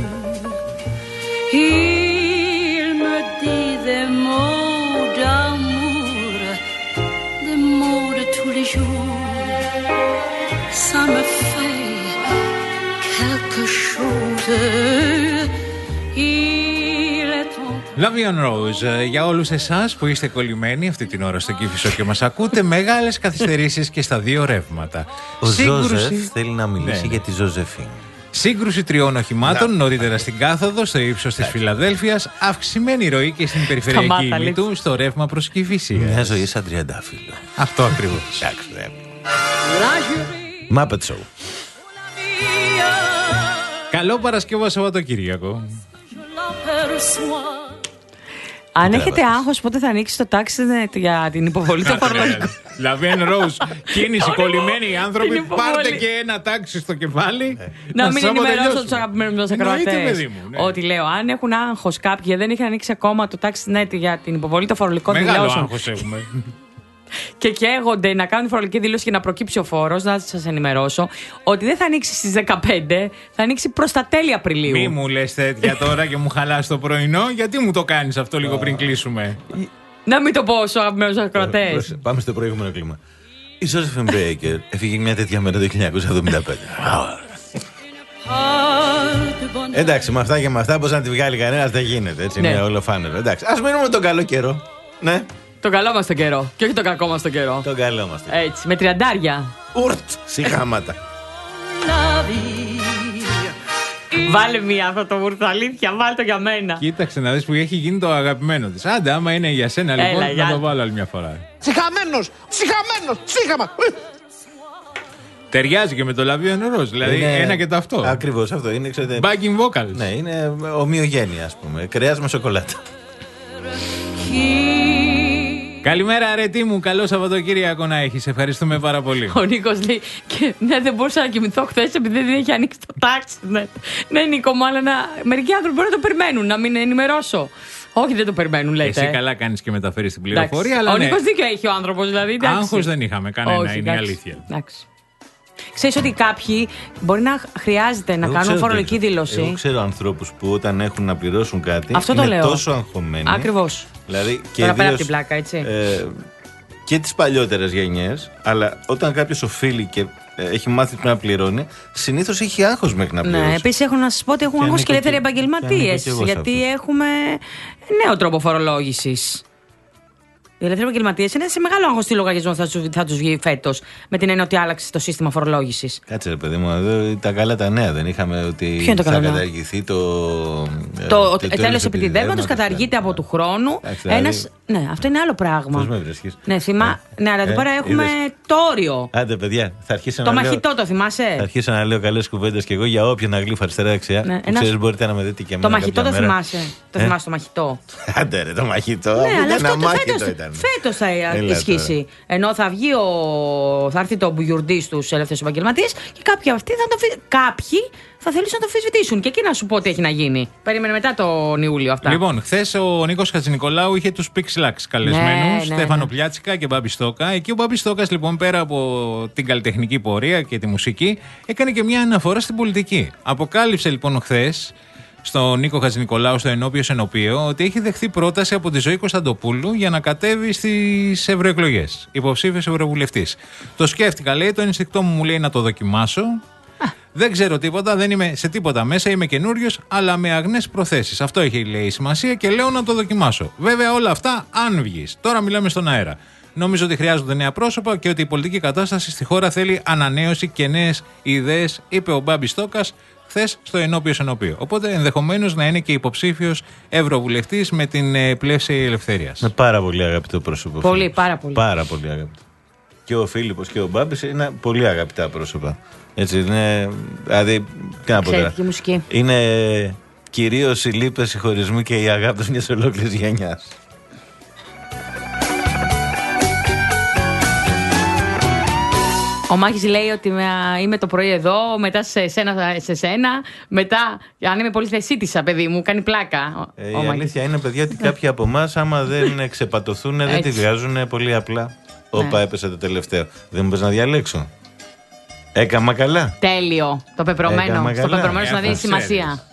Il me dit des mots d'amour, des mots de tous les jours. Ça me fait quelque chose. Love on Rose. Για όλους εσάς που είστε κολλημένοι αυτή την ώρα στο Κήφισο και μας ακούτε, μεγάλες καθυστερήσεις και στα δύο ρεύματα. Ο Σύγκρουση... Ζόζεφ θέλει να μιλήσει ναι. για τη Ζωζεφίν. Σύγκρουση τριών οχημάτων να. νωρίτερα στην κάθοδο, στο ύψος της Φιλαδέλφειας, αυξημένη ροή και στην περιφερειακή ήμιτου στο ρεύμα προς Κηφισίας. Μια ζωή σαν τριαντάφυλλο. Αυτό ακριβώς. Muppet Show. Καλό Παρασκευό Σαββατοκύριακο. Αν έχετε άγχος, πότε θα ανοίξει το τάξη για την υποβολή των φορολογικών. Λαβέν Ροζ, κίνηση κολλημένοι άνθρωποι, πάρτε και ένα τάξη στο κεφάλι. Να μην ενημερώσω τους αγαπημένους μας ακροατές. Ότι λέω, αν έχουν άγχος κάποιοι και δεν είχαν ανοίξει ακόμα το τάξη net για την υποβολή των φορολογικών δηλώσεων. Μεγάλο άγχος έχουμε. Και καίγονται να κάνουν φορολογική δήλωση και να προκύψει ο φόρος, να σας ενημερώσω ότι δεν θα ανοίξει στις δεκαπέντε, θα ανοίξει προς τα τέλη Απριλίου. Μη μου λες τέτοια τώρα και μου χαλάς το πρωινό, γιατί μου το κάνεις αυτό λίγο πριν κλείσουμε. Να μην το πω στους αγαπημένους ακροατές. Πάμε στο προηγούμενο κλίμα. Η Josephine Baker έφυγε μια τέτοια μέρα το χίλια εννιακόσια εβδομήντα πέντε. Εντάξει, με αυτά και με αυτά, πώς να τη βγάλει κανένας δεν γίνεται. Έτσι, ναι. Είναι όλο φάνερο. Εντάξει, ας μείνουμε τον καλό καιρό. Ναι. Το καλό μας τον καιρό. Και όχι το κακό μας τον καιρό. Το καλό μας. Έτσι, με τριαντάρια. Ουρτ, σιγάματα. Βάλε μία αυτό το ουρτ, αλήθεια, βάλε το για μένα. Κοίταξε να δεις που έχει γίνει το αγαπημένο της. Άντε, άμα είναι για σένα λοιπόν, Έλα, να το βάλω άλλη μια φορά. Συχαμένος, συχαμένος, συχαμα. Ταιριάζει και με το Λαβέν Ροζ, δηλαδή είναι... ένα και το αυτό. Ακριβώς αυτό είναι, ξέρετε. Backing vocals. Ναι, είναι ομοιογένεια, ας πούμε. Κρέας με σοκολάτα. Καλημέρα, αρετή μου. Καλό Σαββατοκύριακο να έχεις. Ευχαριστούμε πάρα πολύ. Ο Νίκος λέει: και, ναι, δεν μπορούσα να κοιμηθώ χθες επειδή δεν έχει ανοίξει το τάξη. Ναι, ναι Νίκο μου, αλλά να... μερικοί άνθρωποι μπορεί να το περιμένουν, να μην ενημερώσω. Όχι, δεν το περιμένουν, λέτε. Εσύ καλά κάνεις και μεταφέρεις την πληροφορία. Αλλά ο ναι. Νίκος δίκιο έχει ο άνθρωπος, δηλαδή. Άγχος δεν είχαμε κανένα, όχι, είναι η αλήθεια. Εντάξει. Ξέρεις ότι κάποιοι μπορεί να χρειάζεται να εγώ κάνουν φορολογική δήλωση. Εγώ ξέρω ανθρώπους που όταν έχουν να πληρώσουν κάτι αυτό είναι το λέω. τόσο αγχωμένοι. Ακριβώς. Δηλαδή και τώρα πέρα από την πλάκα, έτσι. Ε, και τις παλιότερες γενιές, αλλά όταν κάποιος οφείλει και ε, έχει μάθει να πληρώνει, συνήθως έχει άγχος μέχρι να πληρώσει. Ναι, επίσης έχω να σας πω ότι έχουν άγχος και ελεύθεροι επαγγελματίες. Γιατί έχουμε νέο τρόπο φορολόγησης. Οι ελεύθεροι επαγγελματίες είναι σε μεγάλο άγχος τι λογαριασμό θα, θα τους βγει φέτος, με την έννοια ότι άλλαξε το σύστημα φορολόγησης. Κάτσε ρε παιδί μου, εδώ τα καλά τα νέα δεν είχαμε ότι το θα καταργηθεί το. Το, το, το τέλος επιτιδεύματος καταργείται από του χρόνου. Ένας, ναι, αυτό είναι άλλο πράγμα. Πώς με βρίσκεις. Ναι, θυμά, ε, ναι, αλλά εδώ πέρα ε, έχουμε είδες. Το όριο. Άντε, παιδιά, θα αρχίσω το να μαχητό λέω, το θυμάσαι. Θα αρχίσω να λέω καλές κουβέντες και εγώ για όποιον αγγλίφα αριστερά-δεξιά. Ναι, ένας... Ξέρεις, μπορείτε να με δείτε και εμένα. Το μαχητό το θυμάσαι. Το θυμάσαι το μαχητό. Άντε, ρε, το μαχητό. Ναι, αλλά αυτό φέτος θα ισχύσει. Ενώ θα βγει ο... θα έρθει το μπουγιουρντή στους ελεύθερους επαγγελματίες και κάποιοι αυτοί θα το φι... κάποιοι θα θελήσουν να το αμφισβητήσουν. Και εκεί να σου πω τι έχει να γίνει. Περίμενε μετά τον Ιούλιο αυτά. Λοιπόν, χθες ο Νίκος Χατζηνικολάου είχε τους Pixlax καλεσμένους, ναι, Στέφανο ναι. Πλιάτσικα και Μπάμπη Στόκα. Εκεί ο Μπάμπη Στόκας, λοιπόν, πέρα από την καλλιτεχνική πορεία και τη μουσική, έκανε και μια αναφορά στην πολιτική. Αποκάλυψε λοιπόν χθες στον Νίκο Χατζηνικολάου στο Ενώπιος Ενωπείο ότι έχει δεχθεί πρόταση από τη Ζωή Κωνσταντοπούλου για να κατέβει στις ευρωεκλογές. Υποψήφιος ευρωβουλευτής. Το σκέφτηκα, λέει, το ενστικτό μου μου λέει να το δοκιμάσω. Δεν ξέρω τίποτα, δεν είμαι σε τίποτα μέσα, είμαι καινούριος, αλλά με αγνές προθέσεις. Αυτό έχει, λέει, σημασία και λέω να το δοκιμάσω. Βέβαια, όλα αυτά αν βγεις. Τώρα μιλάμε στον αέρα. Νομίζω ότι χρειάζονται νέα πρόσωπα και ότι η πολιτική κατάσταση στη χώρα θέλει ανανέωση και νέες ιδέες, είπε ο Μπάμπη Στόκας χθες στο Ενώπιος Ενωπείο. Οπότε ενδεχομένως να είναι και υποψήφιος ευρωβουλευτής με την ε, πλεύση ελευθερίας. Με πάρα πολύ αγαπητό πρόσωπο. Πολύ, πάρα πολύ. Πάρα πολύ αγαπητό. Και ο Φίλιππος και ο Μπάμπης είναι πολύ αγαπητά πρόσωπα. Έτσι είναι. Δηλαδή, τι να πω τώρα. Μουσική. Είναι κυρίως οι λύπες, οι χωρισμοί και οι αγάπες μιας ολόκληρης γενιάς. Ο Μάχης λέει ότι είμαι το πρωί εδώ, μετά σε σένα, σε σένα, μετά αν είμαι πολύ θεσίτησα, παιδί μου, κάνει πλάκα. Ε, η Μάχης. Αλήθεια είναι, παιδιά, ότι κάποιοι από εμάς άμα δεν ξεπατωθούν, δεν τη βγάζουν πολύ απλά. Όπα, ναι. Έπεσε το τελευταίο. Δεν μου πες να διαλέξω. Έκαμα καλά. Τέλειο. Το πεπρωμένο. Στο πεπρωμένο σου να δίνει σημασία.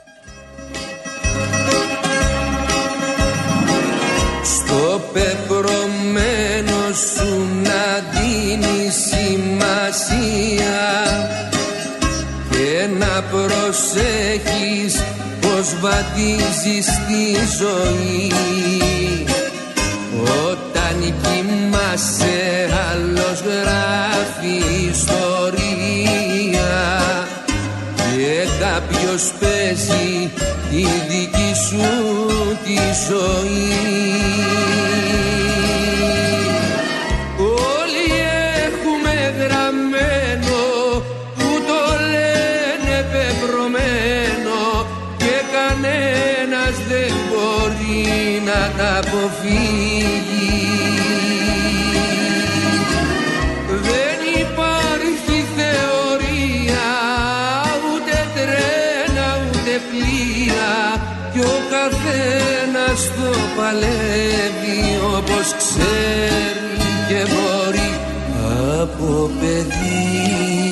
Στο πεπρωμένο σου να δίνει σημασία και να προσέχεις πως βαδίζεις τη ζωή. Όταν κοιμάσαι άλλος γράφει ιστορία και κάποιος παίζει τη δική σου τη ζωή. Όλοι έχουμε γραμμένο που το λένε πεπρωμένο και κανένας δεν μπορεί μπορεί να τα αποφύγει. Δεν υπάρχει θεωρία, ούτε τρένα ούτε πλοία, κι ο καθένας το παλεύει όπως ξέρει και μπορεί από παιδί.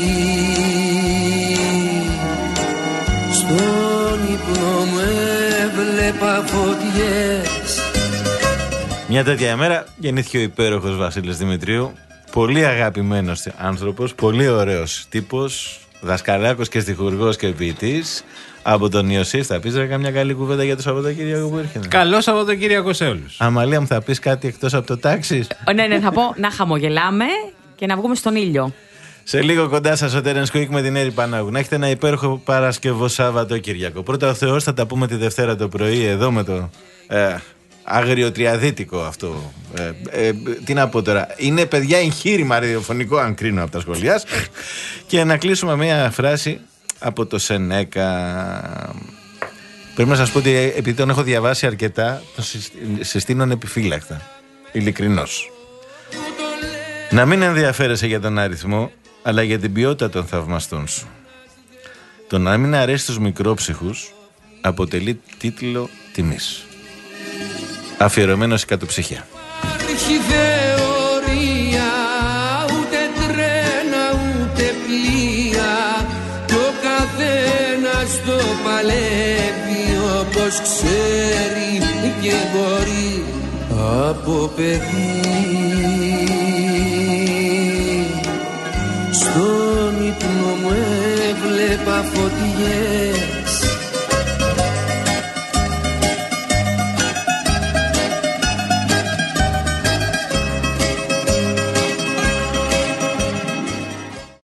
Στον ύπνο μου έβλεπα φωτιές. Μια τέτοια ημέρα γεννήθηκε ο υπέροχος Βασίλης Δημητρίου. Πολύ αγαπημένος άνθρωπος, πολύ ωραίος τύπος, δασκαλάκος και στιχουργός και ποιητής. Από τον Ιωσήφ θα πεις καμιά καλή κουβέντα για το Σαββατοκύριακο που έρχεται? Καλό Σαββατοκύριακο σε όλους. Αμαλία μου, θα πεις κάτι εκτός από το τάξη? Ναι, ναι, θα πω να χαμογελάμε και να βγούμε στον ήλιο. Σε λίγο κοντά σας ο Terence Quick με την Έρη Πανάγου. Να έχετε ένα υπέροχο Παρασκευό Σαββατοκύριακο. Πρώτα ο Θεός, θα τα πούμε τη Δευτέρα το πρωί εδώ με το ε, αγριοτριαδίτικο αυτό. Ε, ε, τι να πω τώρα. Είναι παιδιά εγχείρημα ραδιοφωνικό, αν κρίνω από τα σχολεία. Και να κλείσουμε μια φράση από το Σενέκα. Πρέπει να σας πω ότι επειδή τον έχω διαβάσει αρκετά, τον συστήνω ανεπιφύλακτα. Ειλικρινώς. Να μην ενδιαφέρεσαι για τον αριθμό, αλλά για την ποιότητα των θαυμαστών σου. Το να μην αρέσει στους μικρόψυχους αποτελεί τίτλο τιμής. Αφιερωμένο σε κατοψυχία. Υπάρχει θεωρία, ούτε τρένα ούτε πλοία, κι ο καθένας το παλεύει όπως ξέρει και μπορεί από παιδί. Στον ύπνο μου έβλεπα φωτιές.